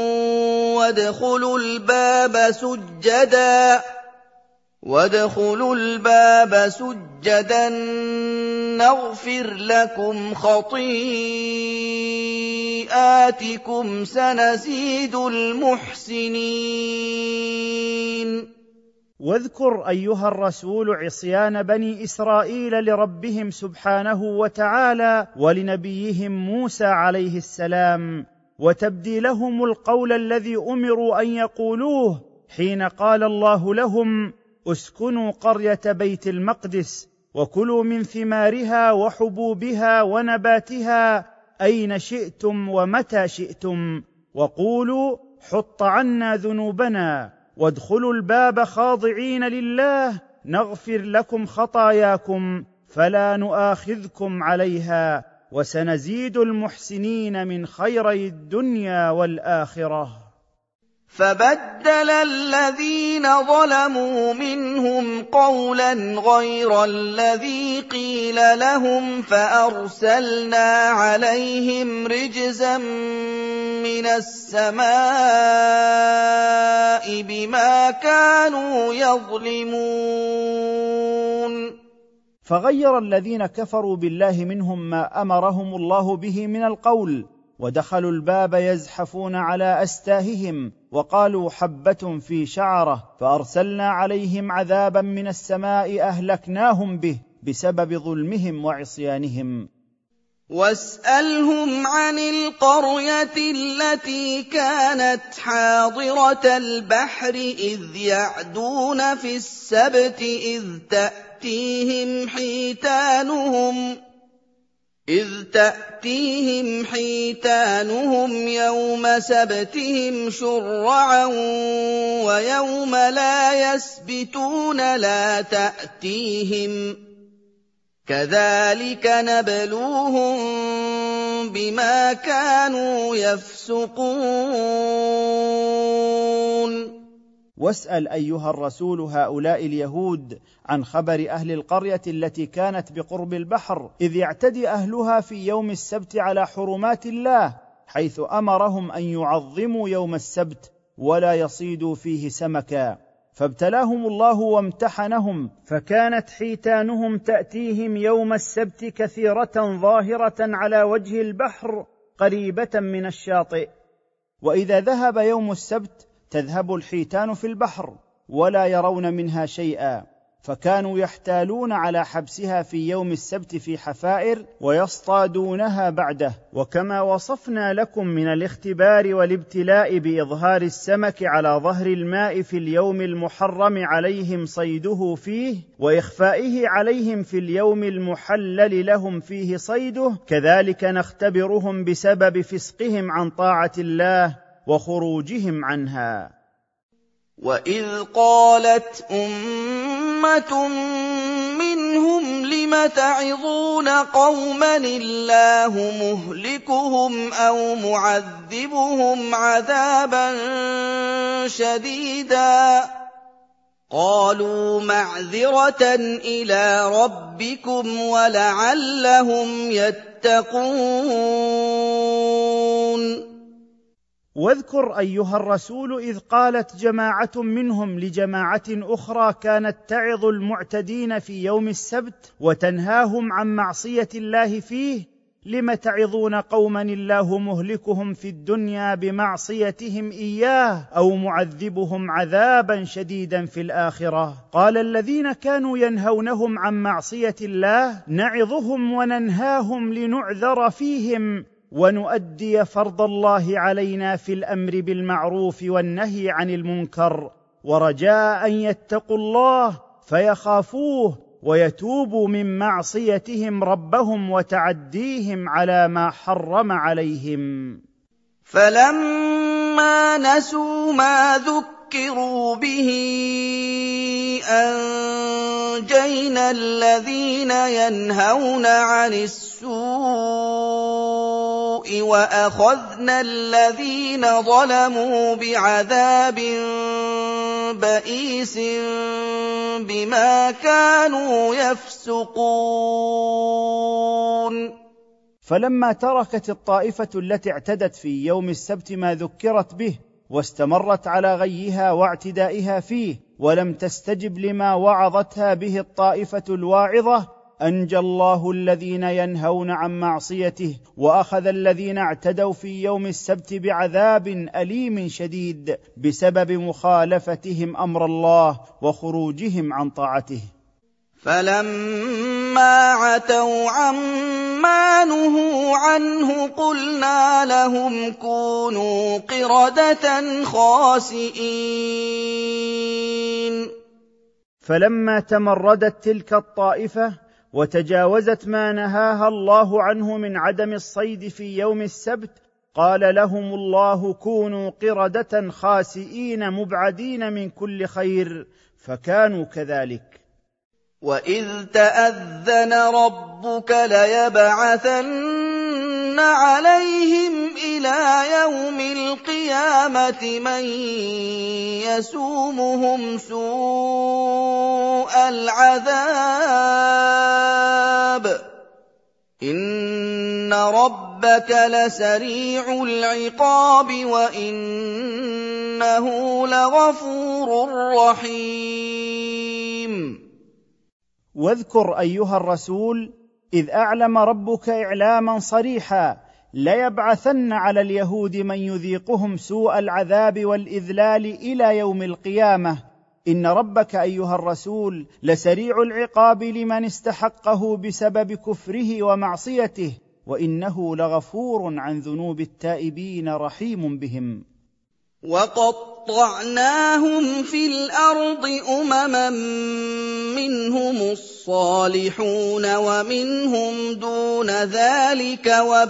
وَادْخُلُوا الْبَابَ سُجَّدًا نَّغْفِرْ لَكُمْ خَطِيئَاتِكُمْ سَنَزِيدُ الْمُحْسِنِينَ. واذكر أيها الرسول عصيان بني إسرائيل لربهم سبحانه وتعالى ولنبيهم موسى عليه السلام، وتبديلهم القول الذي أمروا أن يقولوه حين قال الله لهم اسكنوا قرية بيت المقدس وكلوا من ثمارها وحبوبها ونباتها أين شئتم ومتى شئتم، وقولوا حط عنا ذنوبنا وادخلوا الباب خاضعين لله نغفر لكم خطاياكم فلا نؤاخذكم عليها وسنزيد المحسنين من خيري الدنيا والآخرة. فبدل الذين ظلموا منهم قولا غير الذي قيل لهم فأرسلنا عليهم رجزا من السماء بما كانوا يظلمون. فغير الذين كفروا بالله منهم ما أمرهم الله به من القول، ودخلوا الباب يزحفون على أستاههم وقالوا حبة في شعرة، فأرسلنا عليهم عذابا من السماء أهلكناهم به بسبب ظلمهم وعصيانهم. واسألهم عن القرية التي كانت حاضرة البحر إذ يعدون في السبت إذ تأتيهم حيتانهم يوم سبتهم شرعا ويوم لا يسبتون لا تأتيهم، كذلك نبلوهم بما كانوا يفسقون. واسأل أيها الرسول هؤلاء اليهود عن خبر أهل القرية التي كانت بقرب البحر، إذ يعتدي أهلها في يوم السبت على حرمات الله، حيث أمرهم أن يعظموا يوم السبت ولا يصيدوا فيه سمكا، فابتلاهم الله وامتحنهم، فكانت حيتانهم تأتيهم يوم السبت كثيرة ظاهرة على وجه البحر قريبة من الشاطئ، وإذا ذهب يوم السبت تذهب الحيتان في البحر ولا يرون منها شيئا، فكانوا يحتالون على حبسها في يوم السبت في حفائر ويصطادونها بعده. وكما وصفنا لكم من الاختبار والابتلاء بإظهار السمك على ظهر الماء في اليوم المحرم عليهم صيده فيه، وإخفائه عليهم في اليوم المحلل لهم فيه صيده، كذلك نختبرهم بسبب فسقهم عن طاعة الله وخروجهم عنها. وَإِذْ قَالَتْ أُمَّةٌ مِّنْهُمْ لِمَ تَعِظُونَ قَوْمًا اللَّهُ مُهْلِكُهُمْ أَوْ مُعَذِّبُهُمْ عَذَابًا شَدِيدًا قَالُوا مَعْذِرَةً إِلَىٰ رَبِّكُمْ وَلَعَلَّهُمْ يَتَّقُونَ. واذكر أيها الرسول إذ قالت جماعة منهم لجماعة أخرى كانت تعظ المعتدين في يوم السبت وتنهاهم عن معصية الله فيه: لم تعظون قوما الله مهلكهم في الدنيا بمعصيتهم إياه أو معذبهم عذابا شديدا في الآخرة. قال الذين كانوا ينهونهم عن معصية الله: نعظهم وننهاهم لنعذر فيهم ونؤدي فرض الله علينا في الأمر بالمعروف والنهي عن المنكر، ورجاء أن يتقوا الله فيخافوه ويتوبوا من معصيتهم ربهم وتعديهم على ما حرم عليهم. فلما نسوا ما ذكروا به أنجينا الذين ينهون عن السوء وأخذنا الذين ظلموا بعذاب بئيس بما كانوا يفسقون. فلما تركت الطائفة التي اعتدت في يوم السبت ما ذكرت به واستمرت على غيها واعتدائها فيه ولم تستجب لما وعظتها به الطائفة الواعظة، أنجى الله الذين ينهون عن معصيته وأخذ الذين اعتدوا في يوم السبت بعذاب أليم شديد بسبب مخالفتهم أمر الله وخروجهم عن طاعته. فلما عتوا عما نهوا عنه قلنا لهم كونوا قردة خاسئين. فلما تمردت تلك الطائفة وتجاوزت ما نهاها الله عنه من عدم الصيد في يوم السبت، قال لهم الله كونوا قردة خاسئين مبعدين من كل خير، فكانوا كذلك. وَإِذْ تَأَذَّنَ رَبُّكَ لَيَبْعَثَنَّ عَلَيْهِمْ إِلَىٰ يَوْمِ الْقِيَامَةِ مَن يَسُومُهُمْ سُوءَ الْعَذَابِ ۗ إِنَّ رَبَّكَ لَسَرِيعُ الْعِقَابِ وَإِنَّهُ لَغَفُورٌ رَّحِيمٌ. واذكر أيها الرسول إذ أعلم ربك إعلاما صريحا: ليبعثن على اليهود من يذيقهم سوء العذاب والإذلال إلى يوم القيامة. إن ربك أيها الرسول لسريع العقاب لمن استحقه بسبب كفره ومعصيته، وإنه لغفور عن ذنوب التائبين رحيم بهم. وَقَطَّعْنَاهُمْ فِي الْأَرْضِ أُمَمًا مِّنْهُمُ الصَّالِحُونَ وَمِنْهُمْ دُونَ ذَٰلِكَ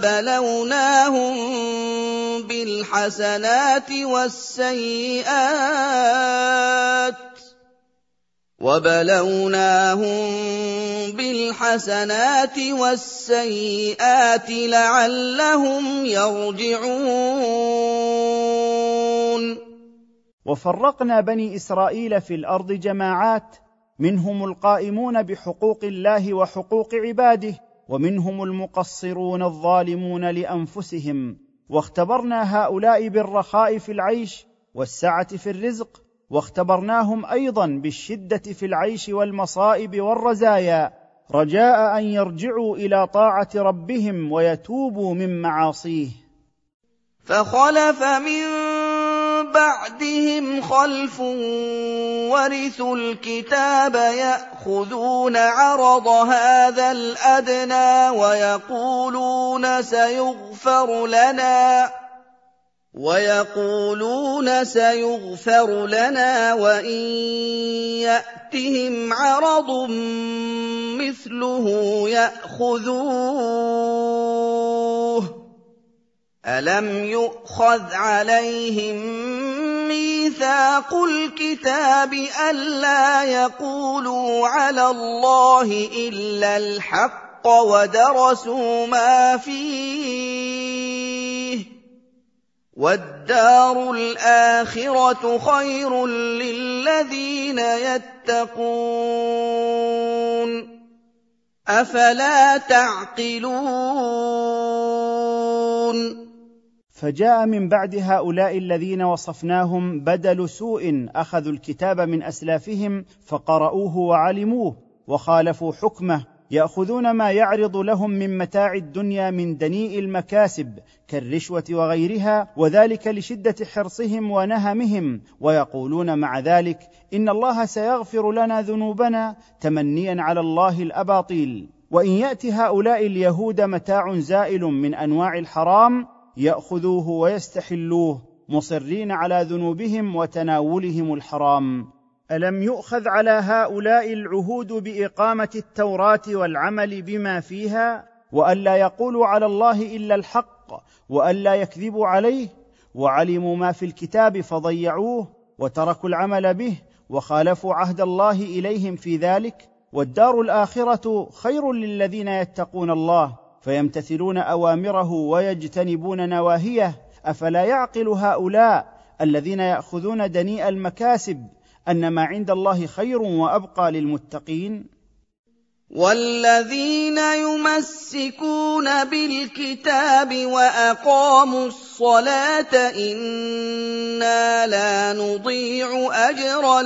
وَبَلَوْنَاهُم بِالْحَسَنَاتِ وَالسَّيِّئَاتِ لَعَلَّهُمْ يَرْجِعُونَ. وفرقنا بني إسرائيل في الأرض جماعات، منهم القائمون بحقوق الله وحقوق عباده، ومنهم المقصرون الظالمون لأنفسهم. واختبرنا هؤلاء بالرخاء في العيش والسعة في الرزق، واختبرناهم أيضا بالشدة في العيش والمصائب والرزايا، رجاء أن يرجعوا إلى طاعة ربهم ويتوبوا من معاصيه. فخلف من بعدهم خلف ورثوا الكتاب يأخذون عرض هذا الأدنى ويقولون سيغفر لنا وإن يأتهم عرض مثله يأخذوه. ألم يؤخذ عليهم ميثاق الكتاب ألا يقولوا على الله إلا الحق ودرسوا ما فيه، والدار الآخرة خير للذين يتقون، أفلا تعقلون؟ فجاء من بعد هؤلاء الذين وصفناهم بدل سوء أخذوا الكتاب من أسلافهم فقرؤوه وعلموه وخالفوا حكمه، يأخذون ما يعرض لهم من متاع الدنيا من دنيء المكاسب كالرشوة وغيرها، وذلك لشدة حرصهم ونهمهم، ويقولون مع ذلك إن الله سيغفر لنا ذنوبنا تمنيا على الله الأباطيل. وإن يأتي هؤلاء اليهود متاع زائل من أنواع الحرام يأخذوه ويستحلوه مصرين على ذنوبهم وتناولهم الحرام. ألم يؤخذ على هؤلاء العهود بإقامة التوراة والعمل بما فيها، وألا يقولوا على الله إلا الحق وألا يكذبوا عليه؟ وعلموا ما في الكتاب فضيعوه وتركوا العمل به وخالفوا عهد الله إليهم في ذلك. والدار الآخرة خير للذين يتقون الله فيمتثلون أوامره ويجتنبون نواهيه. أفلا يعقل هؤلاء الذين يأخذون دنيء المكاسب أن ما عند الله خير وأبقى للمتقين؟ والذين يمسكون بالكتاب وأقاموا الصلاة إنا لا نضيع أجر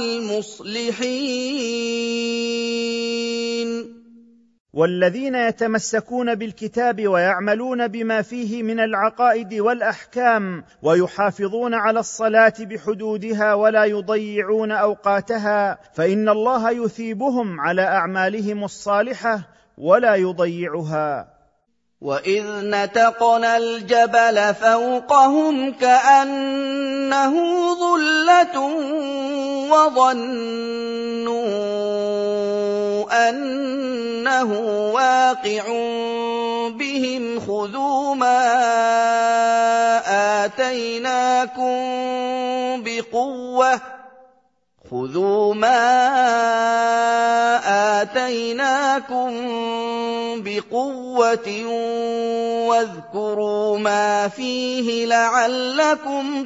المصلحين. والذين يتمسكون بالكتاب ويعملون بما فيه من العقائد والأحكام ويحافظون على الصلاة بحدودها ولا يضيعون أوقاتها، فإن الله يثيبهم على أعمالهم الصالحة ولا يضيعها. وإذ نتقنا الجبل فوقهم كأنه ظلة وظنوا أنه واقع بهم خذوا ما آتيناكم بقوة واذكروا ما فيه لعلكم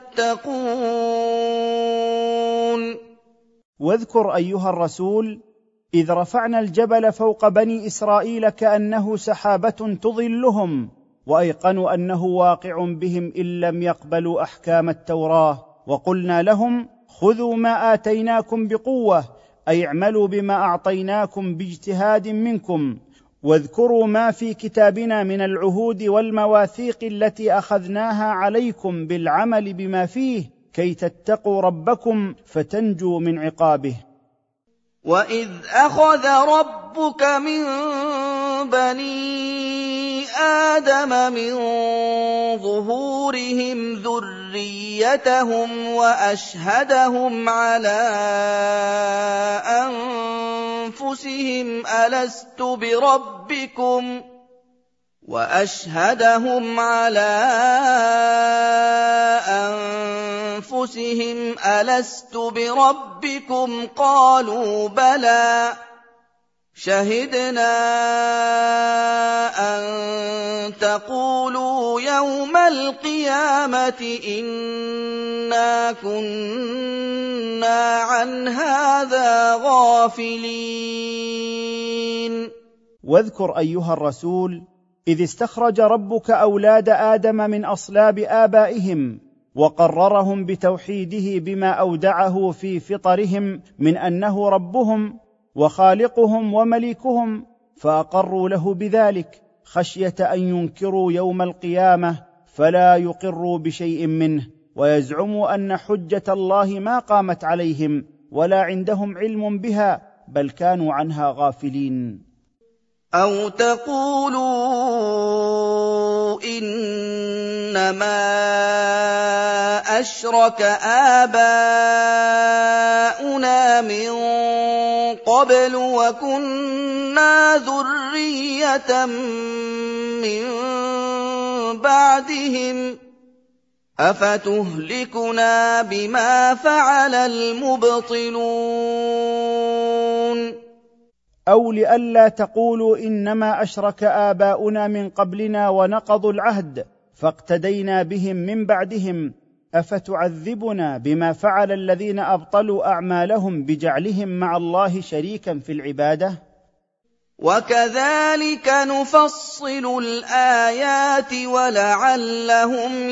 تتقون. واذكر أيها الرسول إذ رفعنا الجبل فوق بني إسرائيل كأنه سحابة تظلهم، وأيقنوا أنه واقع بهم إن لم يقبلوا أحكام التوراة، وقلنا لهم خذوا ما آتيناكم بقوة، أي اعملوا بما أعطيناكم باجتهاد منكم، واذكروا ما في كتابنا من العهود والمواثيق التي أخذناها عليكم بالعمل بما فيه كي تتقوا ربكم فتنجوا من عقابه. وإذ أخذ ربك من بني آدم من ظهورهم ذريتهم وأشهدهم على أنفسهم ألست بربكم قالوا بلى شهدنا أن تقولوا يوم القيامة إنا كنا عن هذا غافلين. واذكر أيها الرسول إذ استخرج ربك أولاد آدم من أصلاب آبائهم وقررهم بتوحيده بما أودعه في فطرهم من أنه ربهم وخالقهم ومليكهم، فأقروا له بذلك خشية أن ينكروا يوم القيامة فلا يقروا بشيء منه، ويزعموا أن حجة الله ما قامت عليهم ولا عندهم علم بها، بل كانوا عنها غافلين. أَوْ تَقُولُوا إِنَّمَا أَشْرَكَ آبَاؤُنَا مِن قَبْلُ وَكُنَّا ذُرِّيَّةً مِّن بَعْدِهِمْ ۖ أَفَتُهْلِكُنَا بِمَا فَعَلَ الْمُبْطِلُونَ. أو لئلا تقولوا إنما أشرك آباؤنا من قبلنا ونقضوا العهد فاقتدينا بهم من بعدهم، أفتعذبنا بما فعل الذين أبطلوا أعمالهم بجعلهم مع الله شريكا في العبادة؟ وكذلك نفصل الآيات ولعلهم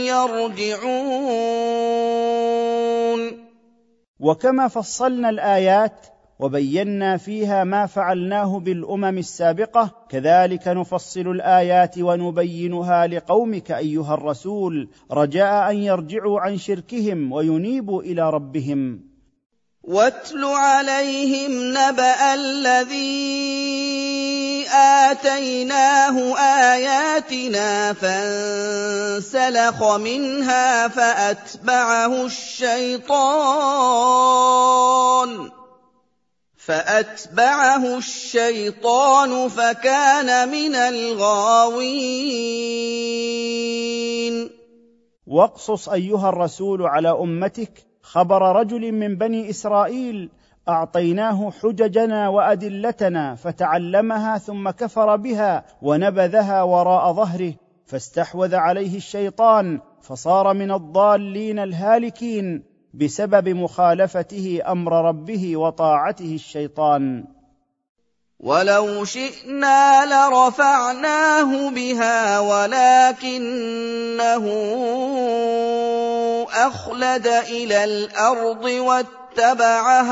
يرجعون. وكما فصلنا الآيات وبينا فيها ما فعلناه بالأمم السابقة، كذلك نفصل الآيات ونبينها لقومك أيها الرسول، رجاء أن يرجعوا عن شركهم وينيبوا إلى ربهم. واتل عليهم نبأ الذي آتيناه آياتنا فانسلخ منها فأتبعه الشيطان فكان من الغاوين. واقصص أيها الرسول على أمتك خبر رجل من بني إسرائيل أعطيناه حججنا وأدلتنا فتعلمها ثم كفر بها ونبذها وراء ظهره، فاستحوذ عليه الشيطان فصار من الضالين الهالكين بسبب مخالفته أمر ربه وطاعته الشيطان. ولو شئنا لرفعناه بها ولكنه أخلد إلى الأرض واتبع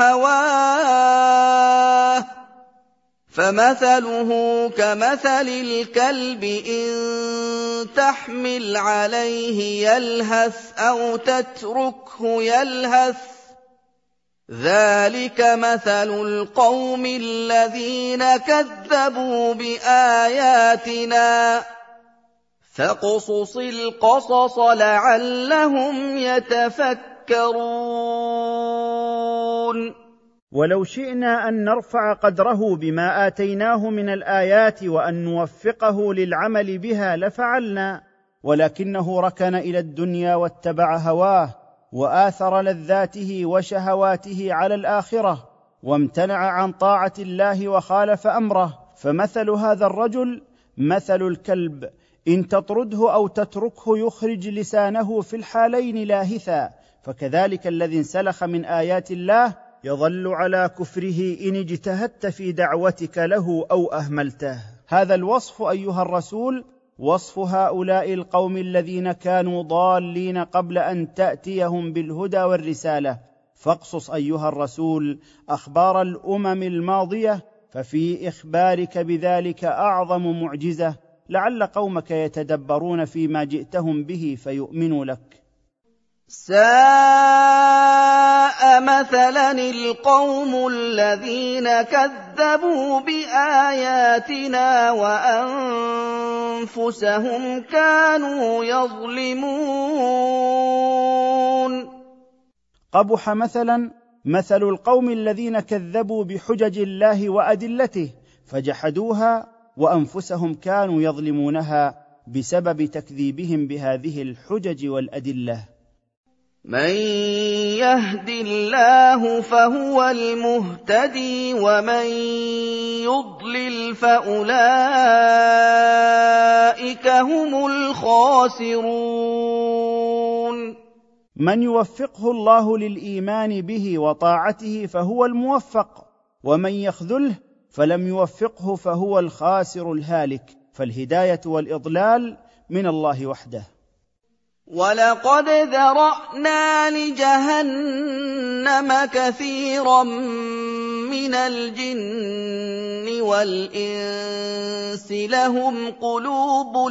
هواه، فمثله كمثل الكلب إن تحمل عليه يلهث أو تتركه يلهث، ذلك مثل القوم الذين كذبوا بآياتنا، فاقصص القصص لعلهم يتفكرون. ولو شئنا أن نرفع قدره بما آتيناه من الآيات وأن نوفقه للعمل بها لفعلنا، ولكنه ركن إلى الدنيا واتبع هواه وآثر لذاته وشهواته على الآخرة وامتنع عن طاعة الله وخالف أمره، فمثل هذا الرجل مثل الكلب إن تطرده أو تتركه يخرج لسانه في الحالين لاهثا، فكذلك الذي انسلخ من آيات الله يظل على كفره إن اجتهدت في دعوتك له أو أهملته. هذا الوصف أيها الرسول وصف هؤلاء القوم الذين كانوا ضالين قبل أن تأتيهم بالهدى والرسالة. فاقصص أيها الرسول أخبار الأمم الماضية، ففي إخبارك بذلك أعظم معجزة، لعل قومك يتدبرون فيما جئتهم به فيؤمنوا لك. ساء مثلا القوم الذين كذبوا بآياتنا وأنفسهم كانوا يظلمون. قبح مثلا مثل القوم الذين كذبوا بحجج الله وأدلته فجحدوها وأنفسهم كانوا يظلمونها بسبب تكذيبهم بهذه الحجج والأدلة. مَن يَهْدِ اللَّهُ فَهُوَ الْمُهْتَدِي ۖ وَمَن يُضْلِلْ فَأُولَٰئِكَ هُمُ الْخَاسِرُونَ. من يوفقه الله للإيمان به وطاعته فهو الموفق، ومن يخذله فلم يوفقه فهو الخاسر الهالك، فالهداية والإضلال من الله وحده. وَلَقَدْ ذَرَأْنَا لِجَهَنَّمَ كَثِيرًا مِّنَ الْجِنِّ وَالْإِنسِ لَهُمْ قُلُوبٌ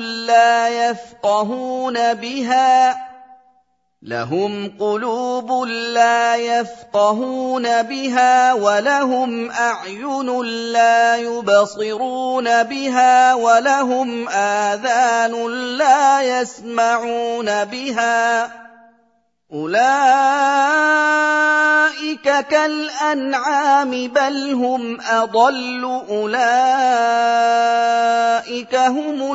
لَّا يَفْقَهُونَ بِهَا وَلَهُمْ أَعْيُنٌ لَّا يُبْصِرُونَ بِهَا وَلَهُمْ آذَانٌ لَّا يَسْمَعُونَ بِهَا ۚ أُولَٰئِكَ كَالْأَنْعَامِ بَلْ هُمْ أَضَلُّ ۚ أُولَٰئِكَ هُمُ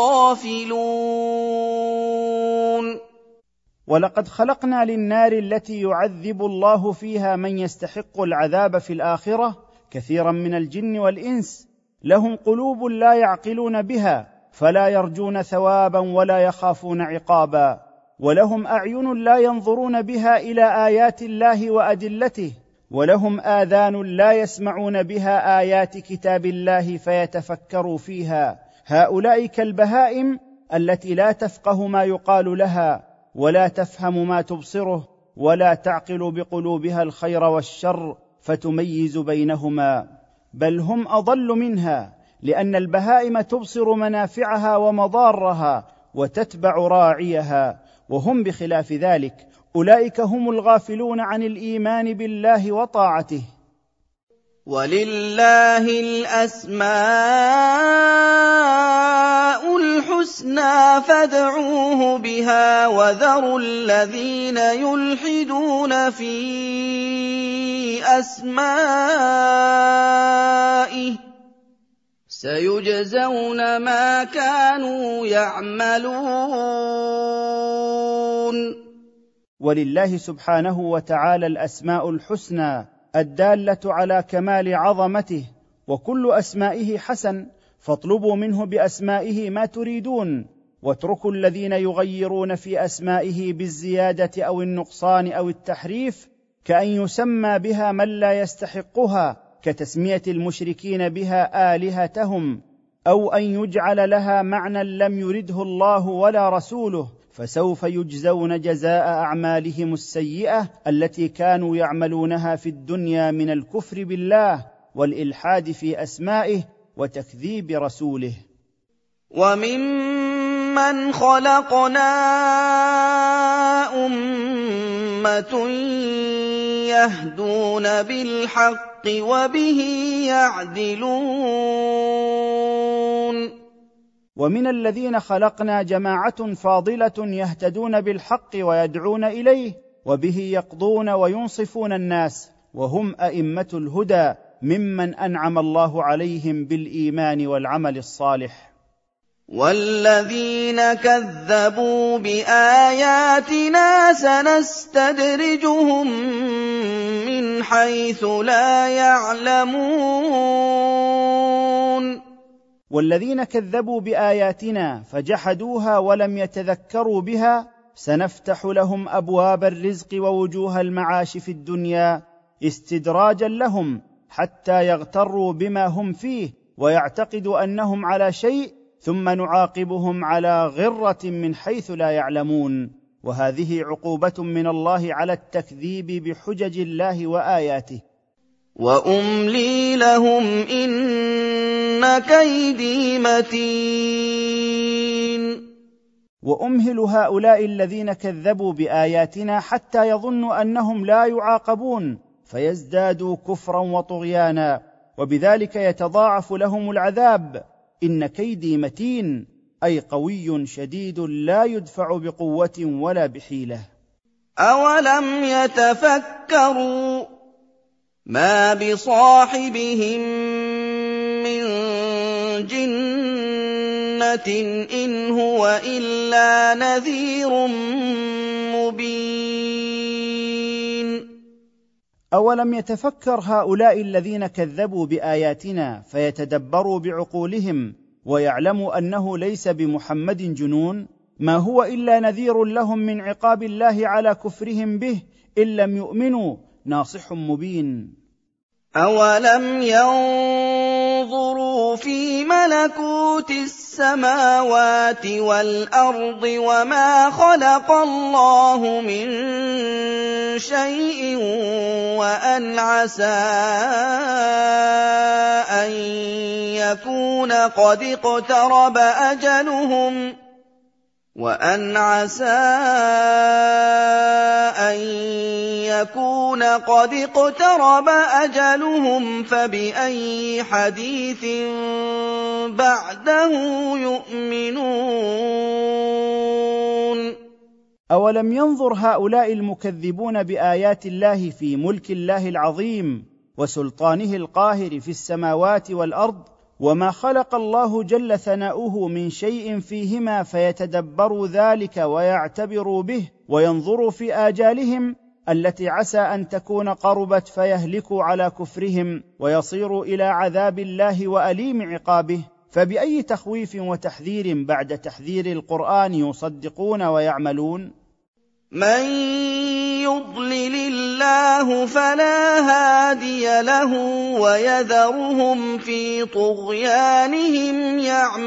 الْغَافِلُونَ. ولقد خلقنا للنار التي يعذب الله فيها من يستحق العذاب في الآخرة كثيرا من الجن والإنس، لهم قلوب لا يعقلون بها فلا يرجون ثوابا ولا يخافون عقابا، ولهم أعين لا ينظرون بها إلى آيات الله وأدلته، ولهم آذان لا يسمعون بها آيات كتاب الله فيتفكروا فيها. هؤلاء كالبهائم التي لا تفقه ما يقال لها ولا تفهم ما تبصره ولا تعقل بقلوبها الخير والشر فتميز بينهما، بل هم أضل منها، لأن البهائم تبصر منافعها ومضارها وتتبع راعيها، وهم بخلاف ذلك، أولئك هم الغافلون عن الإيمان بالله وطاعته. وَلِلَّهِ الْأَسْمَاءُ الْحُسْنَىٰ فَادْعُوهُ بِهَا ۖ وَذَرُوا الَّذِينَ يُلْحِدُونَ فِي أَسْمَائِهِ ۚ سَيُجْزَوْنَ مَا كَانُوا يَعْمَلُونَ. ولله سبحانه وتعالى الأسماء الحسنى الدالة على كمال عظمته، وكل أسمائه حسن، فاطلبوا منه بأسمائه ما تريدون، واتركوا الذين يغيرون في أسمائه بالزيادة أو النقصان أو التحريف، كأن يسمى بها من لا يستحقها، كتسمية المشركين بها آلهتهم، أو أن يجعل لها معنى لم يرده الله ولا رسوله، فسوف يجزون جزاء أعمالهم السيئة التي كانوا يعملونها في الدنيا من الكفر بالله والإلحاد في أسمائه وتكذيب رسوله. وَمِمَّنْ خَلَقْنَا أُمَّةٌ يَهْدُونَ بِالْحَقِّ وَبِهِ يَعْدِلُونَ. ومن الذين خلقنا جماعة فاضلة يهتدون بالحق ويدعون إليه وبه يقضون وينصفون الناس، وهم أئمة الهدى ممن أنعم الله عليهم بالإيمان والعمل الصالح. وَالَّذِينَ كَذَّبُوا بِآيَاتِنَا سَنَسْتَدْرِجُهُم مِّنْ حَيْثُ لَا يَعْلَمُونَ. والذين كذبوا بآياتنا فجحدوها ولم يتذكروا بها سنفتح لهم أبواب الرزق ووجوه المعاش في الدنيا استدراجا لهم حتى يغتروا بما هم فيه ويعتقدوا أنهم على شيء، ثم نعاقبهم على غرة من حيث لا يعلمون، وهذه عقوبة من الله على التكذيب بحجج الله وآياته. وَأُمْلِي لَهُمْ إِنَّ كَيْدِي مَتِينٌ. وأمهل هؤلاء الذين كذبوا بآياتنا حتى يظنوا أنهم لا يعاقبون فيزدادوا كفرا وطغيانا، وبذلك يتضاعف لهم العذاب. إن كيدي متين، أي قوي شديد لا يدفع بقوة ولا بحيلة. أَوَلَمْ يَتَفَكَّرُوا مَا بِصَاحِبِهِم مِّن جِنَّةٍ إِنْ هُوَ إِلَّا نَذِيرٌ مُّبِينٌ. أولم يتفكر هؤلاء الذين كذبوا بآياتنا فيتدبروا بعقولهم ويعلموا أنه ليس بمحمد جنون؟ ما هو إلا نذير لهم من عقاب الله على كفرهم به إن لم يؤمنوا، ناصح مبين. أولم ينظروا في ملكوت السماوات والأرض وما خلق الله من شيء وأن عسى أن يكون قد اقترب أجلهم فبأي حديث بعده يؤمنون. أولم ينظر هؤلاء المكذبون بآيات الله في ملك الله العظيم وسلطانه القاهر في السماوات والأرض وما خلق الله جل ثناؤه من شيء فيهما فيتدبروا ذلك ويعتبروا به وينظروا في آجالهم التي عسى أن تكون قربت فيهلكوا على كفرهم ويصيروا إلى عذاب الله وأليم عقابه؟ فبأي تخويف وتحذير بعد تحذير القرآن يصدقون ويعملون؟ من يضلل الله فلا هادي له ويذرهم في طغيانهم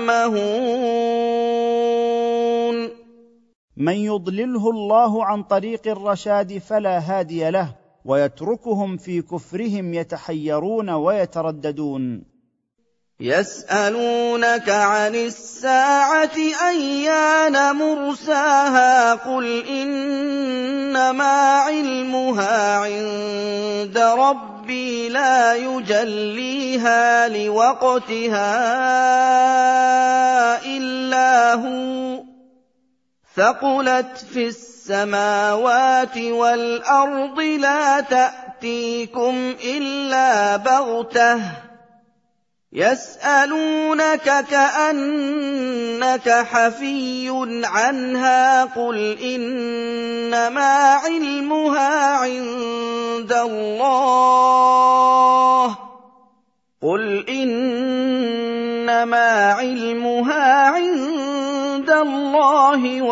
يعمهون. من يضلله الله عن طريق الرشاد فلا هادي له ويتركهم في كفرهم يتحيرون ويترددون. يسألونك عن الساعة أيان مرساها قل إنما علمها عند ربي لا يجليها لوقتها إلا هو ثقلت في السماوات والأرض لا تأتيكم إلا بغتة يسألونك كأنك حفي عنها قل إنما علمها عند الله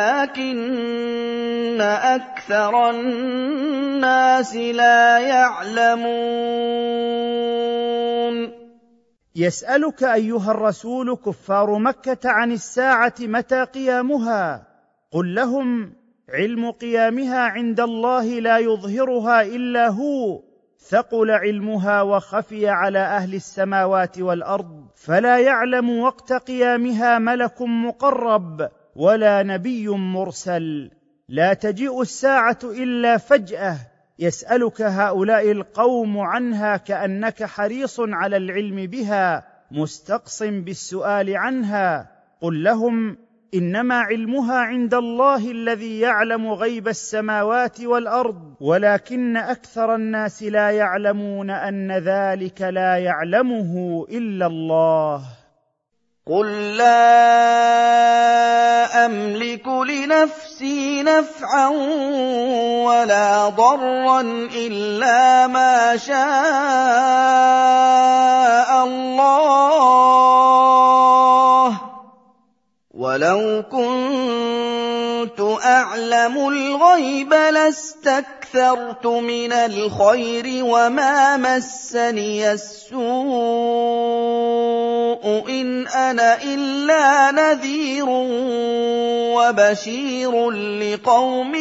ولكن أكثر الناس لا يعلمون. يسألك أيها الرسول كفار مكة عن الساعة متى قيامها، قل لهم علم قيامها عند الله لا يظهرها إلا هو ثقل علمها وخفي على أهل السماوات والأرض فلا يعلم وقت قيامها ملك مقرب ولا نبي مرسل. لا تجيء الساعة إلا فجأة. يسألك هؤلاء القوم عنها كأنك حريص على العلم بها مستقص بالسؤال عنها. قل لهم إنما علمها عند الله الذي يعلم غيب السماوات والأرض ولكن أكثر الناس لا يعلمون أن ذلك لا يعلمه إلا الله. قل لا أملك لنفسي نفعا ولا ضرا إلا ما شاء الله ولو كنت أعلم الغيب لاستكثرت من الخير وما مسني السوء إن أنا إلا نذير وبشير لقوم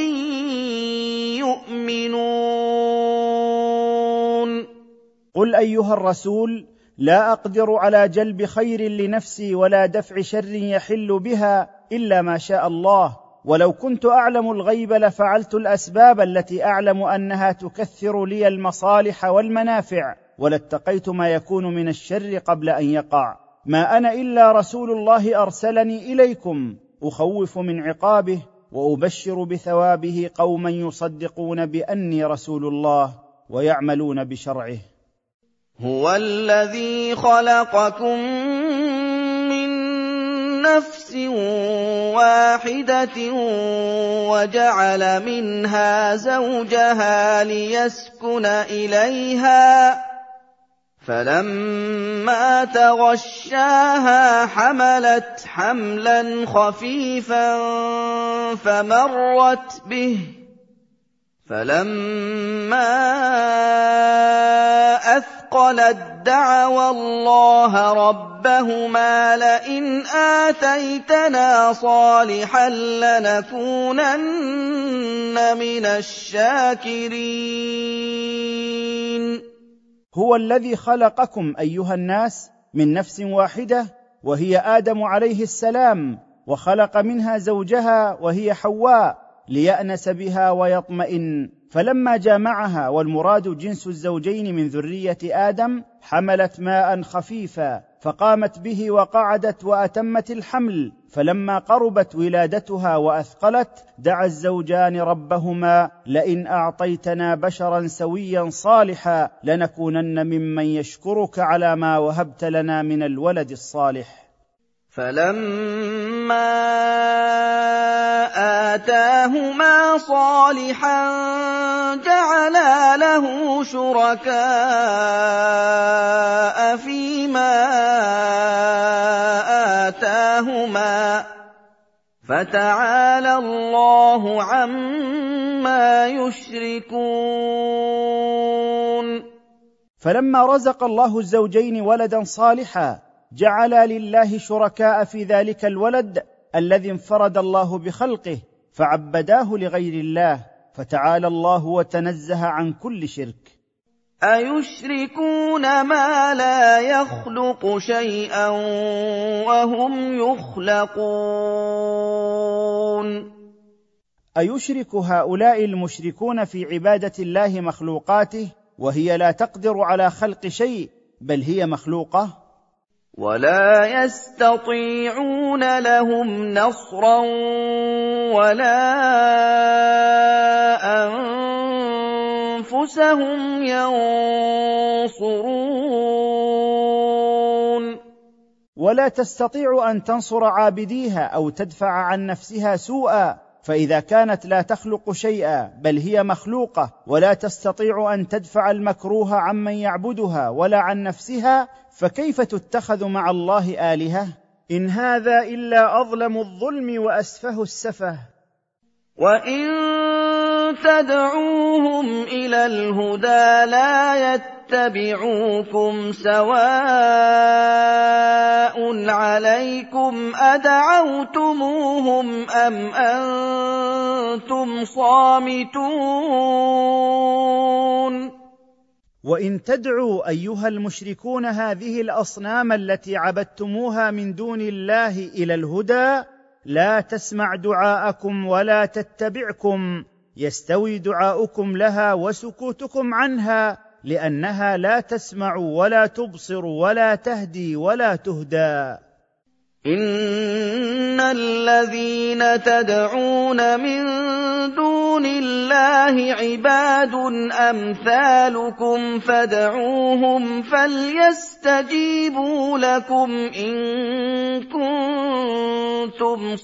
يؤمنون. قل أيها الرسول لا أقدر على جلب خير لنفسي ولا دفع شر يحل بها إلا ما شاء الله، ولو كنت أعلم الغيب لفعلت الأسباب التي أعلم أنها تكثر لي المصالح والمنافع ولاتقيت ما يكون من الشر قبل أن يقع. ما أنا إلا رسول الله أرسلني إليكم أخوف من عقابه وأبشر بثوابه قوما يصدقون بأني رسول الله ويعملون بشرعه. هو الذي خلقكم من نَفْسٍ وَاحِدَةٍ وَجَعَلَ مِنْهَا زَوْجَهَا لِيَسْكُنَ إِلَيْهَا فَلَمَّا تَغَشَّاهَا حَمَلَتْ حَمْلًا خَفِيفًا فَمَرَّتْ بِهِ فَلَمَّا أَثْقَلَت دَّعَوَا اللَّهَ رَبَّهُمَا لَئِنْ آتَيْتَنَا صَالِحًا لَّنَكُونَنَّ مِنَ الشَّاكِرِينَ هو الذي خلقكم أيها الناس من نفس واحدة وهي آدم عليه السلام، وخلق منها زوجها وهي حواء ليأنس بها ويطمئن، فلما جامعها والمراد جنس الزوجين من ذرية آدم حملت ماء خفيفا فقامت به وقعدت وأتمت الحمل، فلما قربت ولادتها وأثقلت دعا الزوجان ربهما لئن أعطيتنا بشرا سويا صالحا لنكونن ممن يشكرك على ما وهبت لنا من الولد الصالح. فَلَمَّا آتَاهُمَا صَالِحًا جَعَلَا لَهُ شُرَكَاءَ فِيمَا آتَاهُمَا ۚ فَتَعَالَى اللَّهُ عَمَّا يُشْرِكُونَ. فلما رزق الله الزوجين ولدا صالحا جعل لله شركاء في ذلك الولد الذي انفرد الله بخلقه فعبداه لغير الله، فتعالى الله وتنزه عن كل شرك. أَيُشْرِكُونَ مَا لَا يَخْلُقُ شَيْئًا وَهُمْ يُخْلَقُونَ. أيشرك هؤلاء المشركون في عبادة الله مخلوقاته وهي لا تقدر على خلق شيء بل هي مخلوقة؟ وَلَا يَسْتَطِيعُونَ لَهُمْ نَصْرًا وَلَا أَنفُسَهُمْ يَنصُرُونَ. ولا تستطيع أن تنصر عابديها أو تدفع عن نفسها سوءا، فإذا كانت لا تخلق شيئا بل هي مخلوقة ولا تستطيع أن تدفع المكروه عمن يعبدها ولا عن نفسها، فكيف تتخذ مع الله آلهة؟ إن هذا إلا أظلم الظلم وأسفه السفه. وَإِن تَدْعُوهُمْ إِلَى الْهُدَىٰ لَا يَتَّبِعُوكُمْ سَوَاءٌ عَلَيْكُمْ أَدَعَوْتُمُوهُمْ أَمْ أَنتُمْ صَامِتُونَ. وإن تدعوا أيها المشركون هذه الأصنام التي عبدتموها من دون الله إلى الهدى لا تسمع دعاءكم ولا تتبعكم، يستوي دعاؤكم لها وسكوتكم عنها، لأنها لا تسمع ولا تبصر ولا تهدي ولا تهدى. إِنَّ الَّذِينَ تَدْعُونَ مِن دُونِ اللَّهِ عِبَادٌ أَمْثَالُكُمْ فَادْعُوهُمْ فَلْيَسْتَجِيبُوا لَكُمْ إِن كُنتُمْ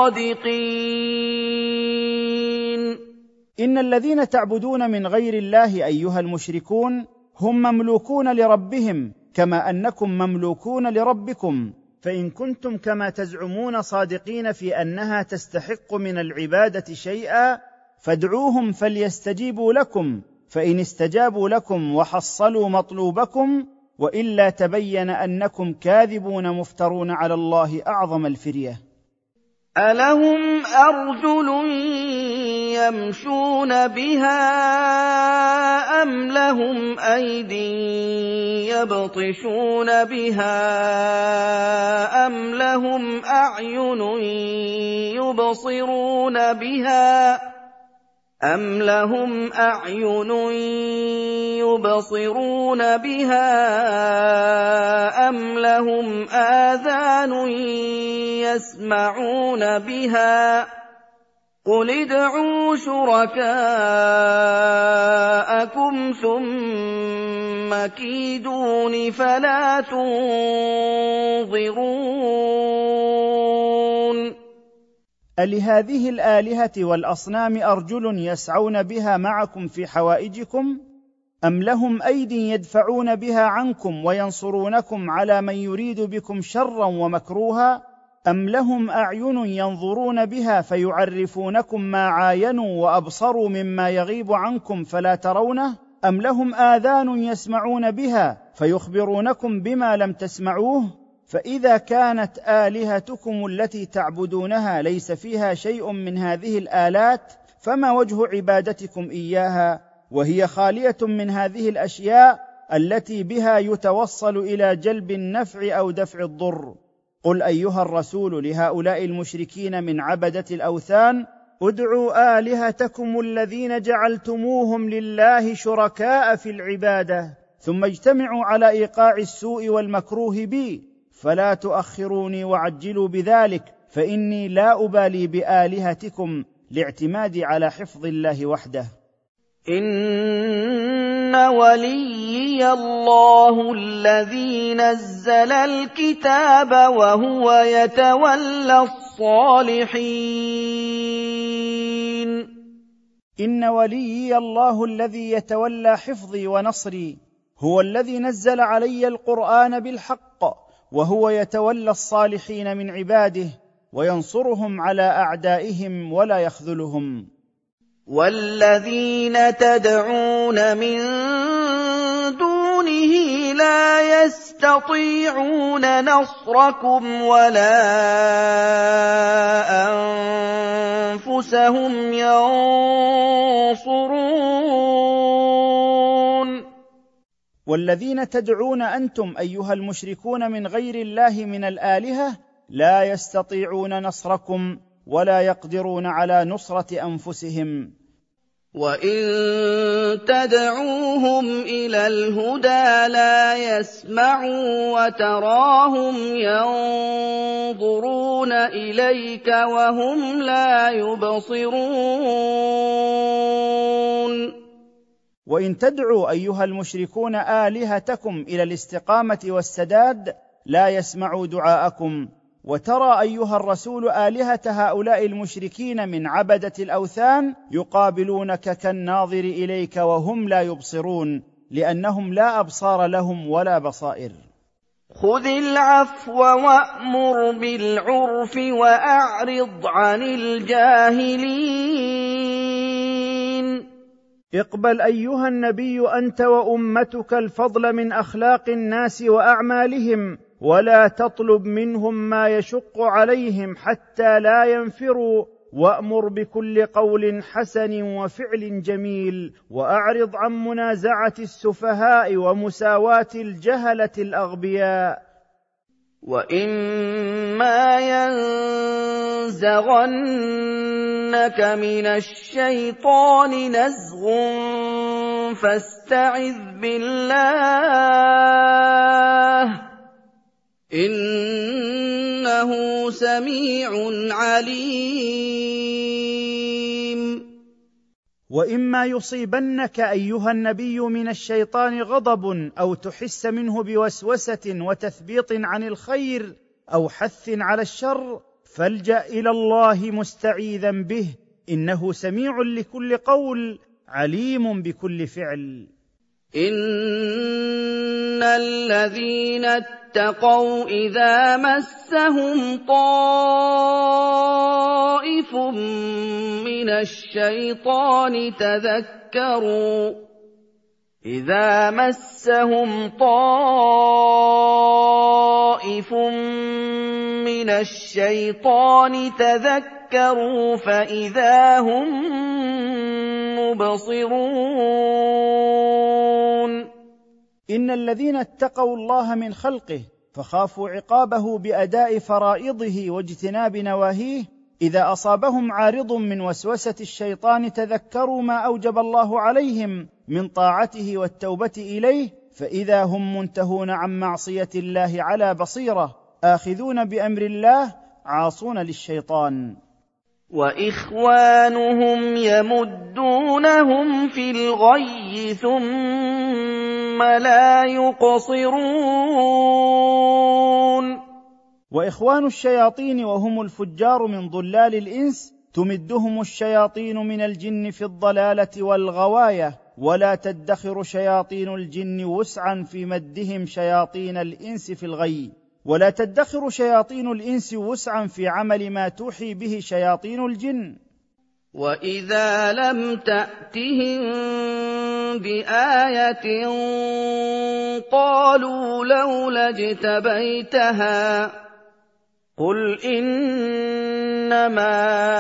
صَادِقِينَ. إن الذين تعبدون من غير الله أيها المشركون هم مملوكون لربهم كما أنكم مملوكون لربكم، فإن كنتم كما تزعمون صادقين في أنها تستحق من العبادة شيئا فادعوهم فليستجيبوا لكم، فإن استجابوا لكم وحصلوا مطلوبكم، وإلا تبين أنكم كاذبون مفترون على الله أعظم الفرية. أَلَهُمْ أَرْجُلٌ يَمْشُونَ بِهَا أَمْ لَهُمْ أَيْدٍ يَبْطِشُونَ بِهَا أَمْ لَهُمْ أَعْيُنٌ يُبْصِرُونَ بِهَا أَمْ لَهُمْ أَعْيُنٌ يُبْصِرُونَ بِهَا أَمْ لَهُمْ آذَانٌ يَسْمَعُونَ بِهَا ۗ قُلِ ادْعُوا شُرَكَاءَكُمْ ثُمَّ كِيدُونِ فَلَا تُنظِرُونِ. ألهذه الآلهة والأصنام أرجل يسعون بها معكم في حوائجكم؟ أم لهم أيد يدفعون بها عنكم وينصرونكم على من يريد بكم شرا ومكروها؟ أم لهم أعين ينظرون بها فيعرفونكم ما عاينوا وأبصروا مما يغيب عنكم فلا ترونه؟ أم لهم آذان يسمعون بها فيخبرونكم بما لم تسمعوه؟ فإذا كانت آلهتكم التي تعبدونها ليس فيها شيء من هذه الآلات، فما وجه عبادتكم إياها وهي خالية من هذه الأشياء التي بها يتوصل إلى جلب النفع أو دفع الضر؟ قل أيها الرسول لهؤلاء المشركين من عبدة الأوثان: ادعوا آلهتكم الذين جعلتموهم لله شركاء في العبادة، ثم اجتمعوا على إيقاع السوء والمكروه بي، فلا تؤخروني وعجلوا بذلك، فإني لا أبالي بآلهتكم، لاعتمادي على حفظ الله وحده. إن وليي الله الذي نزل الكتاب وهو يتولى الصالحين. إن وليي الله الذي يتولى حفظي ونصري، هو الذي نزل علي القرآن بالحق، وهو يتولى الصالحين من عباده وينصرهم على أعدائهم ولا يخذلهم. والذين تدعون من دونه لا يستطيعون نصركم ولا أنفسهم ينصرون. والذين تدعون أنتم أيها المشركون من غير الله من الآلهة لا يستطيعون نصركم ولا يقدرون على نصرة أنفسهم. وإن تدعوهم إلى الهدى لا يسمعوا وتراهم ينظرون إليك وهم لا يبصرون. وإن تدعوا أيها المشركون آلهتكم إلى الاستقامة والسداد لا يسمعوا دعاءكم. وترى أيها الرسول آلهة هؤلاء المشركين من عبدة الأوثان يقابلونك كالناظر إليك وهم لا يبصرون، لأنهم لا أبصار لهم ولا بصائر. خذ العفو وأمر بالعرف وأعرض عن الجاهلين. اقبل أيها النبي أنت وأمتك الفضل من أخلاق الناس وأعمالهم، ولا تطلب منهم ما يشق عليهم حتى لا ينفروا، وأمر بكل قول حسن وفعل جميل، وأعرض عن منازعة السفهاء ومساواة الجهلة الأغبياء. وإما ينزغنك من الشيطان نزغ فاستعذ بالله إنه سميع عليم. وإما يصيبنك أيها النبي من الشيطان غضب أو تحس منه بوسوسة وتثبيط عن الخير أو حث على الشر، فالجأ إلى الله مستعيذا به، إنه سميع لكل قول عليم بكل فعل. إن الذين اتقوا إذا مسهم طائف من الشيطان تذكروا فإذا هم مبصرون. إن الذين اتقوا الله من خلقه فخافوا عقابه بأداء فرائضه واجتناب نواهيه، إذا أصابهم عارض من وسوسة الشيطان تذكروا ما أوجب الله عليهم من طاعته والتوبة إليه، فإذا هم منتهون عن معصية الله على بصيرة، آخذون بأمر الله عاصون للشيطان. وإخوانهم يمدونهم في الغي ثم لا يقصرون. واخوان الشياطين وهم الفجار من ضلال الانس تمدهم الشياطين من الجن في الضلاله والغوايه، ولا تدخر شياطين الجن وسعا في مدهم شياطين الانس في الغي، ولا تدخر شياطين الانس وسعا في عمل ما توحي به شياطين الجن. وَإِذَا لَمْ تَأْتِهِم بِآيَةٍ قَالُوا لَوْلَا اجْتَبَيْتَهَا ۚ قُلْ إِنَّمَا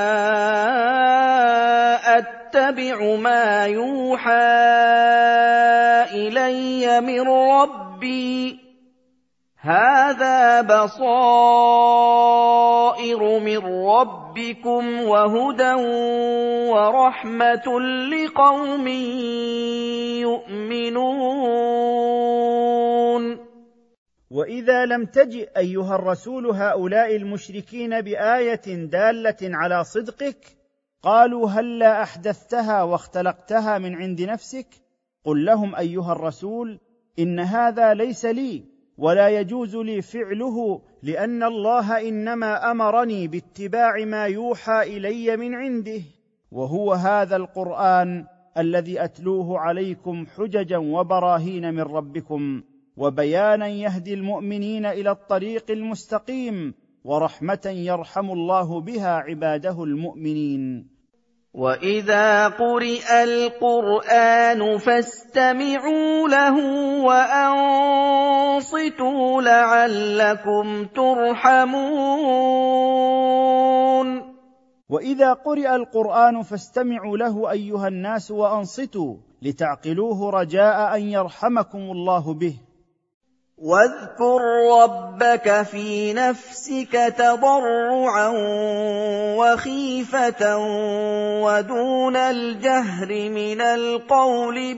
أَتَّبِعُ مَا يُوحَىٰ إِلَيَّ مِن رَّبِّي ۚ هَٰذَا بَصَائِرُ مِن رَّبِّكُمْ وَهُدًى وَرَحْمَةٌ لِّقَوْمٍ يُؤْمِنُونَ. وإذا لم تجئ أيها الرسول هؤلاء المشركين بآية دالة على صدقك، قالوا هلا أحدثتها واختلقتها من عند نفسك؟ قل لهم أيها الرسول إن هذا ليس لي ولا يجوز لي فعله، لأن الله إنما أمرني باتباع ما يوحى إلي من عنده، وهو هذا القرآن الذي أتلوه عليكم حججا وبراهين من ربكم، وبيانا يهدي المؤمنين إلى الطريق المستقيم، ورحمة يرحم الله بها عباده المؤمنين. وَإِذَا قُرِئَ الْقُرْآنُ فَاسْتَمِعُوا لَهُ وَأَنصِتُوا لَعَلَّكُمْ تُرْحَمُونَ. وإذا قرئ القرآن فاستمعوا له أيها الناس وأنصتوا لتعقلوه رجاء أن يرحمكم الله به. وَاذْكُر رَّبَّكَ فِي نَفْسِكَ تَضَرُّعًا وَخِيفَةً وَدُونَ الْجَهْرِ مِنَ الْقَوْلِ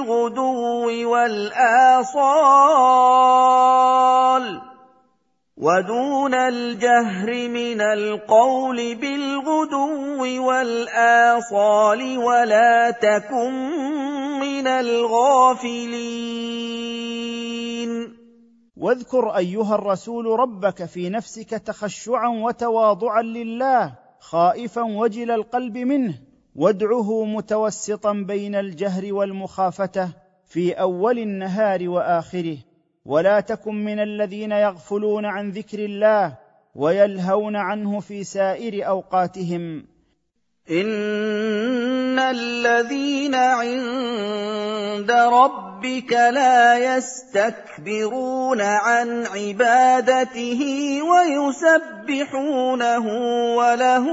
بِالْغُدُوِّ وَالْآصَالِ وَلَا تَكُن مِّنَ الْغَافِلِينَ. واذكر أيها الرسول ربك في نفسك تخشعا وتواضعا لله، خائفا وجل القلب منه، وادعه متوسطا بين الجهر والمخافته في أول النهار وآخره، ولا تكن من الذين يغفلون عن ذكر الله ويلهون عنه في سائر أوقاتهم. إِنَّ الَّذِينَ عِندَ رَبِّكَ لَا يَسْتَكْبِرُونَ عَنْ عِبَادَتِهِ وَيُسَبِّحُونَهُ وَلَهُ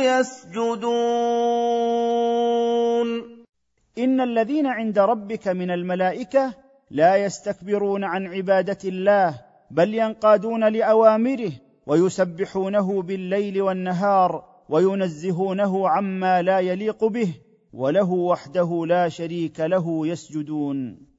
يَسْجُدُونَ. إن الذين عند ربك من الملائكة لا يستكبرون عن عبادة الله، بل ينقادون لأوامره ويسبحونه بالليل والنهار وينزهونه عما لا يليق به، وله وحده لا شريك له يسجدون.